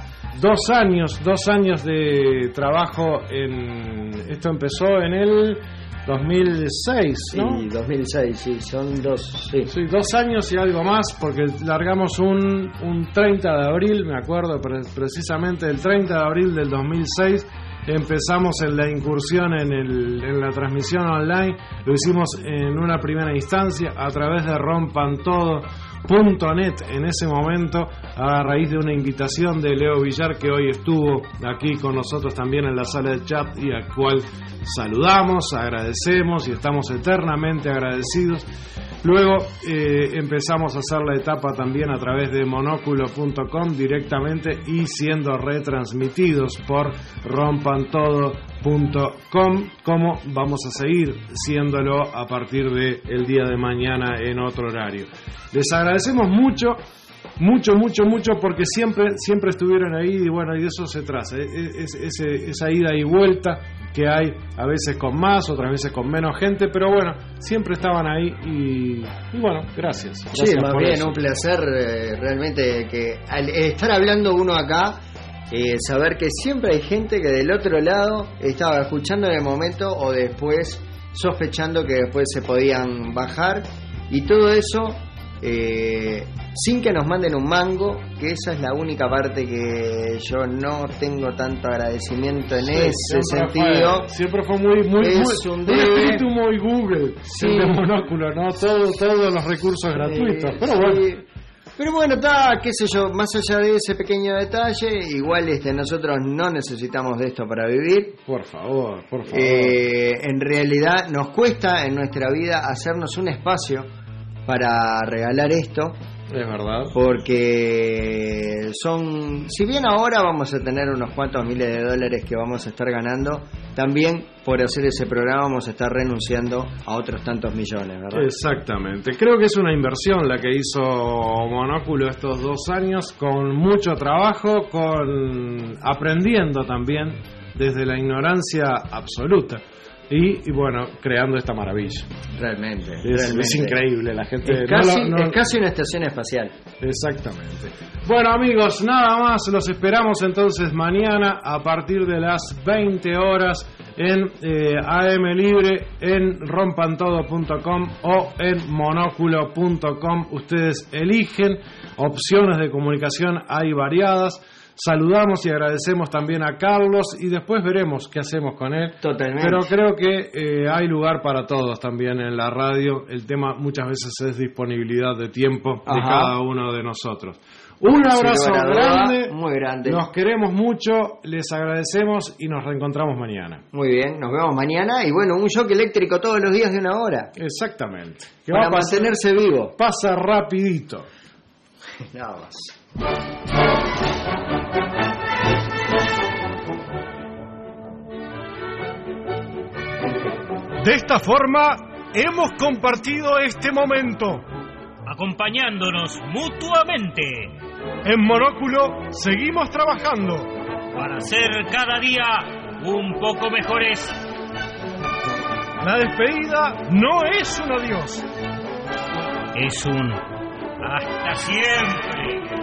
Speaker 2: Dos años, dos años de trabajo en... Esto empezó en el dos mil seis, ¿no?
Speaker 3: Sí, dos mil seis, sí, son dos, sí.
Speaker 2: Sí, dos años y algo más, porque largamos un, un treinta de abril, me acuerdo pre- precisamente el treinta de abril del dos mil seis, empezamos en la incursión en, el, en la transmisión online, lo hicimos en una primera instancia a través de rompan todo punto net en ese momento, a raíz de una invitación de Leo Villar, que hoy estuvo aquí con nosotros también en la sala de chat y al cual saludamos, agradecemos y estamos eternamente agradecidos. Luego eh, empezamos a hacer la etapa también a través de monóculo punto com directamente y siendo retransmitidos por rompan todo punto com, como vamos a seguir siéndolo a partir del día de mañana en otro horario. Les agradecemos mucho, mucho, mucho, mucho, porque siempre siempre estuvieron ahí y bueno, y de eso se trata, es, es, es, esa ida y vuelta que hay, a veces con más, otras veces con menos gente, pero bueno, siempre estaban ahí y, y bueno, gracias. gracias
Speaker 3: Sí, más bien,
Speaker 2: eso.
Speaker 3: un placer eh, realmente que al estar hablando uno acá, eh, saber que siempre hay gente que del otro lado estaba escuchando en el momento o después sospechando que después se podían bajar y todo eso eh, sin que nos manden un mango, que esa es la única parte que yo no tengo tanto agradecimiento en
Speaker 2: Sí,
Speaker 3: ese
Speaker 2: siempre
Speaker 3: sentido.
Speaker 2: Fue, siempre fue muy, muy,
Speaker 3: es
Speaker 2: muy,
Speaker 3: un,
Speaker 2: un espíritu muy Google,
Speaker 3: sí.
Speaker 2: el de Monóculo, ¿no? Todo, todos los recursos gratuitos,
Speaker 3: Eh,
Speaker 2: pero
Speaker 3: sí.
Speaker 2: bueno.
Speaker 3: Pero bueno, está, qué sé yo, más allá de ese pequeño detalle, igual este nosotros no necesitamos de esto para vivir.
Speaker 2: Por favor, por favor.
Speaker 3: Eh, en realidad nos cuesta en nuestra vida hacernos un espacio para regalar esto.
Speaker 2: Es verdad.
Speaker 3: Porque son, si bien ahora vamos a tener unos cuantos miles de dólares que vamos a estar ganando, también por hacer ese programa vamos a estar renunciando a otros tantos millones, ¿verdad?
Speaker 2: Exactamente. Creo que es una inversión la que hizo Monóculo estos dos años, con mucho trabajo, con aprendiendo también desde la ignorancia absoluta. Y, y bueno, creando esta maravilla.
Speaker 3: Realmente,
Speaker 2: es,
Speaker 3: realmente.
Speaker 2: Es increíble, la gente...
Speaker 3: Es casi,
Speaker 2: no lo, no...
Speaker 3: es casi una estación espacial.
Speaker 2: Exactamente. Bueno, amigos, nada más, los esperamos entonces mañana a partir de las veinte horas en eh, A M Libre, en rompan todo punto com o en monóculo punto com. Ustedes eligen, opciones de comunicación hay variadas. Saludamos y agradecemos también a Carlos y después veremos qué hacemos con él.
Speaker 3: Totalmente.
Speaker 2: Pero creo que eh, hay lugar para todos también en la radio. El tema muchas veces es disponibilidad de tiempo de
Speaker 3: Ajá.
Speaker 2: cada uno de nosotros. Un abrazo
Speaker 3: Sin lugar a
Speaker 2: grande.
Speaker 3: duda, muy grande.
Speaker 2: Los queremos mucho, les agradecemos y nos reencontramos mañana.
Speaker 3: Muy bien, nos vemos mañana. Y bueno, un shock eléctrico todos los días de una hora.
Speaker 2: Exactamente. Que
Speaker 3: Para
Speaker 2: va a pasar,
Speaker 3: mantenerse vivo.
Speaker 2: Pasa rapidito.
Speaker 3: Nada más.
Speaker 1: De esta forma, hemos compartido este momento,
Speaker 8: acompañándonos mutuamente
Speaker 1: En Monóculo seguimos trabajando
Speaker 8: para ser cada día un poco mejores.
Speaker 1: La despedida no es un adiós.
Speaker 8: Es un hasta siempre.